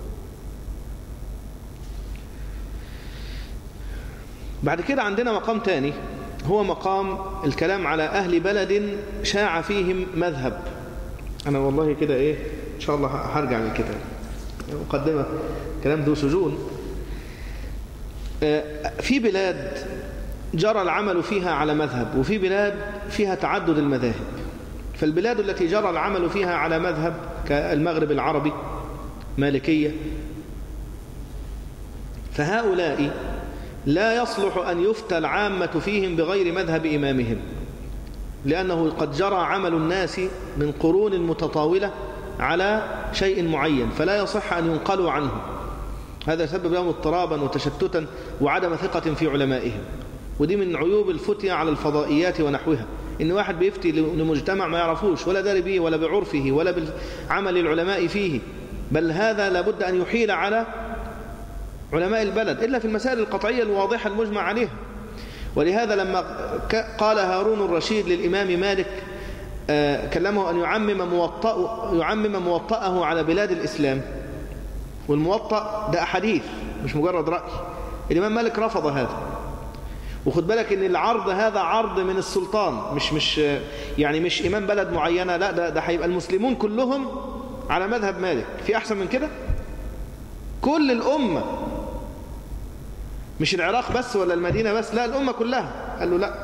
بعد كده عندنا مقام تاني، هو مقام الكلام على أهل بلد شاع فيهم مذهب. أنا والله كده إيه إن شاء الله هرجع من الكتاب، مقدمة كلام ذو سجون. في بلاد جرى العمل فيها على مذهب، وفي بلاد فيها تعدد المذاهب. فالبلاد التي جرى العمل فيها على مذهب كالمغرب العربي مالكية، فهؤلاء لا يصلح أن يفتى العامة فيهم بغير مذهب إمامهم، لأنه قد جرى عمل الناس من قرون متطاولة على شيء معين، فلا يصح أن ينقلوا عنه. هذا سبب لهم اضطرابا وتشتتا وعدم ثقة في علمائهم. ودي من عيوب الفتية على الفضائيات ونحوها، إن واحد بيفتي لمجتمع ما يعرفوش ولا داري به ولا بعرفه ولا بعمل العلماء فيه، بل هذا لابد أن يحيل على علماء البلد، إلا في المسائل القطعية الواضحة المجمع عليها. ولهذا لما قال هارون الرشيد للإمام مالك كلمه أن يعمم موطأ يعمم موطأه على بلاد الإسلام، والموطأ ده أحاديث مش مجرد رأي، الإمام مالك رفض هذا. وخد بالك ان العرض هذا عرض من السلطان، مش مش يعني مش إمام بلد معينة، لا، ده ده هيبقى المسلمون كلهم على مذهب مالك. في أحسن من كده؟ كل الأمة، مش العراق بس ولا المدينة بس، لا، الأمة كلها. قال له لا،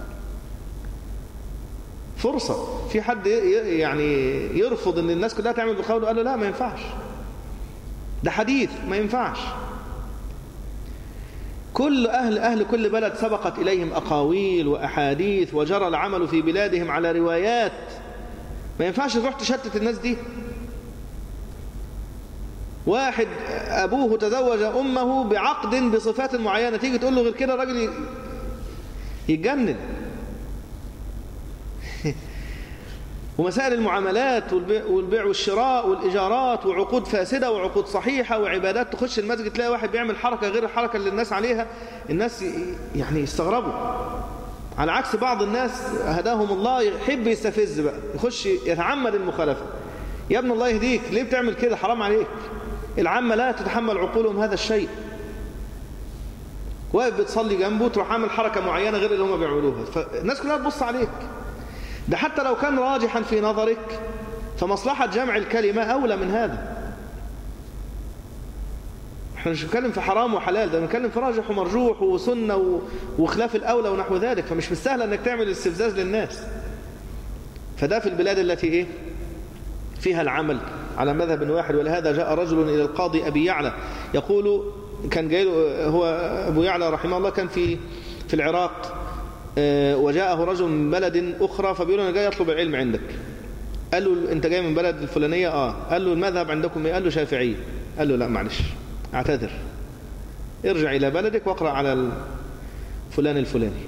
فرصة. في حد يعني يرفض ان الناس كلها تعمل بقوله؟ قال له لا، ما ينفعش، ده حديث ما ينفعش. كل أهل أهل كل بلد سبقت إليهم أقاويل وأحاديث، وجرى العمل في بلادهم على روايات، ما ينفعش تروح تشتت الناس دي. واحد أبوه تزوج أمه بعقد بصفات معينة، تيجي تقول له غير كده الراجل يتجنن. ومسائل المعاملات والبيع والشراء والإيجارات وعقود فاسدة وعقود صحيحة وعبادات، تخش المسجد تلاقي واحد بيعمل حركة غير الحركة اللي الناس عليها، الناس يعني يستغربوا. على عكس بعض الناس هداهم الله يحب يستفز بقى، يخش يتعمد المخالفة. يا ابن الله يهديك، ليه بتعمل كده؟ حرام عليك. العامة لا تتحمل عقولهم هذا الشيء. واقف بتصلي جنبه تروح عامل حركة معينة غير اللي هم بيعملوها، فالناس كلها تبص عليك. ده حتى لو كان راجحا في نظرك، فمصلحة جمع الكلمة أولى من هذا. احنا مش بنتكلم في حرام وحلال، ده بنتكلم في راجح ومرجوح وسنة وخلاف الأولى ونحو ذلك. فمش مستاهل أنك تعمل استفزاز للناس. فده في البلاد التي إيه فيها العمل على مذهب واحد. ولهذا جاء رجل إلى القاضي أبي يعلى يقول، كان جاي هو أبو يعلى رحمه الله كان في في العراق وجاءه رجل من بلد أخرى فبيقول أنا جاي أطلب العلم عندك. قال له أنت جاي من بلد الفلانية؟ آه. قال له المذهب عندكم إيه؟ قال له شافعي. قال له لا معلش اعتذر، ارجع إلى بلدك واقرأ على فلان الفلاني.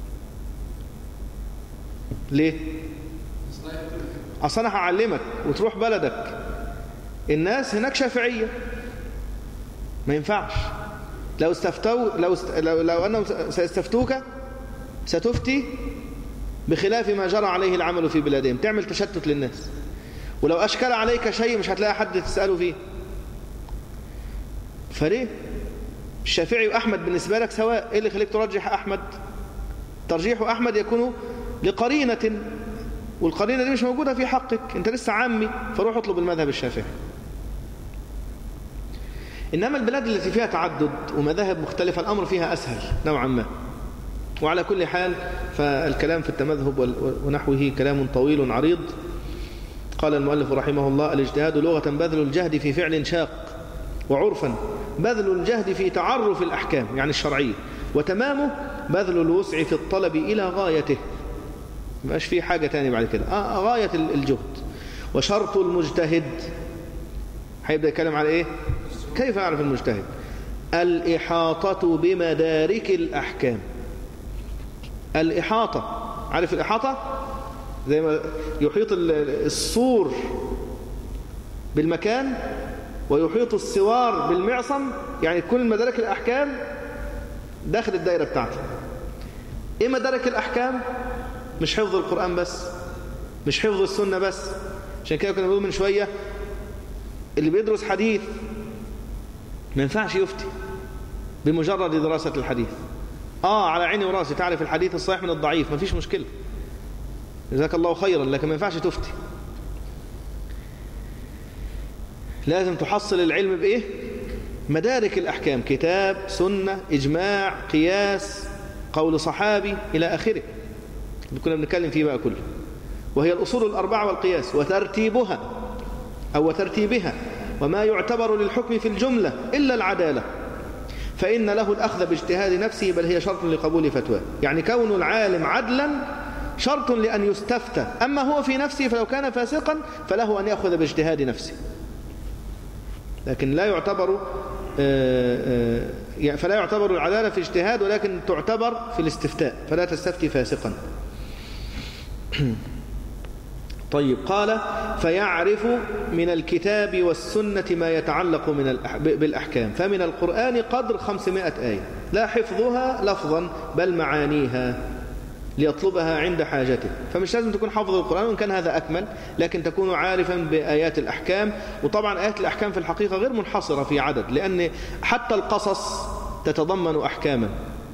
ليه؟ أصلا أنا هعلمك وتروح بلدك الناس هناك شافعية، ما ينفعش. لو استفتوا لو است... لو, لو أنهم سيستفتوك ستفتي بخلاف ما جرى عليه العمل في بلادهم، تعمل تشتت للناس. ولو أشكل عليك شيء مش هتلاقي حد تسأله فيه. فليه؟ الشافعي وأحمد بالنسبة لك سواء. إيه اللي خليك ترجح أحمد؟ ترجيح أحمد يكون لقرينة، والقرينة دي مش موجودة في حقك، أنت لسه عامي، فروح اطلب المذهب الشافعي. إنما البلاد التي فيها تعدد ومذاهب مختلفة الأمر فيها أسهل نوعا ما. وعلى كل حال فالكلام في التمذهب ونحوه كلام طويل عريض. قال المؤلف رحمه الله: الاجتهاد لغة بذل الجهد في فعل شاق، وعرفا بذل الجهد في تعرف الأحكام يعني الشرعية، وتمامه بذل الوسع في الطلب إلى غايته، مبقاش فيه حاجة تاني بعد كده، آه غاية الجهد. وشرط المجتهد، هيبدأ يتكلم على إيه؟ كيف يعرف المجتهد؟ الإحاطة بمدارك الأحكام. الإحاطة، عارف الإحاطة؟ زي ما يحيط السور بالمكان ويحيط السوار بالمعصم، يعني تكون مدارك الأحكام داخل الدائرة بتاعته. إيه مدارك الأحكام؟ مش حفظ القرآن بس، مش حفظ السنة بس. عشان كده كنا بنقول من شوية اللي بيدرس حديث ما ينفعش يفتي بمجرد دراسة الحديث. آه على عيني وراسي، تعرف الحديث الصحيح من الضعيف ما فيش مشكلة، جزاك الله خيرا، لكن ما ينفعش تفتي. لازم تحصل العلم بإيه؟ مدارك الأحكام، كتاب، سنة، إجماع، قياس، قول صحابي إلى آخره اللي كنا بنتكلم فيه بقى كله. وهي الأصول الأربعة والقياس وترتيبها أو وترتيبها، وما يعتبر للحكم في الجملة إلا العدالة، فإن له الأخذ باجتهاد نفسه، بل هي شرط لقبول فتوى. يعني كون العالم عدلا شرط لأن يستفتى، أما هو في نفسه فلو كان فاسقا فله أن يأخذ باجتهاد نفسه، لكن لا يعتبر فلا يعتبر العدالة في اجتهاد، ولكن تعتبر في الاستفتاء، فلا تستفتي فاسقا. طيب، قال: فيعرف من الكتاب والسنة ما يتعلق من بالأحكام، فمن القرآن قدر خمسمائة آية، لا حفظها لفظا بل معانيها ليطلبها عند حاجته. فمش لازم تكون حافظ القرآن، وإن كان هذا أكمل، لكن تكون عارفا بآيات الأحكام. وطبعا آيات الأحكام في الحقيقة غير منحصرة في عدد، لأن حتى القصص تتضمن أحكاما.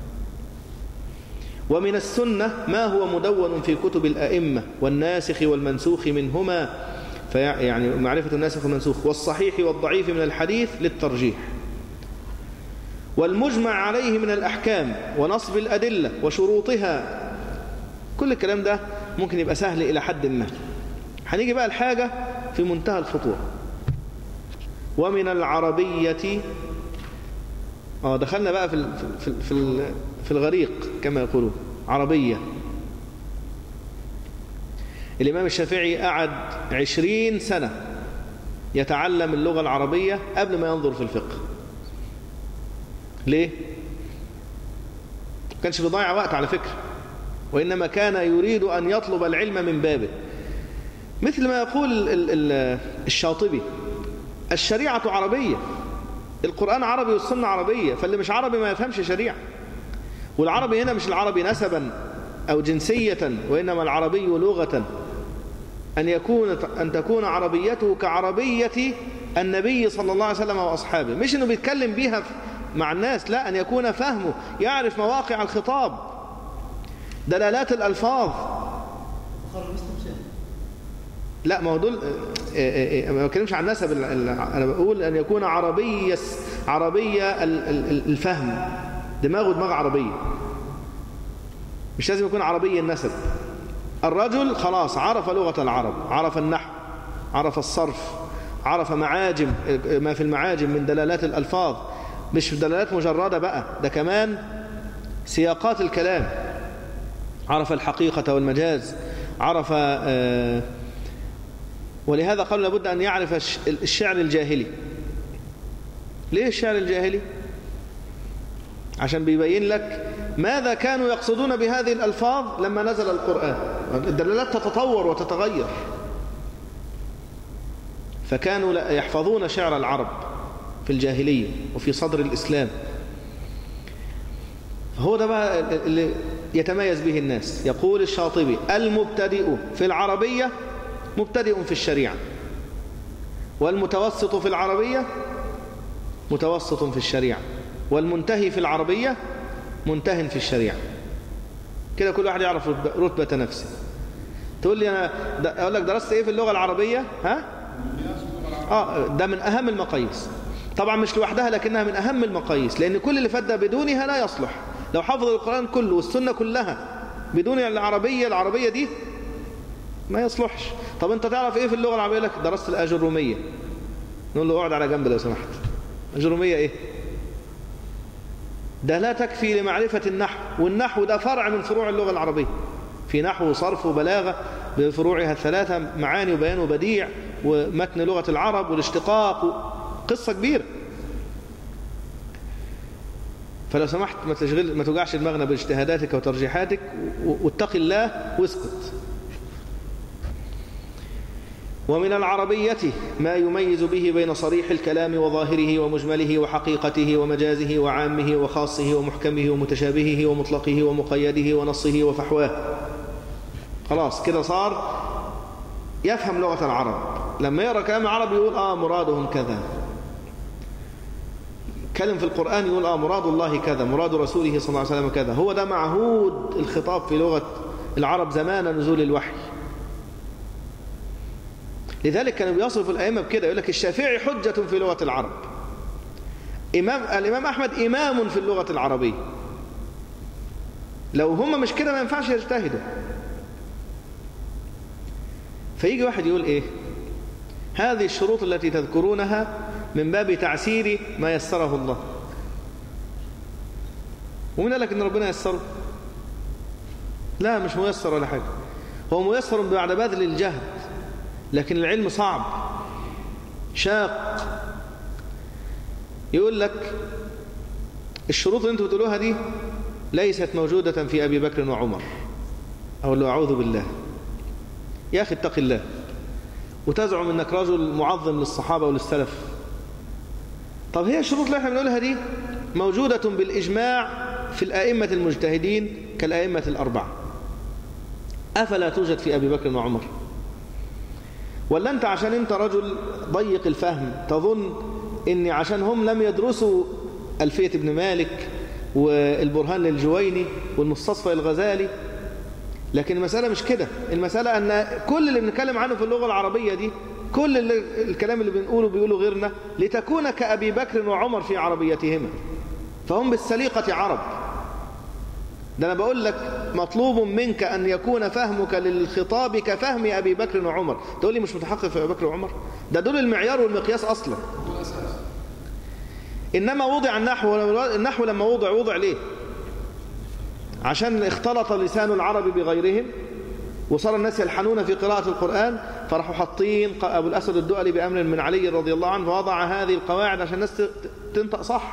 ومن السنة ما هو مدون في كتب الأئمة، والناسخ والمنسوخ منهما، يعني معرفة الناسخ والمنسوخ، والصحيح والضعيف من الحديث للترجيح، والمجمع عليه من الأحكام ونصب الأدلة وشروطها. كل الكلام ده ممكن يبقى سهل إلى حد ما. هنيجي بقى الحاجة في منتهى الخطورة. ومن العربية، اه دخلنا بقى في في في في الغريق كما يقولون، عربية. الإمام الشافعي قعد عشرين سنة يتعلم اللغة العربية قبل ما ينظر في الفقه. ليه؟ ما كانش بيضيع وقت على فكرة، وإنما كان يريد أن يطلب العلم من بابه. مثل ما يقول الشاطبي: الشريعة عربية، القرآن عربي والسنة عربية، فاللي مش عربي ما يفهمش شريعة. والعربي هنا مش العربي نسبا أو جنسية، وإنما العربي لغة، أن يكون أن تكون عربيته كعربية النبي صلى الله عليه وسلم وأصحابه، مش إنه بيتكلم بيها مع الناس، لا، أن يكون فهمه يعرف مواقع الخطاب، دلالات الألفاظ. لا، ما هو دول ما بتكلمش عن نسب، أنا بقول أن يكون عربية عربية الفهم، دماغه دماغ عربية، مش لازم يكون عربي النسب. الرجل خلاص عرف لغة العرب، عرف النحو، عرف الصرف، عرف معاجم ما في المعاجم من دلالات الألفاظ، مش دلالات مجردة بقى، ده كمان سياقات الكلام. عرف الحقيقة والمجاز، عرف آه ولهذا قالوا لابد أن يعرف الشعر الجاهلي. ليه الشعر الجاهلي؟ عشان بيبين لك ماذا كانوا يقصدون بهذه الألفاظ لما نزل القرآن. الدلالات تتطور وتتغير، فكانوا يحفظون شعر العرب في الجاهلية وفي صدر الإسلام. هو ده بقى اللي يتميز به الناس. يقول الشاطبي: المبتدئ في العربية مبتدئ في الشريعة، والمتوسط في العربية متوسط في الشريعة، والمنتهي في العربية منتهٍ في الشريعة. كده كل واحد يعرف رتبة نفسه. تقول لي أنا أقول لك درست إيه في اللغة العربية؟ ها؟ آه ده من أهم المقاييس. طبعا مش لوحدها لكنها من أهم المقاييس، لأن كل اللي فات ده بدونها لا يصلح. لو حفظ القرآن كله والسنة كلها بدون العربية العربية دي ما يصلحش. طب أنت تعرف إيه في اللغة العربية؟ لك درست الأجرومية. نقول له اقعد على جنب لو سمحت. الأجرومية إيه؟ ده لا تكفي لمعرفة النحو، والنحو ده فرع من فروع اللغة العربية. في نحو وصرف وبلاغة بفروعها الثلاثة، معاني وبيان وبديع ومتن لغة العرب والاشتقاق، قصة كبيرة. فلو سمحت ما تشغل ما توجعش دماغنا باجتهاداتك وترجيحاتك، واتق الله واسكت. ومن العربية ما يميز به بين صريح الكلام وظاهره ومجمله وحقيقته ومجازه وعامه وخاصه ومحكمه ومتشابهه ومطلقه ومقيده ونصه وفحواه. خلاص كده صار يفهم لغة العرب. لما يقرأ كلام العرب يقول آه مرادهم كذا، كلم في القرآن يقول آه مراد الله كذا، مراد رسوله صلى الله عليه وسلم كذا. هو ده معهود الخطاب في لغة العرب زمان نزول الوحي. لذلك كانوا بيصف الأئمة بكده، يقول لك الشافعي حجة في لغة العرب. إمام الإمام أحمد إمام في اللغة العربية. لو هم مش كده ما ينفعش يجتهدوا. فيجي واحد يقول إيه؟ هذه الشروط التي تذكرونها من باب تعسير ما يسره الله. ومن قال لك إن ربنا يسره؟ لا، مش ميسر ولا حاجة. هو ميسر بعد بذل الجهد، لكن العلم صعب شاق. يقول لك الشروط اللي انتوا بتقولوها دي ليست موجودة في أبي بكر وعمر. أقول له أعوذ بالله يا أخي اتق الله، وتزعم أنك رجل معظم للصحابة وللسلف. طب هي الشروط اللي احنا بنقولها دي موجودة بالإجماع في الأئمة المجتهدين كالأئمة الأربعة، أفلا توجد في أبي بكر وعمر؟ ولا أنت عشان أنت رجل ضيق الفهم تظن إن عشان هم لم يدرسوا ألفية ابن مالك والبرهان للجويني والمستصفى الغزالي؟ لكن المسألة مش كده. المسألة أن كل اللي بنتكلم عنه في اللغة العربية دي، كل اللي الكلام اللي بنقوله بيقوله غيرنا لتكون كأبي بكر وعمر في عربيتهما، فهم بالسليقة عرب. ده أنا بقول لك مطلوب منك أن يكون فهمك للخطاب كفهم أبي بكر وعمر. تقول لي مش متحقق في أبي بكر وعمر؟ ده دول المعيار والمقياس أصلا. إنما وضع النحو، النحو لما وضع وضع ليه؟ عشان اختلط لسان العرب بغيرهم وصار الناس يلحنون في قراءة القرآن، فرحوا حاطين أبو الأسد الدؤلي بأمر من علي رضي الله عنه ووضع هذه القواعد عشان الناس تنطق صح.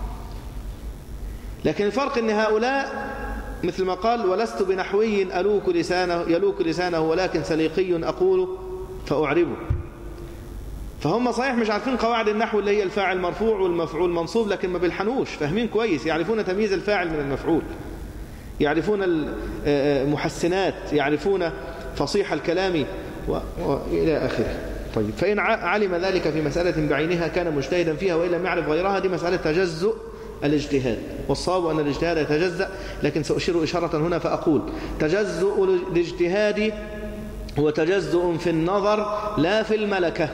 لكن الفرق ان هؤلاء مثل ما قال: ولست بنحوي ألوك لسانه يلوك لسانه ولكن سليقي أقول فأعربه. فهم صحيح مش عارفين قواعد النحو اللي هي الفاعل مرفوع والمفعول منصوب، لكن ما بيلحنوش، فاهمين كويس، يعرفون تمييز الفاعل من المفعول، يعرفون المحسنات، يعرفون فصيح الكلام وإلى آخره. طيب، فإن علم ذلك في مسألة بعينها كان مجتهدا فيها، وإن لم يعرف غيرها دي مسألة تجزؤ الاجتهاد. والصواب أن الاجتهاد يتجزأ، لكن سأشير إشارة هنا فأقول: تجزؤ الاجتهاد هو تجزؤ في النظر لا في الملكة.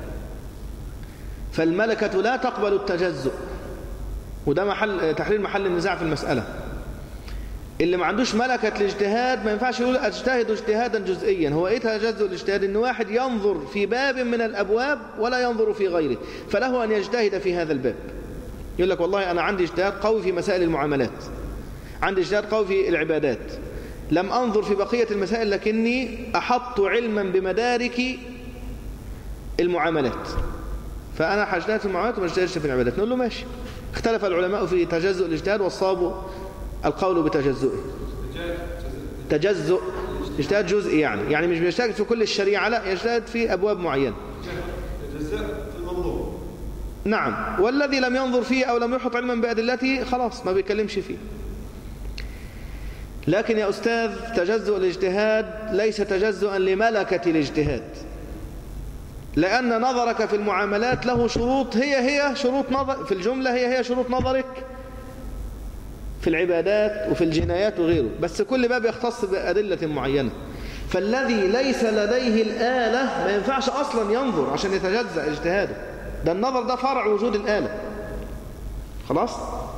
فالملكة لا تقبل التجزؤ، وده محل تحرير محل النزاع في المسألة. اللي ما عندوش ملكة الاجتهاد ما ينفعش يقول اجتهد اجتهادا جزئيا. هو ايه تجزؤ الاجتهاد؟ ان واحد ينظر في باب من الابواب ولا ينظر في غيره، فله ان يجتهد في هذا الباب. يقول لك والله انا عندي اجتهاد قوي في مسائل المعاملات، عندي اجتهاد قوي في العبادات، لم أنظر في بقية المسائل لكني أحط علما بمدارك المعاملات، فأنا حاجتهد في المعاملات وما اجتهدش في العبادات. نقول له ماشي. اختلف العلماء في تجزؤ الاجتهاد، والصواب القول بتجزؤه. تجزؤ اجتهاد جزئي، يعني يعني مش بيجتهد في كل الشريعة، لا، يجتهد في أبواب معينة. تجزأ في المنظور. نعم، والذي لم ينظر فيه أو لم يحط علما بأدلته خلاص ما بيتكلمش فيه. لكن يا أستاذ تجزؤ الاجتهاد ليس تجزؤا لملكة الاجتهاد، لأن نظرك في المعاملات له شروط، هي هي شروط نظر في الجملة، هي هي شروط نظرك في العبادات وفي الجنايات وغيره، بس كل باب يختص بأدلة معينة. فالذي ليس لديه الآلة ما ينفعش أصلا ينظر عشان يتجزأ اجتهاده، ده النظر ده فرع وجود الآلة. خلاص؟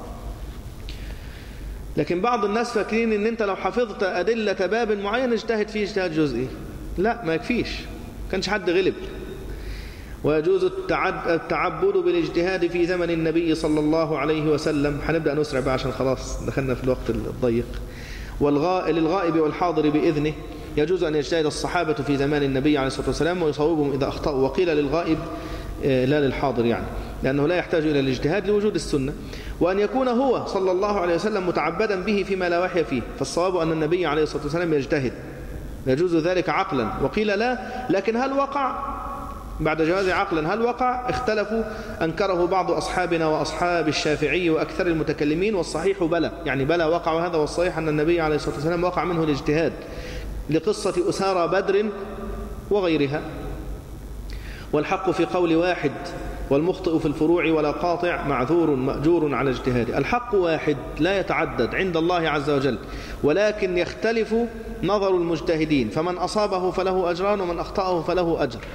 لكن بعض الناس فاكرين ان انت لو حفظت أدلة باب معين اجتهد فيه اجتهاد جزئي. لا، ما يكفيش، كانش حد غلب. ويجوز التعبد بالاجتهاد في زمن النبي صلى الله عليه وسلم. هنبدأ نسرع بقى عشان خلاص دخلنا في الوقت الضيق. وللغائب والحاضر بإذنه، يجوز أن يجتهد الصحابة في زمان النبي عليه الصلاة والسلام ويصوبهم إذا أخطأوا. وقيل للغائب لا للحاضر، يعني لأنه لا يحتاج إلى الاجتهاد لوجود السنة. وأن يكون هو صلى الله عليه وسلم متعبدا به فيما لا وحي فيه، فالصواب أن النبي عليه الصلاة والسلام يجتهد، يجوز ذلك عقلا. وقيل لا، لكن هل وقع بعد جواز عقلا؟ هل وقع؟ اختلفوا، أنكره بعض أصحابنا وأصحاب الشافعي وأكثر المتكلمين، والصحيح بلى، يعني بلى وقع. هذا والصحيح أن النبي عليه الصلاة والسلام وقع منه الاجتهاد لقصة أسارى بدر وغيرها. والحق في قول واحد، والمخطئ في الفروع ولا قاطع معذور مأجور على اجتهاده. الحق واحد لا يتعدد عند الله عز وجل، ولكن يختلف نظر المجتهدين، فمن أصابه فله أجران ومن أخطأه فله أجر،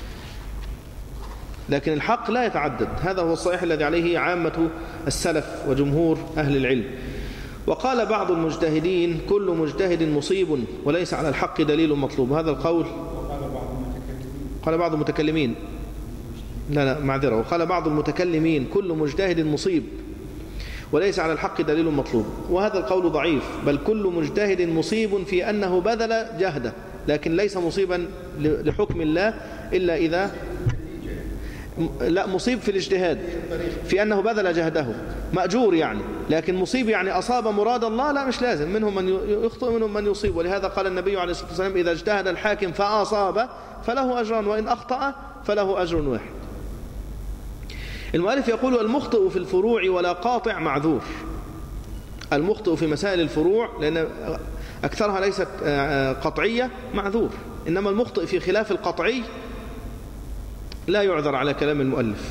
لكن الحق لا يتعدد. هذا هو الصحيح الذي عليه عامة السلف وجمهور أهل العلم. وقال بعض المجتهدين كل مجتهد مصيب وليس على الحق دليل مطلوب. هذا القول قال بعض المتكلمين، لا لا معذرة، وقال بعض المتكلمين كل مجتهد مصيب وليس على الحق دليل مطلوب، وهذا القول ضعيف. بل كل مجتهد مصيب في أنه بذل جهده، لكن ليس مصيبا لحكم الله إلا إذا لا، مصيب في الاجتهاد في أنه بذل جهده مأجور يعني، لكن مصيب يعني أصاب مراد الله لا، مش لازم. منهم من يخطئ منهم من يصيب. ولهذا قال النبي عليه الصلاة والسلام إذا اجتهد الحاكم فأصاب فله أجران وإن أخطأ فله أجر واحد. المؤلف يقول المخطئ في الفروع ولا قاطع معذور. المخطئ في مسائل الفروع لأن أكثرها ليست قطعية معذور، إنما المخطئ في خلاف القطعي لا يعذر على كلام المؤلف.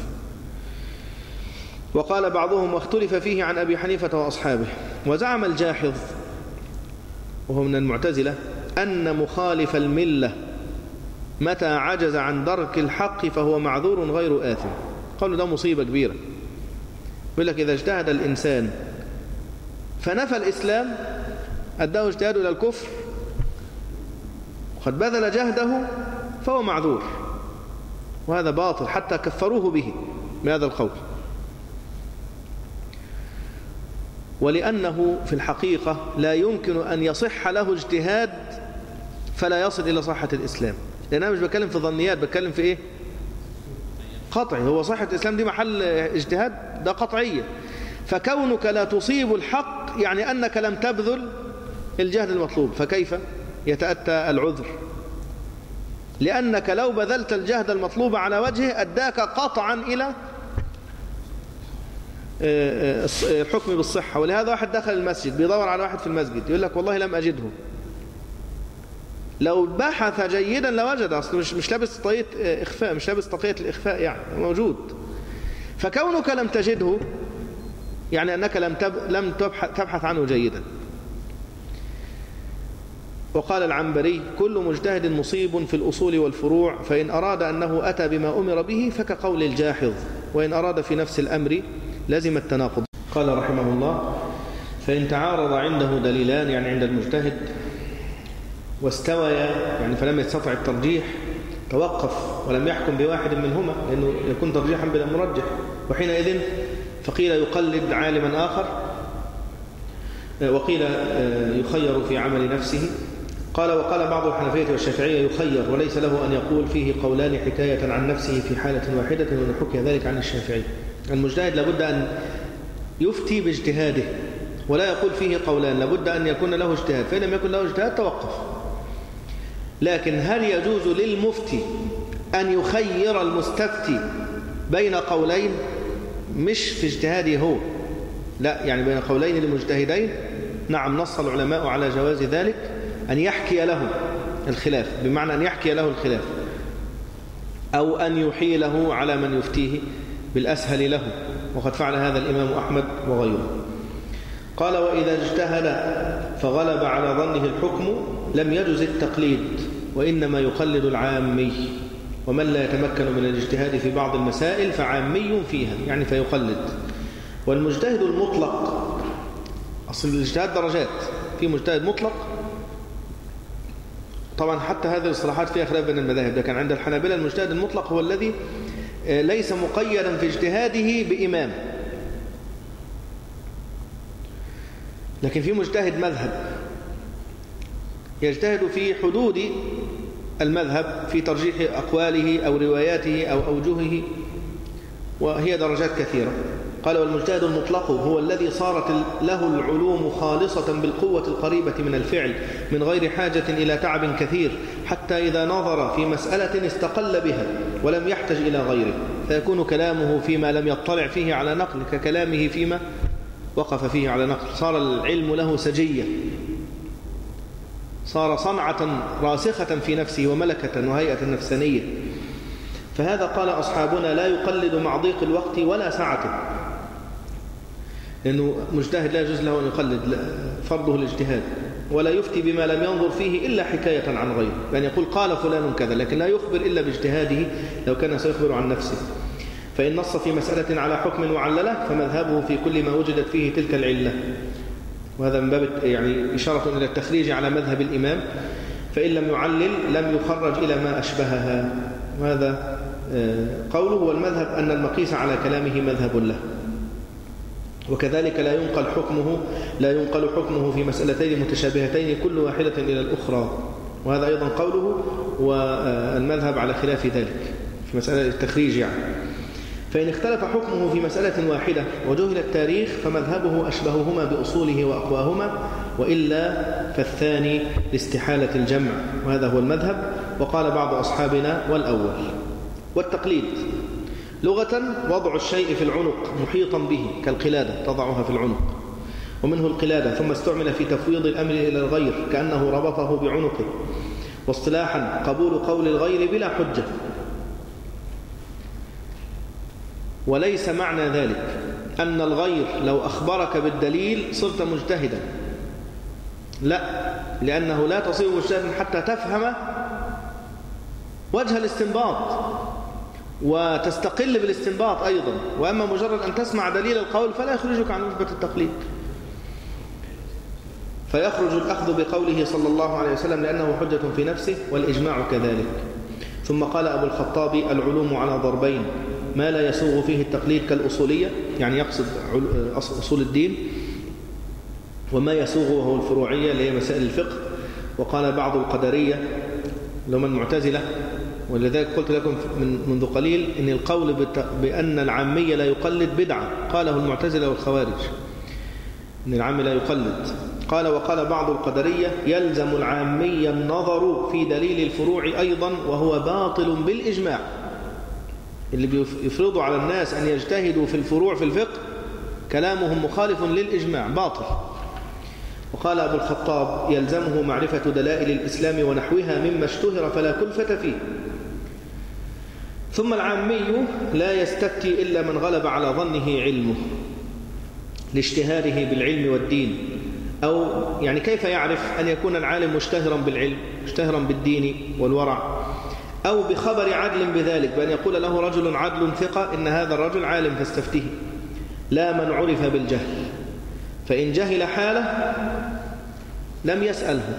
وقال بعضهم واختلف فيه عن أبي حنيفة وأصحابه. وزعم الجاحظ وهو من المعتزلة أن مخالف الملة متى عجز عن درك الحق فهو معذور غير آثم. قالوا ده مصيبة كبيرة. يقول لك إذا اجتهد الإنسان فنفى الإسلام أداه اجتهاده إلى الكفر وقد بذل جهده فهو معذور، وهذا باطل حتى كفروه به بهذا القول. ولأنه في الحقيقة لا يمكن أن يصح له اجتهاد فلا يصل إلى صحة الإسلام، لأن أنا مش بتكلم في ظنيات، بتكلم في إيه؟ قطعي. هو صحة الإسلام دي محل اجتهاد، ده قطعية. فكونك لا تصيب الحق يعني أنك لم تبذل الجهد المطلوب، فكيف يتأتى العذر؟ لأنك لو بذلت الجهد المطلوب على وجهه أداك قطعا إلى الحكم بالصحة. ولهذا واحد دخل المسجد بيدور على واحد في المسجد يقول لك والله لم أجده. لو بحث جيدا لوجد، أصله مش مش لابس طاقية إخفاء، مش لابس طاقية الإخفاء، يعني موجود. فكونك لم تجده يعني أنك لم تب... لم تبحث عنه جيدا. وقال العنبري كل مجتهد مصيب في الأصول والفروع، فإن أراد أنه أتى بما أمر به فكقول الجاحظ، وإن أراد في نفس الأمر لازم التناقض. قال رحمه الله فإن تعارض عنده دليلان، يعني عند المجتهد، واستويا يعني فلم يستطع الترجيح توقف ولم يحكم بواحد منهما لأنه يكون ترجيحا بلا مرجح، وحينئذ فقيل يقلد عالما آخر وقيل يخير في عمل نفسه. قال وقال بعض الحنفية والشافعية يخير وليس له أن يقول فيه قولان حكاية عن نفسه في حالة واحدة، وأن حكي ذلك عن الشافعي. المجتهد لابد أن يفتي باجتهاده ولا يقول فيه قولان، لابد أن يكون له اجتهاد، فإن لم يكن له اجتهاد توقف. لكن هل يجوز للمفتي أن يخير المستفتي بين قولين؟ مش في اجتهاده هو، لا، يعني بين قولين لمجتهدين. نعم، نص العلماء على جواز ذلك، أن يحكي له الخلاف، بمعنى أن يحكي له الخلاف أو أن يحيله على من يفتيه بالأسهل له، وقد فعل هذا الإمام أحمد وغيره. قال وإذا اجتهد فغلب على ظنه الحكم لم يجز التقليد، وإنما يقلد العامي، ومن لا يتمكن من الاجتهاد في بعض المسائل فعامي فيها، يعني فيقلد. والمجتهد المطلق، أصل الاجتهاد درجات، في مجتهد مطلق، طبعا حتى هذه الاصطلاحات فيها خلاف بين المذاهب، لكن عند الحنابلة المجتهد المطلق هو الذي ليس مقيدا في اجتهاده بإمام. لكن في مجتهد مذهب يجتهد في حدود المذهب في ترجيح أقواله أو رواياته أو أوجهه، وهي درجات كثيرة. قال والمجتهد المطلق هو الذي صارت له العلوم خالصة بالقوة القريبة من الفعل من غير حاجة إلى تعب كثير، حتى إذا نظر في مسألة استقل بها ولم يحتج إلى غيره، فيكون كلامه فيما لم يطلع فيه على نقل ككلامه فيما وقف فيه على نقل. صار العلم له سجية، صار صنعة راسخة في نفسه وملكة وهيئة نفسانية. فهذا قال أصحابنا لا يقلد مع ضيق الوقت ولا سعته، لأنه مجتهد لا يجوز له أن يقلد، فرضه الاجتهاد، ولا يفتي بما لم ينظر فيه إلا حكاية عن غيره، يعني يقول قال فلان كذا، لكن لا يخبر إلا باجتهاده لو كان سيخبر عن نفسه. فإن نص في مسألة على حكم وعلله فمذهبه في كل ما وجدت فيه تلك العلة، وهذا من باب يعني إشارة إلى التخريج على مذهب الإمام. فإن لم يعلل لم يخرج إلى ما أشبهها، وهذا قوله. والمذهب أن المقيس على كلامه مذهب له، وكذلك لا ينقل حكمه لا ينقل حكمه في مسألتين متشابهتين كل واحدة إلى الأخرى، وهذا أيضا قوله. والمذهب على خلاف ذلك في مسألة التخريج يعني. فإن اختلف حكمه في مسألة واحدة وجهل التاريخ فمذهبه أشبههما بأصوله وأقواهما، وإلا فالثاني لاستحالة الجمع، وهذا هو المذهب. وقال بعض أصحابنا والأول. والتقليد لغة وضع الشيء في العنق محيطا به، كالقلادة تضعها في العنق، ومنه القلادة، ثم استعمل في تفويض الأمر إلى الغير كأنه ربطه بعنقه. واصطلاحا قبول قول الغير بلا حجة. وليس معنى ذلك أن الغير لو أخبرك بالدليل صرت مجتهدا، لا، لأنه لا تصير مجتهدا حتى تفهم وجه الاستنباط وتستقل بالاستنباط أيضا. وأما مجرد أن تسمع دليل القول فلا يخرجك عن نسبة التقليد، فيخرج الأخذ بقوله صلى الله عليه وسلم لأنه حجة في نفسه، والإجماع كذلك. ثم قال أبو الخطاب العلوم على ضربين: ما لا يسوغ فيه التقليد كالأصولية، يعني يقصد أصول الدين، وما يسوغ وهو الفروعية اللي هي مسائل الفقه. وقال بعض القدرية لهم المعتزلة، ولذلك قلت لكم منذ قليل إن القول بأن العامية لا يقلد بدعة، قاله المعتزلة والخوارج، إن العامي لا يقلد. قال وقال بعض القدرية يلزم العامي النظر في دليل الفروع أيضا، وهو باطل بالإجماع. اللي بيفرضوا على الناس أن يجتهدوا في الفروع في الفقه كلامهم مخالف للإجماع، باطل. وقال أبو الخطاب يلزمه معرفة دلائل الإسلام ونحوها مما اشتهر فلا كلفة فيه. ثم العامي لا يستفتي إلا من غلب على ظنه علمه لاشتهاره بالعلم والدين، أو يعني كيف يعرف أن يكون العالم مشتهرا بالعلم، مشتهرا بالدين والورع، أو بخبر عدل بذلك، بأن يقول له رجل عدل ثقة إن هذا الرجل عالم فاستفتيه، لا من عرف بالجهل. فإن جهل حاله لم يسأله،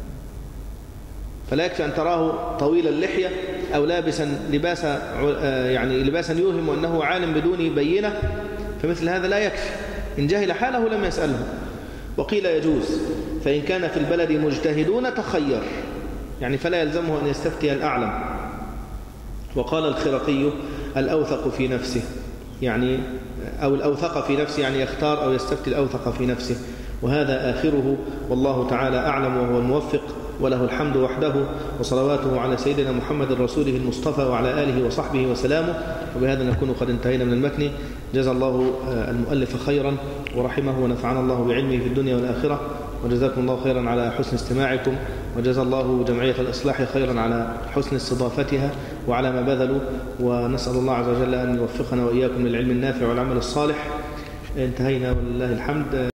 فلا يكفي أن تراه طويل اللحية أو لابسا لباسا يعني لباسا يوهم أنه عالم بدون بينة، فمثل هذا لا يكفي. إن جهل حاله لم يسأله. وقيل يجوز، فإن كان في البلد مجتهدون تخير، يعني فلا يلزمه أن يستفتي الأعلم. وقال الخرقي الأوثق في نفسه، يعني أو الأوثق في نفسه يعني يختار أو يستفتي الأوثق في نفسه، وهذا آخره، والله تعالى أعلم وهو الموفق، وله الحمد وحده، وصلواته على سيدنا محمد رسوله المصطفى وعلى آله وصحبه وسلامه. وبهذا نكون قد انتهينا من المتن. جزا الله المؤلف خيرا ورحمه ونفعنا الله بعلمه في الدنيا والآخرة، وجزاكم الله خيرا على حسن استماعكم، وجزا الله جمعية الإصلاح خيرا على حسن استضافتها وعلى ما بذلوا، ونسأل الله عز وجل أن يوفقنا وإياكم للعلم النافع والعمل الصالح. انتهينا ولله الحمد.